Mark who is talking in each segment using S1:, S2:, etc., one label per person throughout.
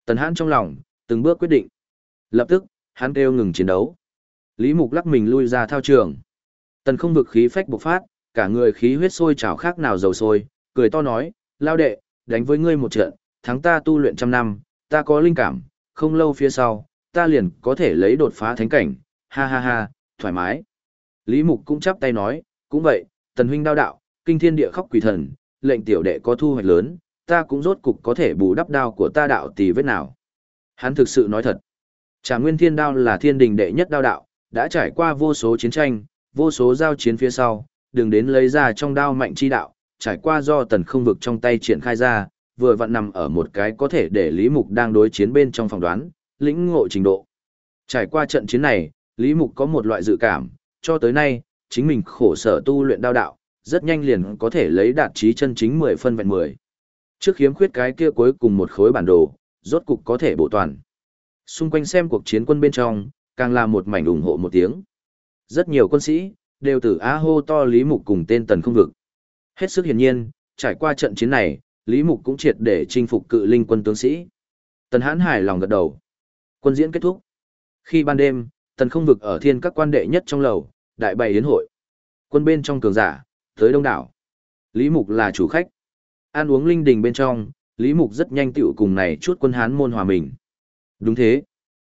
S1: Tần Hãn trong lòng, từng bước quyết định. Lập tức, hắn kêu ngừng chiến đấu. Lý Mục lắc mình lui ra thao trường. Tần Không Vực khí phách bộc phát, cả người khí huyết sôi trào khác nào dầu sôi, cười to nói, lao đệ, đánh với ngươi một trận, thắng ta tu luyện 100 năm, ta có linh cảm, không lâu phía sau, ta liền có thể lấy đột phá thánh cảnh, ha ha ha, thoải mái. Lý Mục cũng chắp tay nói, cũng vậy, Tần huynh đao đạo, kinh thiên địa khóc quỷ thần, lệnh tiểu đệ có thu hoạch lớn, ta cũng rốt cục có thể bù đắp đao của ta đạo tì vết nào. Hắn thực sự nói thật. Trảm Nguyên Thiên Đao là thiên đình đệ nhất đao đạo, đã trải qua vô số chiến tranh, vô số giao chiến phía sau, đừng đến lấy ra trong đao mạnh chi đạo, trải qua do Tần Không Vực trong tay triển khai ra, vừa vặn nằm ở một cái có thể để Lý Mục đang đối chiến bên trong phỏng đoán, lĩnh ngộ trình độ. Trải qua trận chiến này, Lý Mục có một loại dự cảm, cho tới nay, chính mình khổ sở tu luyện đao đạo, rất nhanh liền có thể lấy đạt chí chân chính 10 phân vẹn 10. Trước khiếm khuyết cái kia cuối cùng một khối bản đồ, rốt cục có thể bổ toàn. Xung quanh xem cuộc chiến quân bên trong, càng là một mảnh ủng hộ một tiếng. Rất nhiều quân sĩ, đều từ á hô to Lý Mục cùng tên Tần Không Vực. Hết sức hiển nhiên, trải qua trận chiến này, Lý Mục cũng triệt để chinh phục cự linh quân tướng sĩ. Tần Hãn hài lòng gật đầu. Quân diễn kết thúc. Khi ban đêm, Tần Không Vực ở thiên các quan đệ nhất trong lầu, đại bày yến hội. Quân bên trong cường giả, tới đông đảo. Lý Mục là chủ khách. Ăn uống linh đình bên trong, Lý Mục rất nhanh tựu cùng này chút quân Hán môn hòa mình. Đúng thế.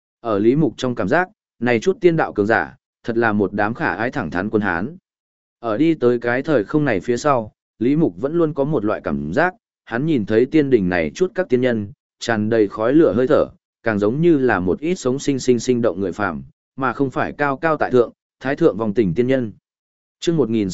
S1: Ở Lý Mục trong cảm giác, này chút tiên đạo cường giả, thật là một đám khả ái thẳng thắn quân Hán. Ở đi tới cái thời không này phía sau, Lý Mục vẫn luôn có một loại cảm giác, hắn nhìn thấy tiên đình này chút các tiên nhân, tràn đầy khói lửa hơi thở, càng giống như là một ít sống sinh động người phàm, mà không phải cao cao tại thượng, thái thượng vòng tỉnh tiên nhân. Chương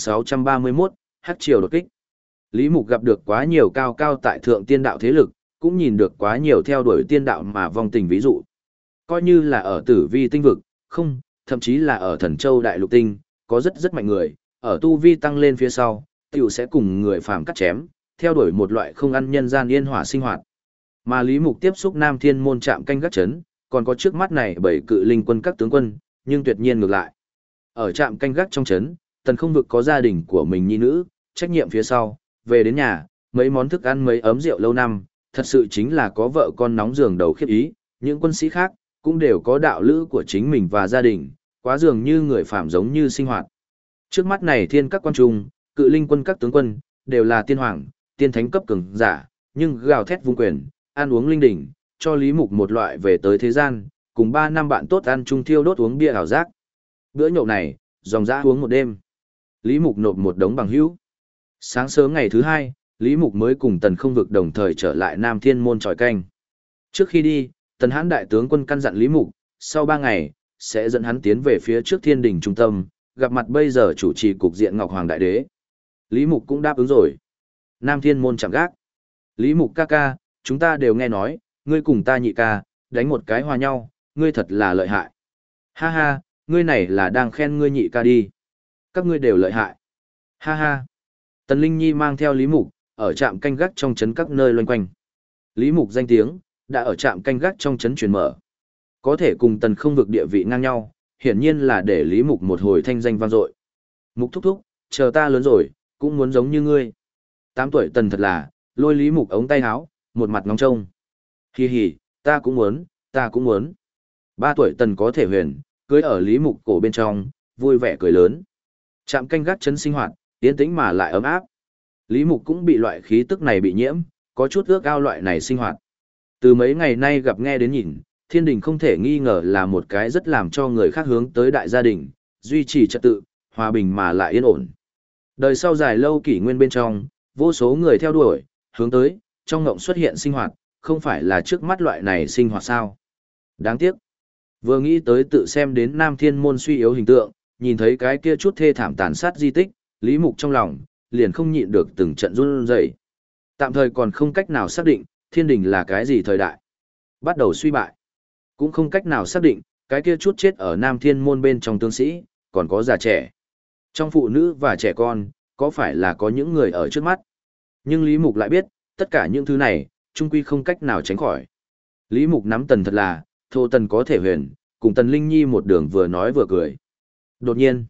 S1: 1631, Hắc triều đột kích. Lý Mục gặp được quá nhiều cao cao tại thượng tiên đạo thế lực, cũng nhìn được quá nhiều theo đuổi tiên đạo mà vong tình ví dụ. Coi như là ở Tử Vi tinh vực, không, thậm chí là ở Thần Châu đại lục tinh, có rất mạnh người, ở tu vi tăng lên phía sau, tiểu sẽ cùng người phàm cắt chém, theo đuổi một loại không ăn nhân gian yên hỏa sinh hoạt. Mà Lý Mục tiếp xúc Nam Thiên môn trạm canh gác chấn, còn có trước mắt này bảy cự linh quân các tướng quân, nhưng tuyệt nhiên ngược lại. Ở trạm canh gác trong chấn, Tần Không Vực có gia đình của mình nhi nữ, trách nhiệm phía sau, về đến nhà, mấy món thức ăn mấy ấm rượu lâu năm, thật sự chính là có vợ con nóng giường đầu khiếp ý, những quân sĩ khác, cũng đều có đạo lữ của chính mình và gia đình, quá dường như người phạm giống như sinh hoạt. Trước mắt này thiên các quan trung, cự linh quân các tướng quân, đều là tiên hoàng, tiên thánh cấp cường giả, nhưng gào thét vung quyền, ăn uống linh đỉnh, cho Lý Mục một loại về tới thế gian, cùng 3 năm bạn tốt ăn chung thiêu đốt uống bia ảo giác. Bữa nhậu này, dòng dã uống một đêm. Lý Mục nộp một đống bằng hữu. Sáng sớm ngày thứ 2, Lý Mục mới cùng Tần Không Vực đồng thời trở lại Nam Thiên môn tròi canh. Trước khi đi, Tần Hãn đại tướng quân căn dặn Lý Mục, sau 3 ngày, sẽ dẫn hắn tiến về phía trước thiên đình trung tâm, gặp mặt bây giờ chủ trì cục diện Ngọc Hoàng Đại Đế. Lý Mục cũng đáp ứng rồi. Nam Thiên môn chạm gác. Lý Mục ca ca, chúng ta đều nghe nói, ngươi cùng ta nhị ca, đánh một cái hòa nhau, ngươi thật là lợi hại. Ha ha, ngươi này là đang khen ngươi nhị ca đi. Các ngươi đều lợi hại. Ha ha. Tần Linh Nhi mang theo Lý Mục, ở trạm canh gác trong trấn các nơi loanh quanh. Lý Mục danh tiếng, đã ở trạm canh gác trong trấn truyền mở. Có thể cùng Tần Không Vực địa vị ngang nhau, hiển nhiên là để Lý Mục một hồi thanh danh vang dội. Mục thúc thúc, chờ ta lớn rồi, cũng muốn giống như ngươi. 8 tuổi Tần thật là, lôi Lý Mục ống tay áo, một mặt ngóng trông. Hi hi, ta cũng muốn, ta cũng muốn. 3 tuổi Tần có thể huyền, cưới ở Lý Mục cổ bên trong, vui vẻ cười lớn. Trạm canh gác trấn sinh hoạt, yên tĩnh mà lại ấm áp. Lý Mục cũng bị loại khí tức này bị nhiễm, có chút ước ao loại này sinh hoạt. Từ mấy ngày nay gặp nghe đến nhìn, thiên đình không thể nghi ngờ là một cái rất làm cho người khác hướng tới đại gia đình, duy trì trật tự, hòa bình mà lại yên ổn. Đời sau dài lâu kỷ nguyên bên trong, vô số người theo đuổi, hướng tới, trong ngộng xuất hiện sinh hoạt, không phải là trước mắt loại này sinh hoạt sao. Đáng tiếc. Vừa nghĩ tới tự xem đến Nam Thiên môn suy yếu hình tượng, nhìn thấy cái kia chút thê thảm tàn sát di tích, Lý Mục trong lòng, liền không nhịn được từng trận run rẩy. Tạm thời còn không cách nào xác định, thiên đình là cái gì thời đại. Bắt đầu suy bại. Cũng không cách nào xác định, cái kia chút chết ở Nam Thiên môn bên trong tướng sĩ, còn có già trẻ. Trong phụ nữ và trẻ con, có phải là có những người ở trước mắt. Nhưng Lý Mục lại biết, tất cả những thứ này, chung quy không cách nào tránh khỏi. Lý Mục nắm Tần thật là, thô Tần có thể huyền, cùng Tần Linh Nhi một đường vừa nói vừa cười. Đột nhiên,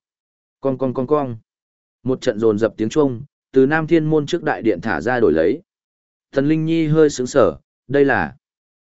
S1: con. Một trận dồn dập tiếng chuông, từ Nam Thiên môn trước đại điện thả ra đổi lấy. Tần Linh Nhi hơi sững sờ, đây là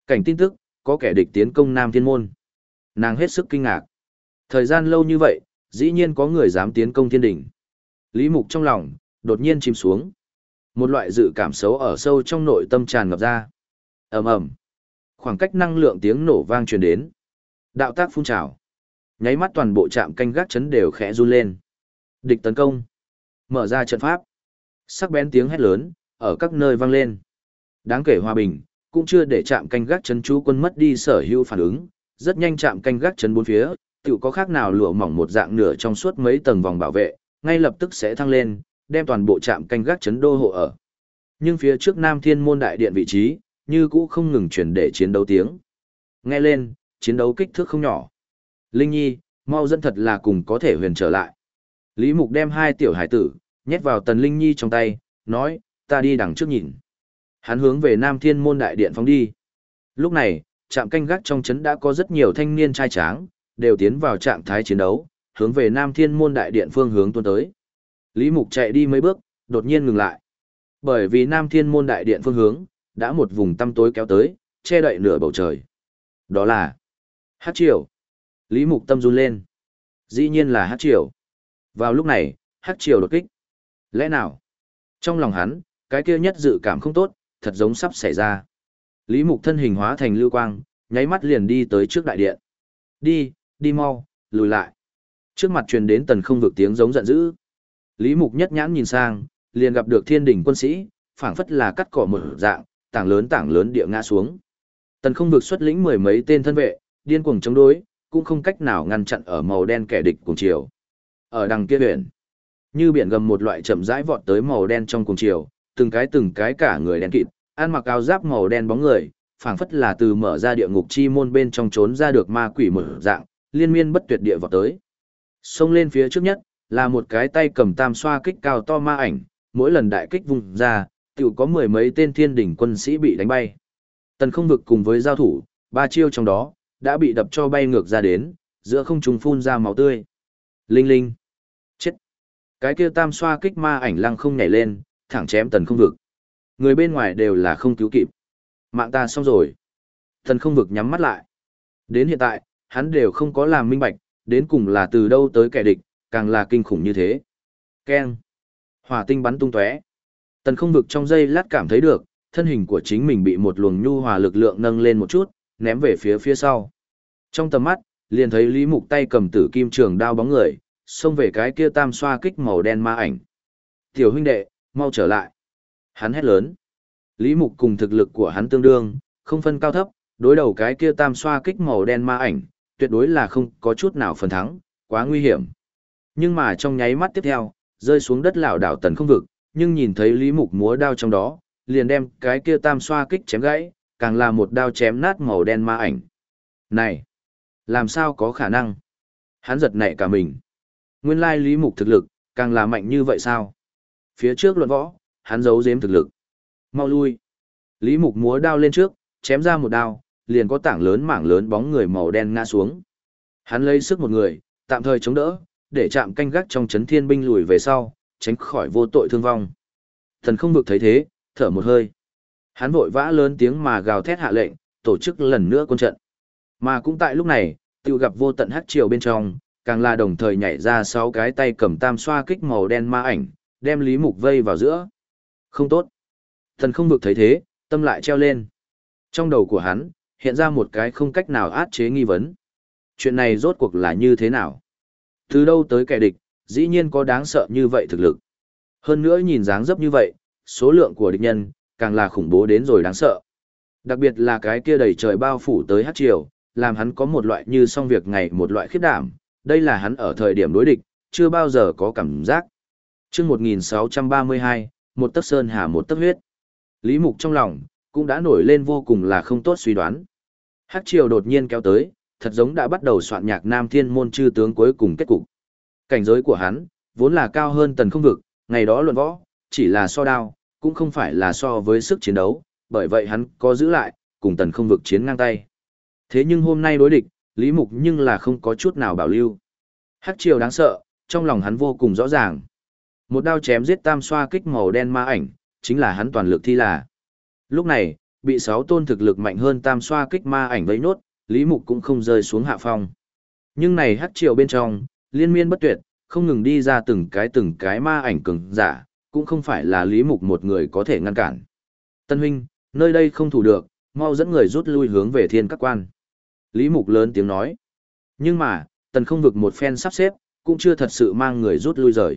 S1: Cảnh tin tức, có kẻ địch tiến công Nam Thiên Môn. Nàng hết sức kinh ngạc. Thời gian lâu như vậy, dĩ nhiên có người dám tiến công thiên đỉnh. Lý Mục trong lòng, đột nhiên chìm xuống. Một loại dự cảm xấu ở sâu trong nội tâm tràn ngập ra. Ầm ầm. Khoảng cách năng lượng tiếng nổ vang truyền đến. Đạo tác phun trào. Nháy mắt toàn bộ trạm canh gác chấn đều khẽ run lên. Địch tấn công. Mở ra trận pháp. Sắc bén tiếng hét lớn, ở các nơi vang lên. Đáng kể hòa bình, cũng chưa để trạm canh gác chấn chú quân mất đi sở hữu phản ứng. Rất nhanh trạm canh gác chấn bốn phía, tự có khác nào lụa mỏng một dạng nửa trong suốt mấy tầng vòng bảo vệ, ngay lập tức sẽ thăng lên, đem toàn bộ trạm canh gác chấn đô hộ ở. Nhưng phía trước Nam Thiên Môn đại điện vị trí, như cũ không ngừng chuyển để chiến đấu tiếng. Nghe lên, chiến đấu kích thước không nhỏ. Linh Nhi, mau dẫn thật là cùng có thể huyền trở lại. Lý Mục đem hai tiểu hải tử, nhét vào Tần Linh Nhi trong tay, nói, ta đi đằng trước nhìn. Hắn hướng về Nam Thiên Môn đại điện phóng đi. Lúc này, trạm canh gác trong trấn đã có rất nhiều thanh niên trai tráng, đều tiến vào trạng thái chiến đấu, hướng về Nam Thiên Môn đại điện phương hướng tuôn tới. Lý Mục chạy đi mấy bước, đột nhiên ngừng lại. Bởi vì Nam Thiên Môn đại điện phương hướng, đã một vùng tăm tối kéo tới, che đậy nửa bầu trời. Đó là Hắc Triều. Lý Mục tâm run lên. Dĩ nhiên là Hắc Triều. Vào lúc này, Hắc Triều đột kích. Lẽ nào? Trong lòng hắn, cái kia nhất dự cảm không tốt, thật giống sắp xảy ra. Lý Mục thân hình hóa thành lưu quang, nháy mắt liền đi tới trước đại điện. Đi, đi mau, lùi lại. Trước mặt truyền đến Tần Không Vực tiếng giống giận dữ. Lý Mục nhất nhãn nhìn sang, liền gặp được thiên đỉnh quân sĩ, phảng phất là cắt cỏ mở dạng, tảng lớn địa ngã xuống. Tần Không Vực xuất lĩnh mười mấy tên thân vệ, điên cuồng chống đối, cũng không cách nào ngăn chặn ở màu đen kẻ địch cùng chiều. Ở đằng kia biển, như biển gầm một loại chậm rãi vọt tới màu đen trong cùng chiều, từng cái cả người đen kịt, ăn mặc áo giáp màu đen bóng người, phảng phất là từ mở ra địa ngục chi môn bên trong trốn ra được ma quỷ mở dạng, liên miên bất tuyệt địa vọt tới. Xông lên phía trước nhất, là một cái tay cầm tam xoa kích cao to ma ảnh, mỗi lần đại kích vùng ra, tiểu có mười mấy tên thiên đỉnh quân sĩ bị đánh bay. Tần Không Vực cùng với giao thủ, ba chiêu trong đó, đã bị đập cho bay ngược ra đến, giữa không trung phun ra máu tươi. Linh linh. Chết. Cái kia tam xoa kích ma ảnh lăng không nhảy lên, thẳng chém Tần Không Vực. Người bên ngoài đều là không cứu kịp. Mạng ta xong rồi. Tần Không Vực nhắm mắt lại. Đến hiện tại, hắn đều không có làm minh bạch, đến cùng là từ đâu tới kẻ địch, càng là kinh khủng như thế. Keng. Hỏa tinh bắn tung tóe. Tần Không Vực trong giây lát cảm thấy được, thân hình của chính mình bị một luồng nhu hòa lực lượng nâng lên một chút, ném về phía sau. Trong tầm mắt, liền thấy Lý Mục tay cầm tử kim trường đao bóng người, xông về cái kia tam xoa kích màu đen ma ảnh. Tiểu huynh đệ, mau trở lại. Hắn hét lớn. Lý Mục cùng thực lực của hắn tương đương, không phân cao thấp, đối đầu cái kia tam xoa kích màu đen ma ảnh, tuyệt đối là không có chút nào phần thắng, quá nguy hiểm. Nhưng mà trong nháy mắt tiếp theo, rơi xuống đất lảo đảo Tần Không Vực, nhưng nhìn thấy Lý Mục múa đao trong đó, liền đem cái kia tam xoa kích chém gãy, càng là một đao chém nát màu đen ma ảnh. Này, làm sao có khả năng? Hắn giật nảy cả mình. Nguyên lai Lý Mục thực lực, càng là mạnh như vậy sao? Phía trước luận võ, hắn giấu giếm thực lực. Mau lui. Lý Mục múa đao lên trước, chém ra một đao, liền có mảng lớn bóng người màu đen ngã xuống. Hắn lấy sức một người, tạm thời chống đỡ, để chạm canh gác trong chấn thiên binh lùi về sau, tránh khỏi vô tội thương vong. Thần Không Vực thấy thế, thở một hơi. Hắn vội vã lớn tiếng mà gào thét hạ lệnh, tổ chức lần nữa quân trận. Mà cũng tại lúc này, tiêu gặp vô tận hắc triều bên trong, càng là đồng thời nhảy ra 6 cái tay cầm tam xoa kích màu đen ma ảnh, đem Lý Mục vây vào giữa. Không tốt. Thần Không Vực thấy thế, tâm lại treo lên. Trong đầu của hắn, hiện ra một cái không cách nào át chế nghi vấn. Chuyện này rốt cuộc là như thế nào? Từ đâu tới kẻ địch, dĩ nhiên có đáng sợ như vậy thực lực. Hơn nữa nhìn dáng dấp như vậy, số lượng của địch nhân, càng là khủng bố đến rồi đáng sợ. Đặc biệt là cái kia đầy trời bao phủ tới hắc triều, làm hắn có một loại như xong việc ngày một loại khiếp đảm. Đây là hắn ở thời điểm đối địch, chưa bao giờ có cảm giác. Trước 1632, một tấc sơn hà một tấc huyết. Lý Mục trong lòng, cũng đã nổi lên vô cùng là không tốt suy đoán. Hắc triều đột nhiên kéo tới, thật giống đã bắt đầu soạn nhạc Nam Thiên Môn chư tướng cuối cùng kết cục. Cảnh giới của hắn, vốn là cao hơn Tần Không Vực, ngày đó luận võ, chỉ là so đao, cũng không phải là so với sức chiến đấu, bởi vậy hắn có giữ lại, cùng Tần Không Vực chiến ngang tay. Thế nhưng hôm nay đối địch, Lý Mục nhưng là không có chút nào bảo lưu. Hắc triều đáng sợ, trong lòng hắn vô cùng rõ ràng. Một đao chém giết tam xoa kích màu đen ma ảnh, chính là hắn toàn lực thi là. Lúc này, bị 6 tôn thực lực mạnh hơn tam xoa kích ma ảnh vây nốt, Lý Mục cũng không rơi xuống hạ phong. Nhưng này hắc triều bên trong, liên miên bất tuyệt, không ngừng đi ra từng cái ma ảnh cường giả, cũng không phải là Lý Mục một người có thể ngăn cản. Tân huynh, nơi đây không thủ được, mau dẫn người rút lui hướng về thiên các quan. Lý Mục lớn tiếng nói. Nhưng mà, tần không vực một phen sắp xếp, cũng chưa thật sự mang người rút lui rời.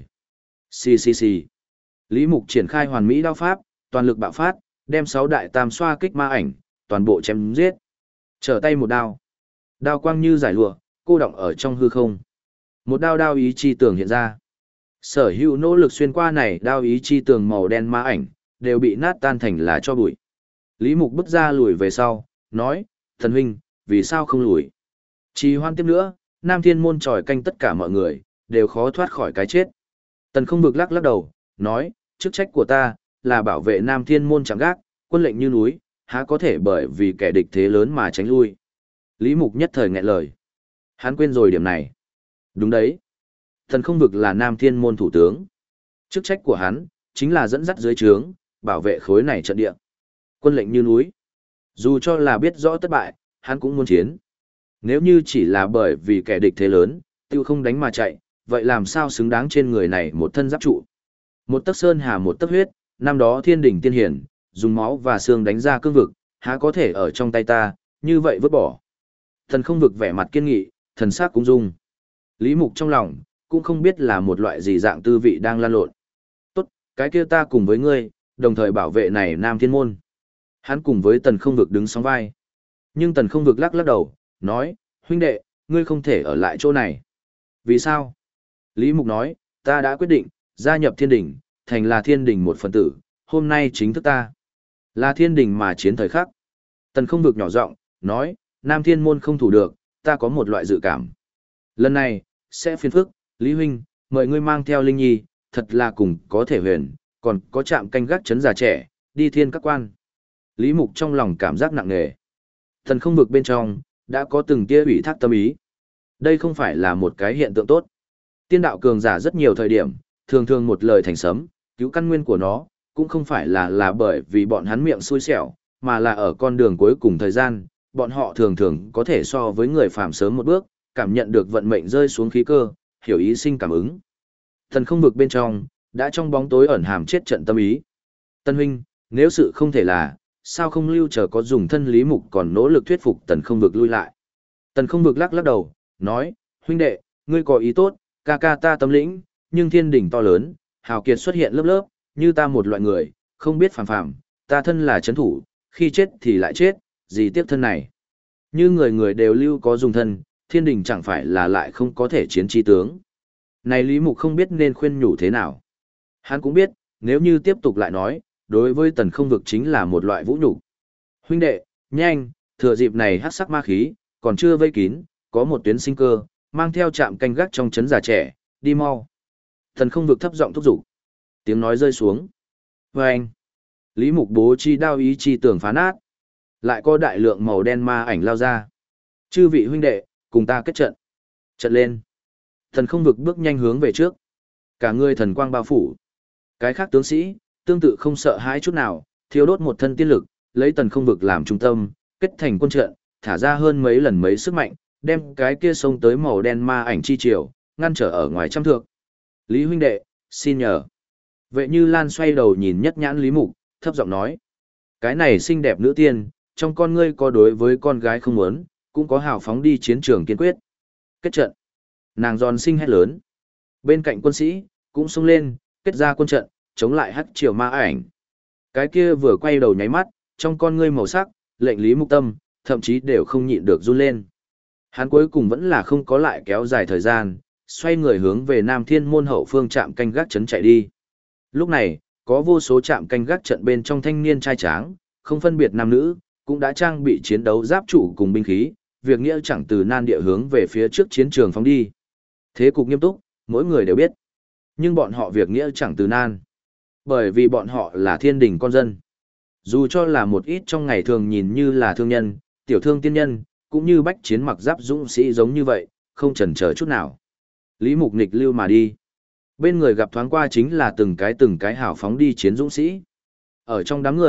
S1: Xì xì xì. Lý Mục triển khai hoàn mỹ đao pháp, toàn lực bạo phát, đem 6 đại tam xoa kích ma ảnh, toàn bộ chém giết. Trở tay một đao. Đao quang như giải lụa, cô đọng ở trong hư không. Một đao ý chi tường hiện ra. Sở hữu nỗ lực xuyên qua này đao ý chi tường màu đen ma ảnh, đều bị nát tan thành lá cho bụi. Lý Mục bước ra lùi về sau, nói, thần huynh, vì sao không lùi? Trì hoan tiếp nữa, Nam Thiên Môn tròi canh tất cả mọi người, đều khó thoát khỏi cái chết. Tần không vực lắc đầu, nói, chức trách của ta, là bảo vệ Nam Thiên Môn chạm gác, quân lệnh như núi, há có thể bởi vì kẻ địch thế lớn mà tránh lui. Lý Mục nhất thời nghẹn lời. Hắn quên rồi điểm này. Đúng đấy. Tần không vực là Nam Thiên Môn thủ tướng. Chức trách của hắn, chính là dẫn dắt dưới trướng, bảo vệ khối này trận địa. Quân lệnh như núi. Dù cho là biết rõ thất bại, hắn cũng muốn chiến. Nếu như chỉ là bởi vì kẻ địch thế lớn, tiêu không đánh mà chạy, vậy làm sao xứng đáng trên người này một thân giáp trụ. Một tấc sơn hà một tấc huyết, năm đó thiên đỉnh tiên hiển, dùng máu và xương đánh ra cương vực, há có thể ở trong tay ta, như vậy vứt bỏ. Thần không vực vẻ mặt kiên nghị, thần sắc cũng dung. Lý Mục trong lòng, cũng không biết là một loại gì dạng tư vị đang lan lộn. Tốt, cái kia ta cùng với ngươi, đồng thời bảo vệ này Nam Thiên Môn. Hắn cùng với tần không vực đứng song vai. Nhưng tần không vực lắc đầu, nói, huynh đệ, ngươi không thể ở lại chỗ này. Vì sao? Lý Mục nói, ta đã quyết định, gia nhập thiên đình, thành là thiên đình một phần tử, hôm nay chính thức ta. Là thiên đình mà chiến thời khắc. Tần không vực nhỏ giọng nói, Nam Thiên Môn không thủ được, ta có một loại dự cảm. Lần này, sẽ phiền phức, Lý huynh, mời ngươi mang theo Linh Nhi, thật là cùng có thể huyền, còn có trạm canh gác chấn già trẻ, đi thiên các quan. Lý Mục trong lòng cảm giác nặng nề. Thần không vực bên trong, đã có từng tia ủy thác tâm ý. Đây không phải là một cái hiện tượng tốt. Tiên đạo cường giả rất nhiều thời điểm, thường thường một lời thành sấm, cứu căn nguyên của nó, cũng không phải là bởi vì bọn hắn miệng xui xẻo, mà là ở con đường cuối cùng thời gian, bọn họ thường thường có thể so với người phàm sớm một bước, cảm nhận được vận mệnh rơi xuống khí cơ, hiểu ý sinh cảm ứng. Thần không vực bên trong, đã trong bóng tối ẩn hàm chết trận tâm ý. Tân huynh, nếu sự không thể là, sao không lưu chờ có dùng thân Lý Mục còn nỗ lực thuyết phục tần không vực lui lại. Tần không vực lắc đầu, nói, huynh đệ, ngươi có ý tốt, ca ca ta tâm lĩnh, nhưng thiên đỉnh to lớn, hào kiệt xuất hiện lớp lớp, như ta một loại người, không biết phàm phàm, ta thân là chấn thủ, khi chết thì lại chết, gì tiếc thân này. Như người người đều lưu có dùng thân, thiên đình chẳng phải là lại không có thể chiến chi tướng. Này Lý Mục không biết nên khuyên nhủ thế nào. Hắn cũng biết, nếu như tiếp tục lại nói, đối với tần không vực chính là một loại vũ nhục. Huynh đệ, nhanh, thừa dịp này hắc sắc ma khí, còn chưa vây kín, có một tuyến sinh cơ, mang theo trạm canh gác trong trấn già trẻ, đi mau. Tần không vực thấp giọng thúc giục. Tiếng nói rơi xuống. Vâng! Lý Mục bố chi đao ý chi tường phá nát. Lại có đại lượng màu đen ma ảnh lao ra. Chư vị huynh đệ, cùng ta kết trận. Trận lên. Thần không vực bước nhanh hướng về trước. Cả người thần quang bao phủ. Cái khác tướng sĩ, tương tự không sợ hãi chút nào, thiếu đốt một thân tiên lực, lấy tần không vực làm trung tâm, kết thành quân trận, thả ra hơn mấy lần mấy sức mạnh, đem cái kia xông tới màu đen ma ảnh chi triều, ngăn trở ở ngoài trăm thước. Lý huynh đệ, xin nhờ. Vệ Như Lan xoay đầu nhìn nhất nhãn Lý Mục, thấp giọng nói. Cái này xinh đẹp nữ tiên, trong con ngươi có đối với con gái không muốn, cũng có hào phóng đi chiến trường kiên quyết. Kết trận. Nàng giòn xinh hét lớn. Bên cạnh quân sĩ, cũng xông lên, kết ra quân trận, chống lại hắc triều ma ảnh. Cái kia vừa quay đầu nháy mắt, trong con ngươi màu sắc, lệnh Lý Mục tâm, thậm chí đều không nhịn được run lên. Hắn cuối cùng vẫn là không có lại kéo dài thời gian, xoay người hướng về Nam Thiên Môn hậu phương trạm canh gác trấn chạy đi. Lúc này, có vô số trạm canh gác trận bên trong thanh niên trai tráng, không phân biệt nam nữ, cũng đã trang bị chiến đấu giáp trụ cùng binh khí, việc nghĩa chẳng từ nan địa hướng về phía trước chiến trường phóng đi. Thế cục nghiêm túc, mỗi người đều biết. Nhưng bọn họ việc nghĩa chẳng từ nan. Bởi vì bọn họ là thiên đình con dân. Dù cho là một ít trong ngày thường nhìn như là thương nhân, tiểu thương tiên nhân, cũng như bách chiến mặc giáp dũng sĩ giống như vậy, không chần chờ chút nào. Lý Mục nghịch lưu mà đi. Bên người gặp thoáng qua chính là từng cái hào phóng đi chiến dũng sĩ. Ở trong đám người,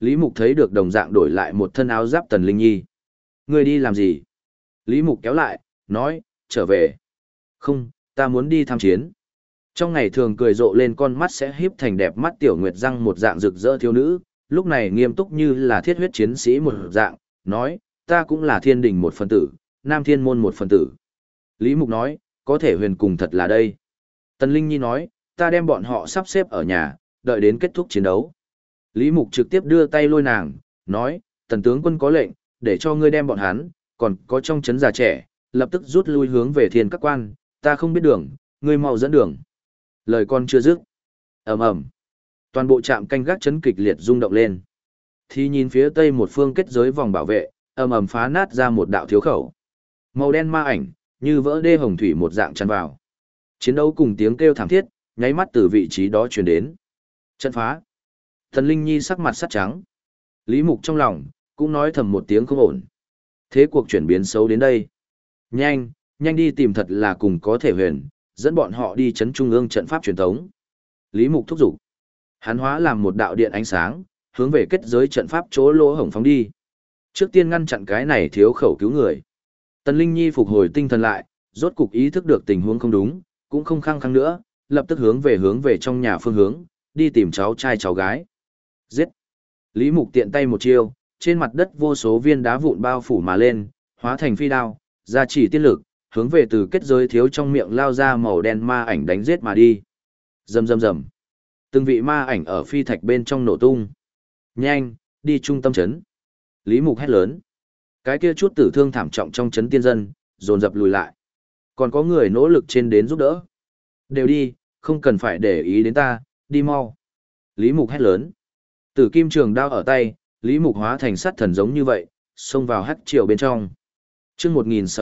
S1: Lý Mục thấy được đồng dạng đổi lại một thân áo giáp Tần Linh Nhi. Ngươi đi làm gì? Lý Mục kéo lại, nói, trở về. Không, ta muốn đi tham chiến. Trong ngày thường cười rộ lên con mắt sẽ híp thành đẹp mắt tiểu nguyệt răng một dạng rực rỡ thiếu nữ, lúc này nghiêm túc như là thiết huyết chiến sĩ một dạng, nói, ta cũng là thiên đình một phần tử, nam thiên môn một phần tử. Lý Mục nói, có thể huyền cùng thật là đây. Tần Linh Nhi nói, ta đem bọn họ sắp xếp ở nhà, đợi đến kết thúc chiến đấu. Lý Mục trực tiếp đưa tay lôi nàng, nói, tần tướng quân có lệnh, để cho ngươi đem bọn hắn, còn có trong trấn già trẻ, lập tức rút lui hướng về thiên các quan, ta không biết đường, ngươi mau dẫn đường. Lời con chưa dứt. Ầm ầm. Toàn bộ trạm canh gác trấn kịch liệt rung động lên. Thì nhìn phía tây một phương kết giới vòng bảo vệ, ầm ầm phá nát ra một đạo thiếu khẩu. Màu đen ma ảnh, như vỡ đê hồng thủy một dạng tràn vào. Chiến đấu cùng tiếng kêu thảm thiết, nháy mắt từ vị trí đó truyền đến. Trận phá. Thần Linh Nhi sắc mặt sắt trắng. Lý Mục trong lòng, cũng nói thầm một tiếng không ổn. Thế cuộc chuyển biến xấu đến đây. Nhanh, nhanh đi tìm thật là cùng có thể huyền, dẫn bọn họ đi chấn trung ương trận pháp truyền thống. Lý Mục thúc giục. Hắn hóa làm một đạo điện ánh sáng, hướng về kết giới trận pháp chỗ lỗ hổng phóng đi. Trước tiên ngăn chặn cái này thiếu khẩu cứu người. Tần Linh Nhi phục hồi tinh thần lại, rốt cục ý thức được tình huống không đúng, cũng không khăng khăng nữa, lập tức hướng về trong nhà phương hướng, đi tìm cháu trai cháu gái. Giết! Lý Mục tiện tay một chiêu, trên mặt đất vô số viên đá vụn bao phủ mà lên, hóa thành phi đao, ra chỉ tiên lực, hướng về từ kết giới thiếu trong miệng lao ra màu đen ma ảnh đánh giết mà đi. Rầm rầm rầm. Từng vị ma ảnh ở phi thạch bên trong nổ tung. Nhanh, đi trung tâm trấn. Lý Mục hét lớn. Cái kia chút tử thương thảm trọng trong trấn tiên dân, dồn dập lùi lại. Còn có người nỗ lực trên đến giúp đỡ. Đều đi, không cần phải để ý đến ta, đi mau. Lý Mục hét lớn. Tử kim trường đao ở tay, Lý Mục hóa thành sát thần giống như vậy, xông vào hắc triều bên trong. Chương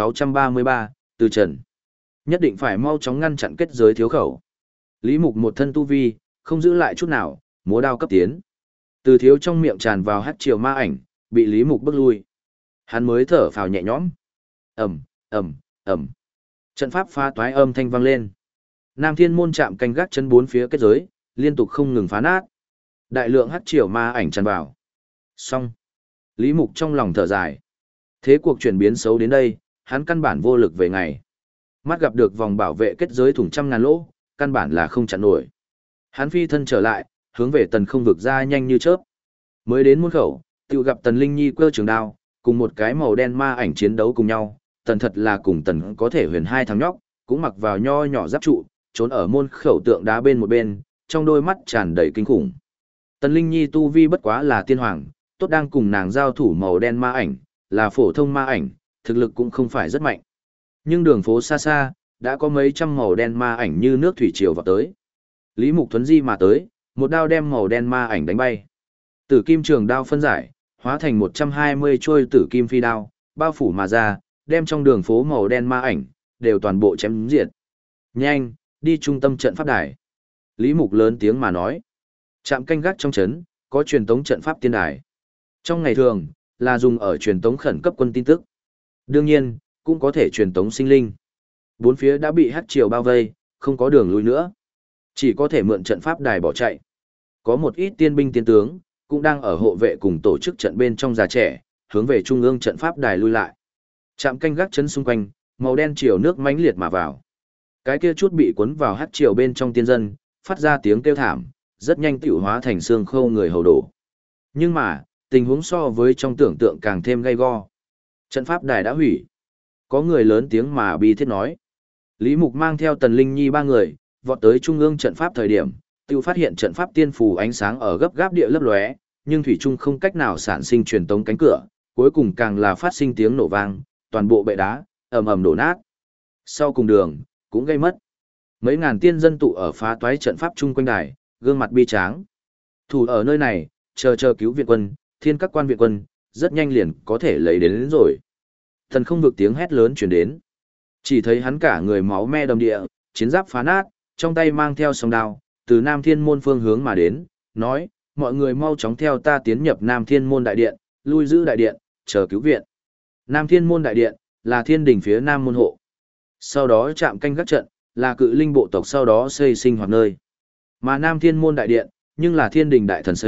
S1: 1633, Từ Trần. Nhất định phải mau chóng ngăn chặn kết giới thiếu khẩu. Lý Mục một thân tu vi, không giữ lại chút nào, múa đao cấp tiến. Từ thiếu trong miệng tràn vào hắc triều ma ảnh, bị Lý Mục bức lui. Hắn mới thở phào nhẹ nhõm. Ầm, ầm, ầm. Trận pháp phá toái âm thanh vang lên. Nam Thiên môn chạm canh gác chân bốn phía kết giới, liên tục không ngừng phá nát. Đại lượng hắc triều ma ảnh tràn vào. Xong. Lý Mục trong lòng thở dài. Thế cuộc chuyển biến xấu đến đây, hắn căn bản vô lực về ngày. Mắt gặp được vòng bảo vệ kết giới thủng trăm ngàn lỗ, căn bản là không chặn nổi. Hắn phi thân trở lại, hướng về tần không vực ra nhanh như chớp. Mới đến môn khẩu, tự gặp tần Linh Nhi quơ trường đao, cùng một cái màu đen ma ảnh chiến đấu cùng nhau. Tần thật là cùng tần có thể huyền hai thằng nhóc, cũng mặc vào nho nhỏ giáp trụ, trốn ở môn khẩu tượng đá bên một bên, trong đôi mắt tràn đầy kinh khủng. Tần Linh Nhi tu vi bất quá là tiên hoàng, tốt đang cùng nàng giao thủ màu đen ma ảnh, là phổ thông ma ảnh, thực lực cũng không phải rất mạnh. Nhưng đường phố xa xa, đã có mấy trăm màu đen ma ảnh như nước thủy triều vào tới. Lý Mục thuấn di mà tới, một đao đem màu đen ma ảnh đánh bay. Tử kim trường đao phân giải, hóa thành 120 trôi tử kim phi đao, bao phủ mà ra, đem trong đường phố màu đen ma ảnh, đều toàn bộ chém diệt. Nhanh, đi trung tâm trận pháp đài. Lý Mục lớn tiếng mà nói. Trạm canh gác trong trấn, có truyền tống trận pháp tiên đài. Trong ngày thường, là dùng ở truyền tống khẩn cấp quân tin tức. Đương nhiên, cũng có thể truyền tống sinh linh. Bốn phía đã bị hắc triều bao vây, không có đường lui nữa. Chỉ có thể mượn trận pháp đài bỏ chạy. Có một ít tiên binh tiên tướng, cũng đang ở hộ vệ cùng tổ chức trận bên trong già trẻ, hướng về trung ương trận pháp đài lui lại. Trạm canh gác trấn xung quanh, màu đen triều nước mãnh liệt mà vào. Cái kia chút bị cuốn vào hắc triều bên trong tiên dân, phát ra tiếng kêu thảm, rất nhanh tiểu hóa thành xương khô người hầu đổ. Nhưng mà, tình huống so với trong tưởng tượng càng thêm gay go. Trận pháp đài đã hủy. Có người lớn tiếng mà bi thiết nói. Lý Mục mang theo Tần Linh Nhi ba người, vọt tới trung ương trận pháp thời điểm, tiêu phát hiện trận pháp tiên phù ánh sáng ở gấp gáp địa lấp lóe, nhưng thủy trung không cách nào sản sinh truyền tống cánh cửa, cuối cùng càng là phát sinh tiếng nổ vang, toàn bộ bệ đá ầm ầm đổ nát. Sau cùng đường cũng gây mất. Mấy ngàn tiên dân tụ ở phá toái trận pháp chung quanh đài, gương mặt bi tráng. Thủ ở nơi này, chờ cứu viện quân, thiên các quan viện quân, rất nhanh liền có thể lấy đến rồi. Thần không vực tiếng hét lớn truyền đến. Chỉ thấy hắn cả người máu me đầm địa, chiến giáp phá nát, trong tay mang theo song đao, từ Nam Thiên môn phương hướng mà đến, nói, mọi người mau chóng theo ta tiến nhập Nam Thiên môn đại điện, lui giữ đại điện, chờ cứu viện. Nam Thiên môn đại điện, là thiên đình phía Nam môn hộ. Sau đó chạm canh gác trận, là cự linh bộ tộc sau đó xây sinh hoạt nơi. Mà Nam Thiên môn đại điện, nhưng là thiên đình đại thần xây,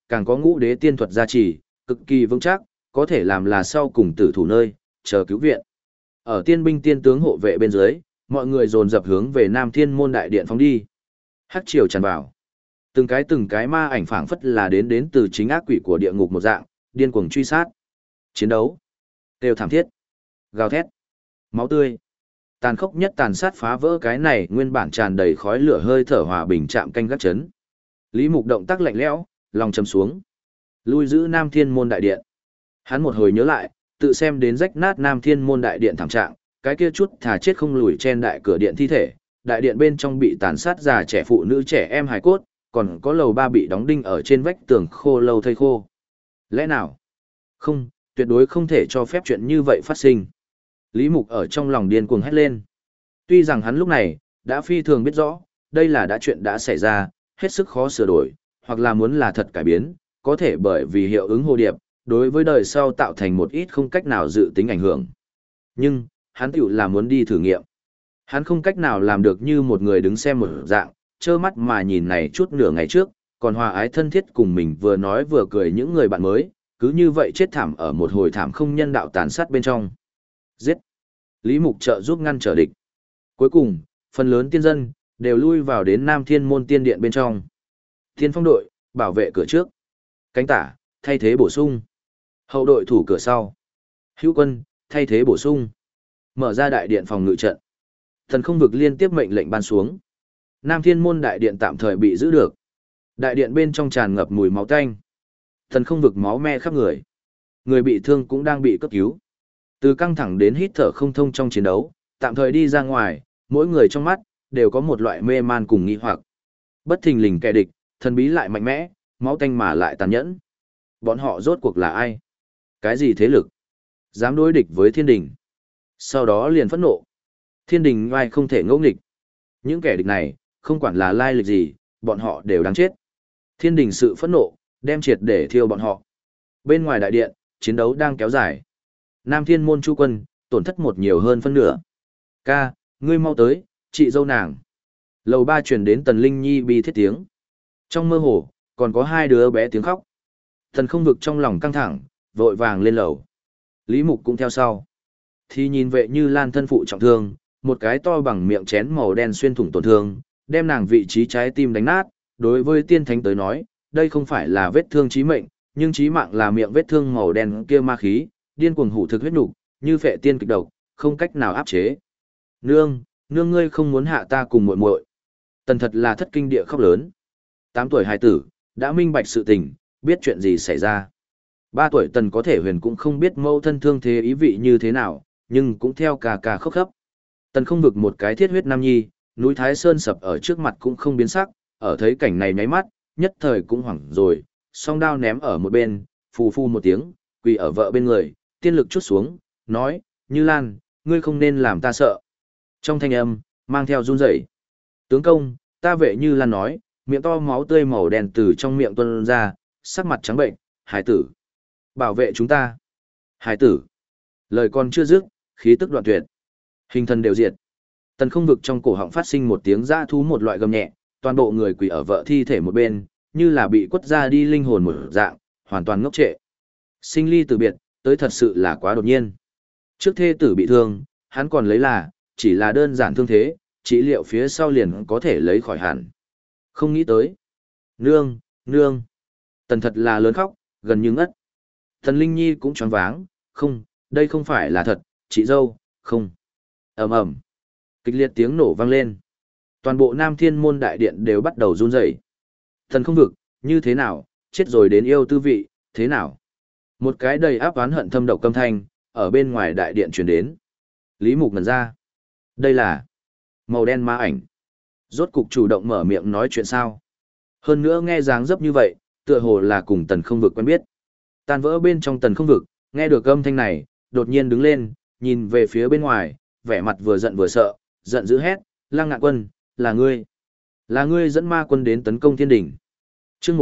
S1: càng có ngũ đế tiên thuật gia trì, cực kỳ vững chắc, có thể làm là sau cùng tử thủ nơi, chờ cứu viện. Ở tiên binh tiên tướng hộ vệ bên dưới, mọi người dồn dập hướng về Nam Thiên Môn đại điện phóng đi. Hắc triều tràn vào. Từng cái ma ảnh phảng phất là đến từ chính ác quỷ của địa ngục một dạng, điên cuồng truy sát. Chiến đấu, kêu thảm thiết, gào thét, máu tươi. Tàn khốc nhất tàn sát phá vỡ cái này nguyên bản tràn đầy khói lửa hơi thở hòa bình chạm canh gác chấn. Lý Mục động tác lạnh lẽo, lòng chầm xuống. Lui giữ Nam Thiên Môn đại điện. Hắn một hồi nhớ lại, tự xem đến rách nát Nam Thiên Môn đại điện thảm trạng, cái kia chút thà chết không lùi trên đại cửa điện thi thể, đại điện bên trong bị tàn sát già trẻ phụ nữ trẻ em hài cốt, còn có lầu ba bị đóng đinh ở trên vách tường khô lâu thây khô. Lẽ nào? Không, tuyệt đối không thể cho phép chuyện như vậy phát sinh. Lý Mục ở trong lòng điên cuồng hét lên. Tuy rằng hắn lúc này, đã phi thường biết rõ, đây là chuyện đã xảy ra, hết sức khó sửa đổi, hoặc là muốn là thật cải biến, có thể bởi vì hiệu ứng hồ điệp, đối với đời sau tạo thành một ít không cách nào dự tính ảnh hưởng. Nhưng, hắn tiểu là muốn đi thử nghiệm. Hắn không cách nào làm được như một người đứng xem một dạng, trơ mắt mà nhìn này chút nửa ngày trước, còn hòa ái thân thiết cùng mình vừa nói vừa cười những người bạn mới, cứ như vậy chết thảm ở một hồi thảm không nhân đạo tàn sát bên trong. Giết! Lý Mục trợ giúp ngăn trở địch. Cuối cùng, phần lớn tiên dân, đều lui vào đến Nam Thiên Môn tiên điện bên trong. Tiên phong đội, bảo vệ cửa trước. Cánh tả, thay thế bổ sung. Hậu đội thủ cửa sau. Hữu quân, thay thế bổ sung. Mở ra đại điện phòng ngự trận. Thần không vực liên tiếp mệnh lệnh ban xuống. Nam Thiên Môn đại điện tạm thời bị giữ được. Đại điện bên trong tràn ngập mùi máu tanh. Thần không vực máu me khắp người. Người bị thương cũng đang bị cấp cứu. Từ căng thẳng đến hít thở không thông trong chiến đấu, tạm thời đi ra ngoài, mỗi người trong mắt đều có một loại mê man cùng nghi hoặc. Bất thình lình kẻ địch, thần bí lại mạnh mẽ, máu tanh mà lại tàn nhẫn. Bọn họ rốt cuộc là ai? Cái gì thế lực? Dám đối địch với thiên đình? Sau đó liền phẫn nộ. Thiên đình oai không thể ngẫu nghịch. Những kẻ địch này, không quản là lai lịch gì, bọn họ đều đáng chết. Thiên đình sự phẫn nộ, đem triệt để thiêu bọn họ. Bên ngoài đại điện, chiến đấu đang kéo dài. Nam Thiên Môn Chu quân, tổn thất một nhiều hơn phân nửa. Ca, ngươi mau tới, chị dâu nàng. Lầu ba truyền đến Tần Linh Nhi bi thiết tiếng. Trong mơ hồ, còn có hai đứa bé tiếng khóc. Thần không vực trong lòng căng thẳng, vội vàng lên lầu. Lý Mục cũng theo sau. Thì nhìn vệ Như Lan thân phụ trọng thương, một cái to bằng miệng chén màu đen xuyên thủng tổn thương, đem nàng vị trí trái tim đánh nát. Đối với tiên thánh tới nói, đây không phải là vết thương chí mệnh, nhưng chí mạng là miệng vết thương màu đen kia ma khí, điên cuồng hủ thực huyết nục, như phệ tiên kịch độc, không cách nào áp chế. Nương, nương ngươi không muốn hạ ta cùng muội muội. Tần thật là thất kinh địa khóc lớn. 8 tuổi hài tử, đã minh bạch sự tình, biết chuyện gì xảy ra. 3 tuổi Tần có thể huyền cũng không biết mâu thân thương thế ý vị như thế nào, nhưng cũng theo cà cà khóc khóc. Tần không vực một cái thiết huyết nam nhi, núi Thái Sơn sập ở trước mặt cũng không biến sắc, ở thấy cảnh này nháy mắt, nhất thời cũng hoảng rồi, song đao ném ở một bên, phù phu một tiếng, quỳ ở vợ bên người, tiên lực chút xuống, nói, Như Lan, ngươi không nên làm ta sợ. Trong thanh âm, mang theo run rẩy. Tướng công, ta vệ Như Lan nói, miệng to máu tươi màu đen từ trong miệng tuôn ra, sắc mặt trắng bệnh, hải tử. Bảo vệ chúng ta. Hải tử. Lời còn chưa dứt, khí tức đoạn tuyệt. Hình thần đều diệt. Tần không vực trong cổ họng phát sinh một tiếng dã thú một loại gầm nhẹ, toàn bộ người quỳ ở vợ thi thể một bên, như là bị quất ra đi linh hồn một dạng, hoàn toàn ngốc trệ. Sinh ly từ biệt, tới thật sự là quá đột nhiên. Trước thê tử bị thương, hắn còn lấy là, chỉ là đơn giản thương thế, trị liệu phía sau liền có thể lấy khỏi hẳn. Không nghĩ tới. Nương, nương. Tần thật là lớn khóc, gần như ngất. Tần Linh Nhi cũng choáng váng, không, đây không phải là thật, chị dâu, không. Ầm ầm. Kịch liệt tiếng nổ vang lên. Toàn bộ Nam Thiên Môn đại điện đều bắt đầu run rẩy. Thần không vực, như thế nào, chết rồi đến yêu tư vị, thế nào? Một cái đầy áp oán hận thâm độc câm thanh, ở bên ngoài đại điện truyền đến. Lý Mục ngẩn ra. Đây là màu đen ma ảnh. Rốt cục chủ động mở miệng nói chuyện sao? Hơn nữa nghe dáng dấp như vậy, tựa hồ là cùng tần không vực quen biết. Tan vỡ bên trong tần không vực, nghe được âm thanh này, đột nhiên đứng lên, nhìn về phía bên ngoài, vẻ mặt vừa giận vừa sợ, giận dữ hét, Lăng Ngạn Quân, là ngươi. Là ngươi dẫn ma quân đến tấn công thiên đỉnh. Chương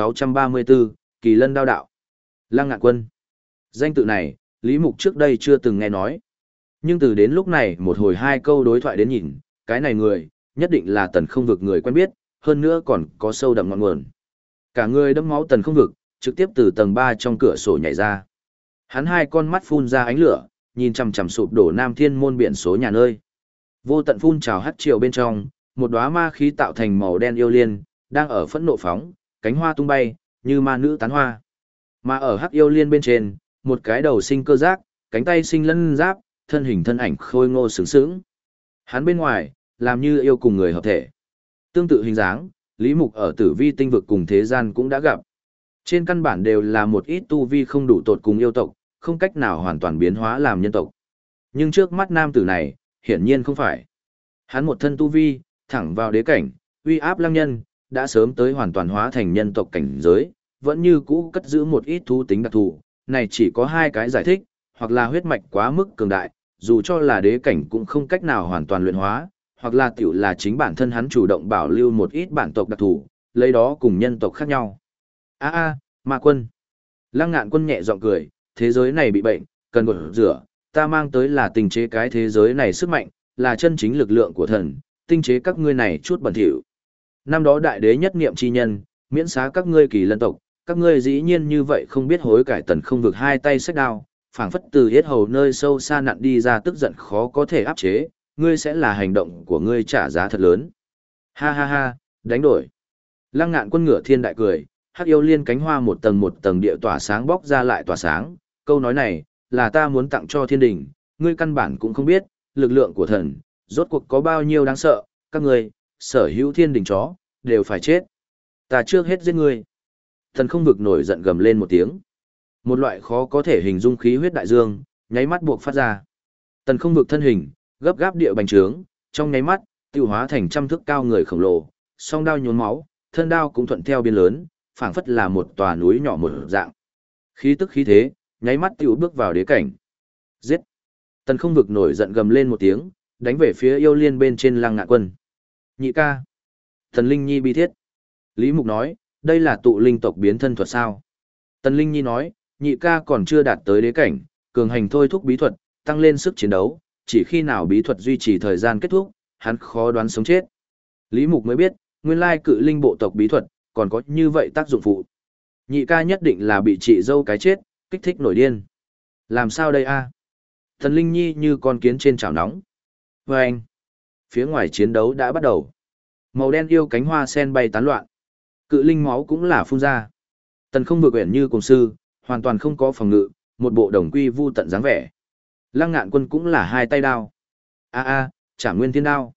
S1: 1634, Kỳ Lân đao đạo. Lăng Ngạn Quân. Danh tự này, Lý Mục trước đây chưa từng nghe nói. Nhưng từ đến lúc này một hồi hai câu đối thoại đến nhìn, cái này người, nhất định là tần không vực người quen biết, hơn nữa còn có sâu đậm ngọn nguồn. Cả người đẫm máu Tần Không Vực, trực tiếp từ tầng 3 trong cửa sổ nhảy ra. Hắn hai con mắt phun ra ánh lửa, nhìn chằm chằm sụp đổ Nam Thiên môn biển số nhà nơi. Vô tận phun trào hắc triều bên trong, một đóa ma khí tạo thành màu đen yêu liên, đang ở phẫn nộ phóng, cánh hoa tung bay, như ma nữ tán hoa. Mà ở hắc yêu liên bên trên, một cái đầu sinh cơ giác, cánh tay sinh lân giáp, thân hình thân ảnh khôi ngô sướng sướng. Hắn bên ngoài, làm như yêu cùng người hợp thể. Tương tự hình dáng, Lý Mục ở Tử Vi tinh vực cùng thế gian cũng đã gặp. Trên căn bản đều là một ít tu vi không đủ tột cùng yêu tộc, không cách nào hoàn toàn biến hóa làm nhân tộc. Nhưng trước mắt nam tử này, hiển nhiên không phải. Hắn một thân tu vi, thẳng vào đế cảnh, uy áp lăng nhân, đã sớm tới hoàn toàn hóa thành nhân tộc cảnh giới, vẫn như cũ cất giữ một ít thú tính đặc thù. Này chỉ có hai cái giải thích, hoặc là huyết mạch quá mức cường đại, dù cho là đế cảnh cũng không cách nào hoàn toàn luyện hóa, hoặc là tiểu là chính bản thân hắn chủ động bảo lưu một ít bản tộc đặc thù, lấy đó cùng nhân tộc khác nhau. Ma quân. Lăng Ngạn Quân nhẹ giọng cười, thế giới này bị bệnh, cần gột rửa, ta mang tới là tinh chế cái thế giới này sức mạnh, là chân chính lực lượng của thần, tinh chế các ngươi này chút bẩn thỉu. Năm đó đại đế nhất niệm chi nhân, miễn xá các ngươi kỳ lân tộc, các ngươi dĩ nhiên như vậy không biết hối cải. Tần Không Vực hai tay xách đao, phảng phất từ yết hầu nơi sâu xa nặn đi ra tức giận khó có thể áp chế, ngươi sẽ là hành động của ngươi trả giá thật lớn. Ha ha ha, đánh đổi. Lăng Ngạn Quân ngửa thiên đại cười, hắc yêu liên cánh hoa một tầng địa tỏa sáng bóc ra lại tỏa sáng, câu nói này, là ta muốn tặng cho thiên đình, ngươi căn bản cũng không biết, lực lượng của thần, rốt cuộc có bao nhiêu đáng sợ, các ngươi, sở hữu thiên đình chó, đều phải chết. Ta trước hết giết ngươi. Tần Không Vực nổi giận gầm lên một tiếng. Một loại khó có thể hình dung khí huyết đại dương, nháy mắt buộc phát ra. Tần Không Vực thân hình, gấp gáp địa bành trướng, trong nháy mắt, tiêu hóa thành trăm thước cao người khổng lồ, song đao nhuốm máu, thân đao cũng thuận theo biên lớn, phảng phất là một tòa núi nhỏ một dạng. Khí tức khí thế, nháy mắt tiểu bước vào đế cảnh. Giết! Tần Không Vực nổi giận gầm lên một tiếng, đánh về phía yêu liên bên trên Lăng Ngạn Quân. Nhị ca! Tần Linh Nhi bi thiết. Lý Mục nói, đây là tụ linh tộc biến thân thuật sao? Tần Linh Nhi nói, nhị ca còn chưa đạt tới đế cảnh, cường hành thôi thúc bí thuật, tăng lên sức chiến đấu, chỉ khi nào bí thuật duy trì thời gian kết thúc, hắn khó đoán sống chết. Lý Mục mới biết, nguyên lai cự linh bộ tộc bí thuật, còn có như vậy tác dụng phụ. Nhị ca nhất định là bị chị dâu cái chết, kích thích nổi điên. Làm sao đây a? Tần Linh Nhi như con kiến trên chảo nóng. Vâng! Phía ngoài chiến đấu đã bắt đầu. Màu đen yêu cánh hoa sen bay tán loạn. Cự linh máu cũng là phun ra. Tần Không Vực uyển như cùng sư, hoàn toàn không có phòng ngự, một bộ đồng quy vu tận dáng vẻ. Lăng Ngạn Quân cũng là hai tay đao. Trả nguyên thiên đao.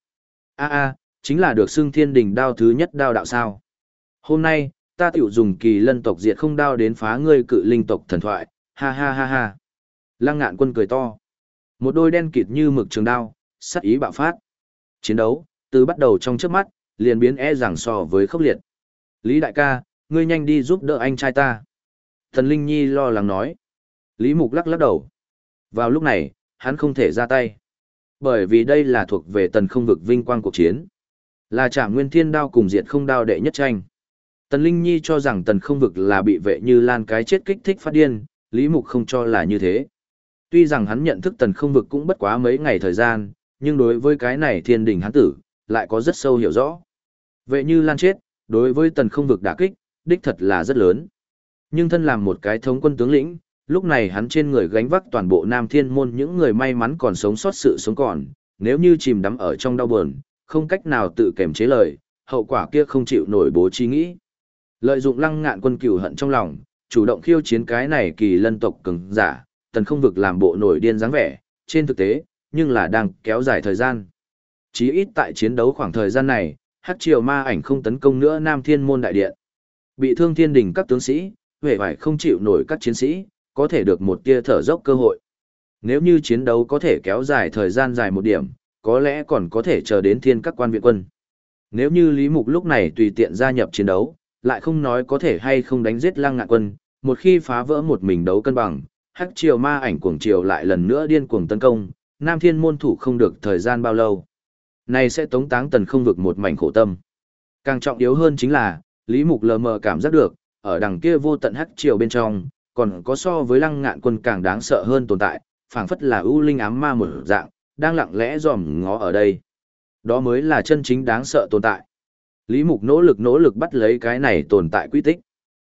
S1: Chính là được xưng thiên đình đao thứ nhất đao đạo sao. Hôm nay, ta tiểu dùng kỳ lân tộc diệt không đao đến phá ngươi cự linh tộc thần thoại, ha ha ha ha. Lăng Ngạn Quân cười to. Một đôi đen kịt như mực trường đao, sát ý bạo phát. Chiến đấu, từ bắt đầu trong chớp mắt, liền biến rằng so với khốc liệt. Lý đại ca, ngươi nhanh đi giúp đỡ anh trai ta. Thần Linh Nhi lo lắng nói. Lý Mục lắc lắc đầu. Vào lúc này, hắn không thể ra tay. Bởi vì đây là thuộc về Tần Không Vực vinh quang cuộc chiến. Là trả nguyên thiên đao cùng diệt không đao đệ nhất tranh. Tần Linh Nhi cho rằng Tần Không Vực là bị Vệ Như Lan cái chết kích thích phát điên, Lý Mục không cho là như thế. Tuy rằng hắn nhận thức Tần Không Vực cũng bất quá mấy ngày thời gian, nhưng đối với cái này thiên đình hắn tử, lại có rất sâu hiểu rõ. Vệ Như Lan chết, đối với Tần Không Vực đả kích, đích thật là rất lớn. Nhưng thân làm một cái thống quân tướng lĩnh, lúc này hắn trên người gánh vác toàn bộ Nam Thiên môn những người may mắn còn sống sót sự sống còn, nếu như chìm đắm ở trong đau buồn, không cách nào tự kiềm chế lời, hậu quả kia không chịu nổi bố trí nghĩ. Lợi dụng Lăng Ngạn Quân cừu hận trong lòng, chủ động khiêu chiến cái này kỳ lân tộc cường giả, Tần Không Vực làm bộ nổi điên dáng vẻ, trên thực tế, nhưng là đang kéo dài thời gian. Chí ít tại chiến đấu khoảng thời gian này, Hắc Triều Ma Ảnh không tấn công nữa Nam Thiên môn đại điện. Bị thương thiên đình các tướng sĩ, huệ vải không chịu nổi các chiến sĩ, có thể được một tia thở dốc cơ hội. Nếu như chiến đấu có thể kéo dài thời gian dài một điểm, có lẽ còn có thể chờ đến thiên các quan viện quân. Nếu như Lý Mục lúc này tùy tiện gia nhập chiến đấu, lại không nói có thể hay không đánh giết Lăng Ngạn Quân, một khi phá vỡ một mình đấu cân bằng, Hắc Triều Ma Ảnh cuồng triều lại lần nữa điên cuồng tấn công, Nam Thiên môn thủ không được thời gian bao lâu. Này sẽ tống táng Tần Không Vực một mảnh khổ tâm. Càng trọng yếu hơn chính là, Lý Mục lờ mờ cảm giác được, ở đằng kia vô tận Hắc Triều bên trong, còn có so với Lăng Ngạn Quân càng đáng sợ hơn tồn tại, phảng phất là ưu linh ám ma một dạng, đang lặng lẽ dòm ngó ở đây. Đó mới là chân chính đáng sợ tồn tại. Lý Mục nỗ lực bắt lấy cái này tồn tại quy tích.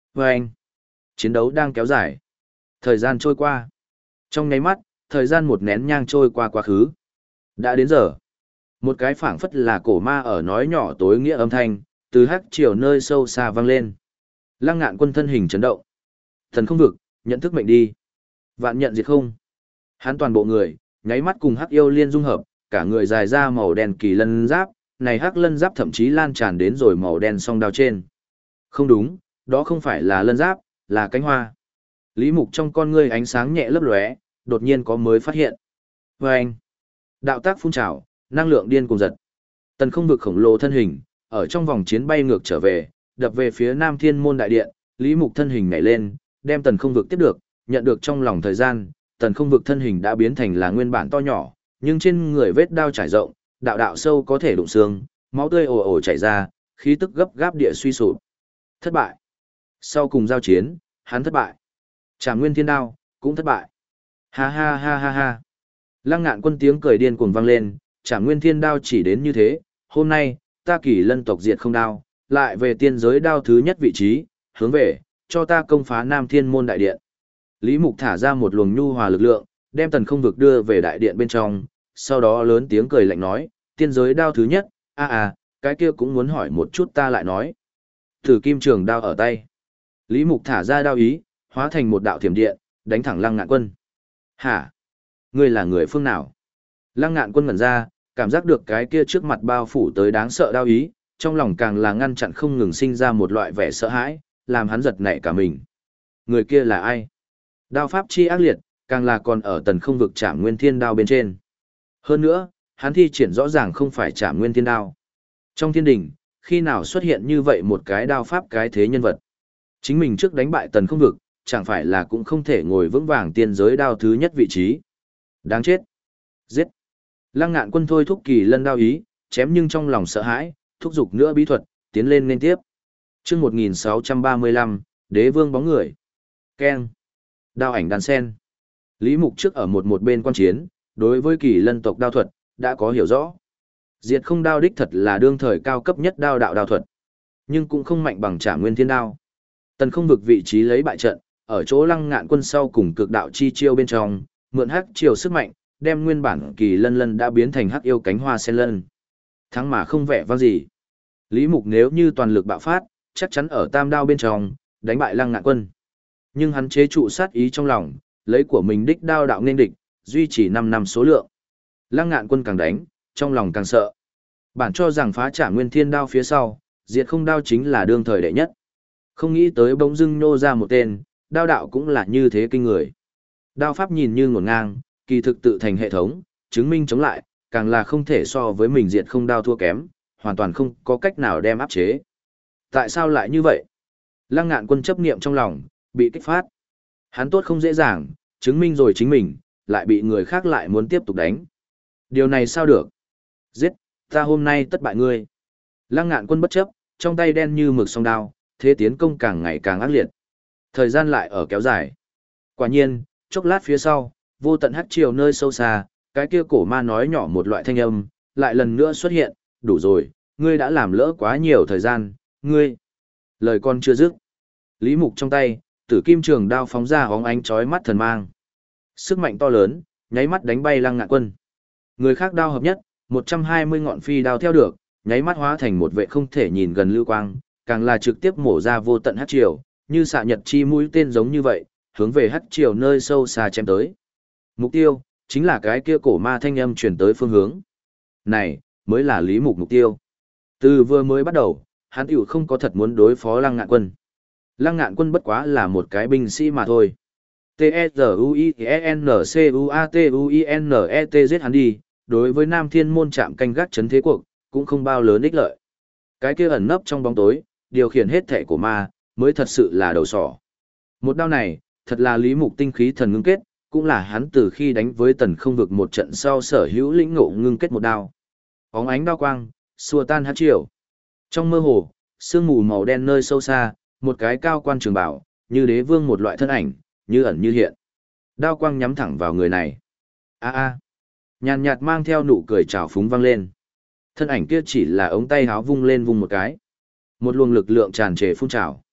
S1: Và anh, chiến đấu đang kéo dài. Thời gian trôi qua. Trong nháy mắt, thời gian một nén nhang trôi qua quá khứ. Đã đến giờ. Một cái phảng phất là cổ ma ở nói nhỏ tối nghĩa âm thanh, từ hắc triều nơi sâu xa vang lên. Lăng Ngạn Quân thân hình chấn động. Thần không vực, nhận thức mệnh đi. Vạn nhận diệt không. Hắn toàn bộ người, nháy mắt cùng hắc yêu liên dung hợp, cả người dài ra màu đen kỳ lân giáp, này hắc lân giáp thậm chí lan tràn đến rồi màu đen song đao trên. Không đúng, đó không phải là lân giáp, là cánh hoa. Lý Mục trong con ngươi ánh sáng nhẹ lấp lóe, đột nhiên có mới phát hiện. Và anh, đạo tác phun trào, năng lượng điên cùng giật. Tần không vực khổng lồ thân hình, ở trong vòng chiến bay ngược trở về, đập về phía Nam Thiên Môn đại điện, Lý Mục thân hình nhảy lên, đem tần không vực tiếp được, nhận được trong lòng thời gian, tần không vực thân hình đã biến thành là nguyên bản to nhỏ, nhưng trên người vết đao trải rộng, đạo đạo sâu có thể đụng xương, máu tươi ồ ồ chảy ra, khí tức gấp gáp địa suy sụp. Thất bại. Sau cùng giao chiến, hắn thất bại. Trảm Nguyên Thiên Đao cũng thất bại. Ha ha ha ha ha. Lăng Ngạn Quân tiếng cười điên cuồng vang lên, Trảm Nguyên Thiên Đao chỉ đến như thế, hôm nay, ta Kỳ Lân tộc diệt không đao, lại về tiên giới đao thứ nhất vị trí, hướng về, cho ta công phá Nam Thiên Môn đại điện. Lý Mục thả ra một luồng nhu hòa lực lượng, đem tần không vực đưa về đại điện bên trong, sau đó lớn tiếng cười lạnh nói, tiên giới đao thứ nhất, cái kia cũng muốn hỏi một chút ta lại nói. Thử kim trường đao ở tay. Lý Mục thả ra đao ý, hóa thành một đạo thiểm điện, đánh thẳng Lăng Ngạn Quân. Hả? Ngươi là người phương nào? Lăng Ngạn Quân ngẩn ra, cảm giác được cái kia trước mặt bao phủ tới đáng sợ đao ý, trong lòng càng là ngăn chặn không ngừng sinh ra một loại vẻ sợ hãi, làm hắn giật nảy cả mình. Người kia là ai? Đao pháp chi ác liệt, càng là còn ở tần không vực Trảm Nguyên Thiên Đao bên trên. Hơn nữa, hắn thi triển rõ ràng không phải Trảm Nguyên Thiên Đao. Trong thiên đình, khi nào xuất hiện như vậy một cái đao pháp cái thế nhân vật? Chính mình trước đánh bại tần không vực, chẳng phải là cũng không thể ngồi vững vàng tiên giới đao thứ nhất vị trí. Đáng chết. Giết. Lăng Ngạn Quân thôi thúc Kỳ Lân đao ý, chém nhưng trong lòng sợ hãi, thúc giục nữa bí thuật, tiến lên nên tiếp. Chương 1635, Đế Vương bóng người. Keng. Đao ảnh đàn sen. Lý Mục trước ở một bên quan chiến, đối với Kỳ Lân tộc đao thuật, đã có hiểu rõ. Diệt không đao đích thật là đương thời cao cấp nhất đao đạo đao thuật, nhưng cũng không mạnh bằng Trảm Nguyên Thiên Đao. Tần không vực vị trí lấy bại trận, ở chỗ Lăng Ngạn Quân sau cùng cực đạo chi chiêu bên trong, mượn hắc chiều sức mạnh, đem nguyên bản Kỳ Lân lân đã biến thành hắc yêu cánh hoa sen lân. Thắng mà không vẻ vang gì. Lý Mục nếu như toàn lực bạo phát, chắc chắn ở tam đao bên trong, đánh bại Lăng Ngạn Quân. Nhưng hắn chế trụ sát ý trong lòng, lấy của mình đích đao đạo nên địch, duy trì 5 năm số lượng. Lăng Ngạn Quân càng đánh, trong lòng càng sợ. Bản cho rằng phá Trảm Nguyên Thiên Đao phía sau, diệt không đao chính là đương thời đệ nhất. Không nghĩ tới bỗng dưng nô ra một tên, đao đạo cũng là như thế kinh người. Đao pháp nhìn như ngổn ngang, kỳ thực tự thành hệ thống, chứng minh chống lại, càng là không thể so với mình diệt không đao thua kém, hoàn toàn không có cách nào đem áp chế. Tại sao lại như vậy? Lăng Ngạn Quân chấp niệm trong lòng, bị kích phát. Hắn tốt không dễ dàng, chứng minh rồi chính mình, lại bị người khác lại muốn tiếp tục đánh. Điều này sao được? Giết, ta hôm nay tất bại ngươi. Lăng Ngạn Quân bất chấp, trong tay đen như mực song đao, thế tiến công càng ngày càng ác liệt. Thời gian lại ở kéo dài. Quả nhiên, chốc lát phía sau, vô tận hắc triều nơi sâu xa, cái kia cổ ma nói nhỏ một loại thanh âm, lại lần nữa xuất hiện, đủ rồi, ngươi đã làm lỡ quá nhiều thời gian, ngươi. Lời con chưa dứt. Lý Mục trong tay, tử kim trường đao phóng ra hóng ánh chói mắt thần mang. Sức mạnh to lớn, nháy mắt đánh bay Lăng Ngạn Quân. Người khác đao hợp nhất, 120 ngọn phi đao theo được, nháy mắt hóa thành một vệ không thể nhìn gần lưu quang, càng là trực tiếp mổ ra vô tận hắc triều, như xạ nhật chi mũi tên giống như vậy, hướng về hắc triều nơi sâu xa chém tới. Mục tiêu chính là cái kia cổ ma thanh âm truyền tới phương hướng. Này, mới là Lý Mục mục tiêu. Từ vừa mới bắt đầu, hắn tiểu không có thật muốn đối phó Lăng Ngạn Quân. Lăng Ngạn Quân bất quá là một cái binh sĩ mà thôi. T-E-Z-U-I-N-C-U-A-T-U-I-N-E-T giết hắn đi, đối với Nam Thiên Môn trạm canh gác chấn thế cuộc, cũng không bao lớn ích lợi. Cái kia ẩn nấp trong bóng tối, điều khiển hết thể của ma, mới thật sự là đầu sỏ. Một đao này, thật là Lý Mục tinh khí thần ngưng kết, cũng là hắn từ khi đánh với tần không vực một trận sau sở hữu lĩnh ngộ ngưng kết một đao. Óng ánh đao quang, xua tan hắc triều. Trong mơ hồ, sương mù màu đen nơi sâu xa, một cái cao quan trường bảo, như đế vương một loại thân ảnh, như ẩn như hiện. Đao quang nhắm thẳng vào người này. Nhàn nhạt mang theo nụ cười trào phúng vang lên. Thân ảnh kia chỉ là ống tay háo vung lên vung một cái. Một luồng lực lượng tràn trề phun trào.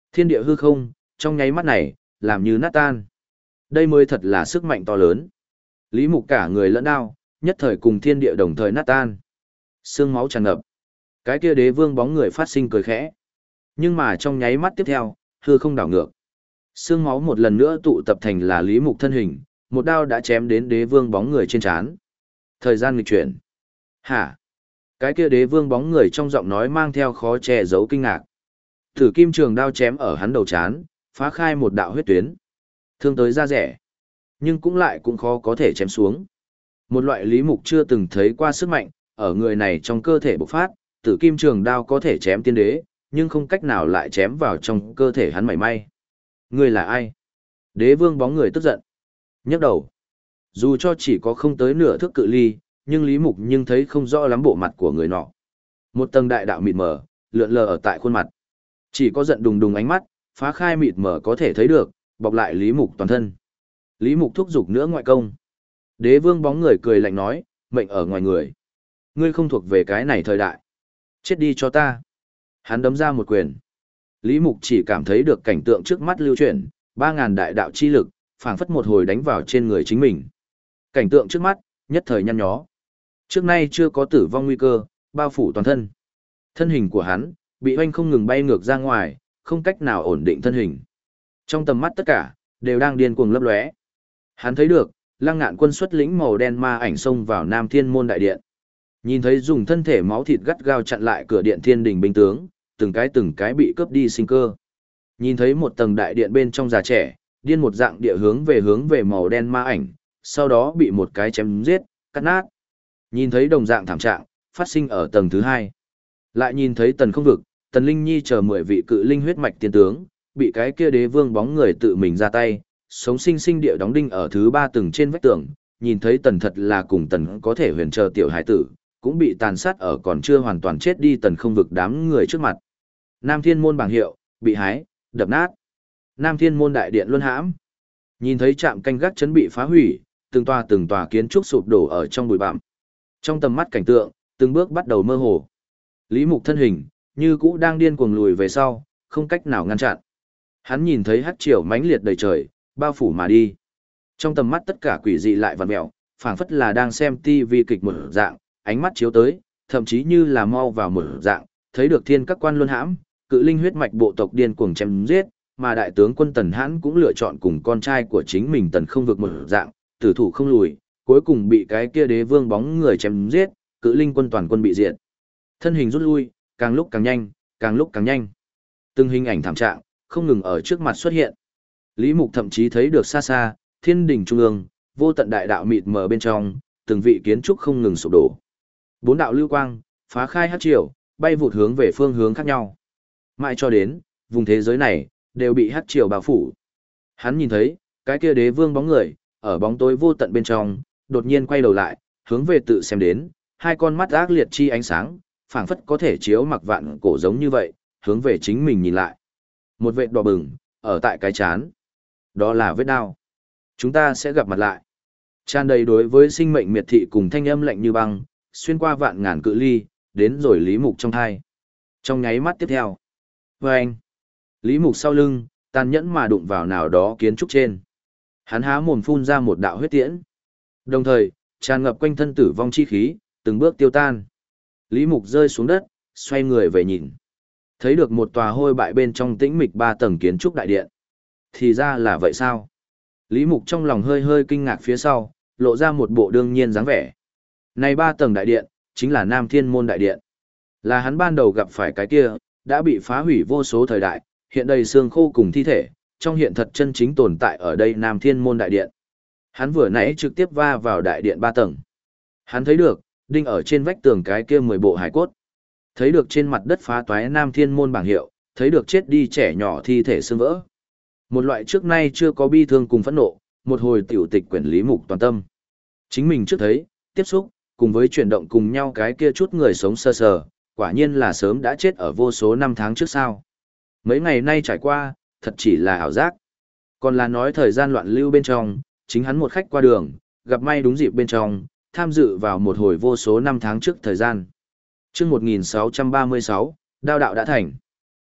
S1: Thiên địa hư không, trong nháy mắt này, làm như nát tan. Đây mới thật là sức mạnh to lớn. Lý Mục cả người lẫn đao, nhất thời cùng thiên địa đồng thời nát tan. Xương máu tràn ngập. Cái kia đế vương bóng người phát sinh cười khẽ. Nhưng mà trong nháy mắt tiếp theo, hư không đảo ngược. Xương máu một lần nữa tụ tập thành là Lý Mục thân hình, một đao đã chém đến đế vương bóng người trên trán. Thời gian nghịch chuyển. Hả? Cái kia đế vương bóng người trong giọng nói mang theo khó che giấu kinh ngạc. Thử kim trường đao chém ở hắn đầu trán, phá khai một đạo huyết tuyến. Thương tới da rẻ. Nhưng cũng khó có thể chém xuống. Một loại Lý Mục chưa từng thấy qua sức mạnh, ở người này trong cơ thể bộc phát, tử kim trường đao có thể chém tiên đế, nhưng không cách nào lại chém vào trong cơ thể hắn mảy may. Ngươi là ai? Đế vương bóng người tức giận. Nhấc đầu. Dù cho chỉ có không tới nửa thước cự ly, nhưng Lý Mục nhưng thấy không rõ lắm bộ mặt của người nọ. Một tầng đại đạo mịt mờ, lượn lờ ở tại khuôn mặt. Chỉ có giận đùng đùng ánh mắt, phá khai mịt mờ có thể thấy được, bọc lại Lý Mục toàn thân. Lý Mục thúc giục nữa ngoại công. Đế vương bóng người cười lạnh nói, mệnh ở ngoài người. Ngươi không thuộc về cái này thời đại. Chết đi cho ta. Hắn đấm ra một quyền. Lý Mục chỉ cảm thấy được cảnh tượng trước mắt lưu chuyển, 3.000 đại đạo chi lực, phảng phất một hồi đánh vào trên người chính mình. Cảnh tượng trước mắt, nhất thời nhăn nhó. Trước nay chưa có tử vong nguy cơ, bao phủ toàn thân. Thân hình của hắn, bị oanh không ngừng bay ngược ra ngoài, không cách nào ổn định thân hình. Trong tầm mắt tất cả, đều đang điên cuồng lấp lóe. Hắn thấy được, Lăng Ngạn Quân xuất lĩnh màu đen ma ảnh xông vào Nam Thiên Môn đại điện. Nhìn thấy dùng thân thể máu thịt gắt gao chặn lại cửa điện thiên đình binh tướng, từng cái bị cướp đi sinh cơ. Nhìn thấy một tầng đại điện bên trong già trẻ, điên một dạng địa hướng về màu đen ma ảnh, sau đó bị một cái chém giết, cắt nát. Nhìn thấy đồng dạng thảm trạng, phát sinh ở tầng thứ 2. Lại nhìn thấy Tần Không Vực, Tần Linh Nhi chờ 10 vị cự linh huyết mạch tiên tướng, bị cái kia đế vương bóng người tự mình ra tay, sống sinh sinh địa đóng đinh ở thứ 3 tầng trên vách tường, nhìn thấy Tần thật là cùng Tần có thể huyền chờ tiểu hải tử, cũng bị tàn sát ở còn chưa hoàn toàn chết đi Tần Không Vực đám người trước mặt. Nam Thiên Môn bảng hiệu, bị hái, đập nát. Nam Thiên Môn đại điện luân hãm. Nhìn thấy trạm canh gác chấn bị phá hủy, từng tòa kiến trúc sụp đổ ở trong bụi bặm. Trong tầm mắt cảnh tượng, từng bước bắt đầu mơ hồ. Lý Mục thân hình, như cũ đang điên cuồng lùi về sau, không cách nào ngăn chặn. Hắn nhìn thấy hắc triều mãnh liệt đầy trời, bao phủ mà đi. Trong tầm mắt tất cả quỷ dị lại vặn mèo, phảng phất là đang xem tivi kịch một dạng, ánh mắt chiếu tới, thậm chí như là mau vào một dạng, thấy được thiên các quan luân hãm, cự linh huyết mạch bộ tộc điên cuồng chém giết, mà đại tướng quân Tần Hãn cũng lựa chọn cùng con trai của chính mình Tần Không Vực một dạng, tử thủ không lùi, cuối cùng bị cái kia đế vương bóng người chém giết, cự linh quân toàn quân bị diệt. Thân hình rút lui, càng lúc càng nhanh, càng lúc càng nhanh. Từng hình ảnh thảm trạng, không ngừng ở trước mặt xuất hiện. Lý Mục thậm chí thấy được xa xa, thiên đình trung ương, vô tận đại đạo mịt mờ bên trong, từng vị kiến trúc không ngừng sụp đổ. 4 đạo lưu quang, phá khai hắc triều, bay vụt hướng về phương hướng khác nhau. Mãi cho đến, vùng thế giới này, đều bị hắc triều bao phủ. Hắn nhìn thấy, cái kia đế vương bóng người, ở bóng tối vô tận bên trong, đột nhiên quay đầu lại, hướng về tự xem đến, hai con mắt ác liệt chi ánh sáng, phảng phất có thể chiếu mặc vạn cổ giống như vậy, hướng về chính mình nhìn lại. Một vệt đỏ bừng, ở tại cái chán. Đó là vết đao. Chúng ta sẽ gặp mặt lại. Tràn đầy đối với sinh mệnh miệt thị cùng thanh âm lạnh như băng, xuyên qua vạn ngàn cự ly, đến rồi Lý Mục trong thai. Trong nháy mắt tiếp theo. Vâng! Lý Mục sau lưng, tàn nhẫn mà đụng vào nào đó kiến trúc trên. Hắn há mồm phun ra một đạo huyết tiễn. Đồng thời, tràn ngập quanh thân tử vong chi khí, từng bước tiêu tan. Lý Mục rơi xuống đất, xoay người về nhìn. Thấy được một tòa hôi bại bên trong tĩnh mịch 3 tầng kiến trúc đại điện. Thì ra là vậy sao? Lý Mục trong lòng hơi hơi kinh ngạc phía sau, lộ ra một bộ đương nhiên dáng vẻ. Này 3 tầng đại điện, chính là Nam Thiên Môn đại điện. Là hắn ban đầu gặp phải cái kia, đã bị phá hủy vô số thời đại, hiện đầy xương khô cùng thi thể, trong hiện thật chân chính tồn tại ở đây Nam Thiên Môn đại điện. Hắn vừa nãy trực tiếp va vào đại điện 3 tầng. Hắn thấy được, đinh ở trên vách tường cái kia 10 bộ hài cốt. Thấy được trên mặt đất phá toái Nam Thiên Môn bảng hiệu, thấy được chết đi trẻ nhỏ thi thể xương vỡ. Một loại trước nay chưa có bi thương cùng phẫn nộ, một hồi tiểu tịch quyển Lý Mục toàn tâm. Chính mình trước thấy, tiếp xúc, cùng với chuyển động cùng nhau cái kia chút người sống sơ sờ, quả nhiên là sớm đã chết ở vô số năm tháng trước sao. Mấy ngày nay trải qua, thật chỉ là ảo giác. Còn là nói thời gian loạn lưu bên trong, chính hắn một khách qua đường, gặp may đúng dịp bên trong, tham dự vào một hồi vô số năm tháng trước thời gian. Chương 1636, đao đạo đã thành.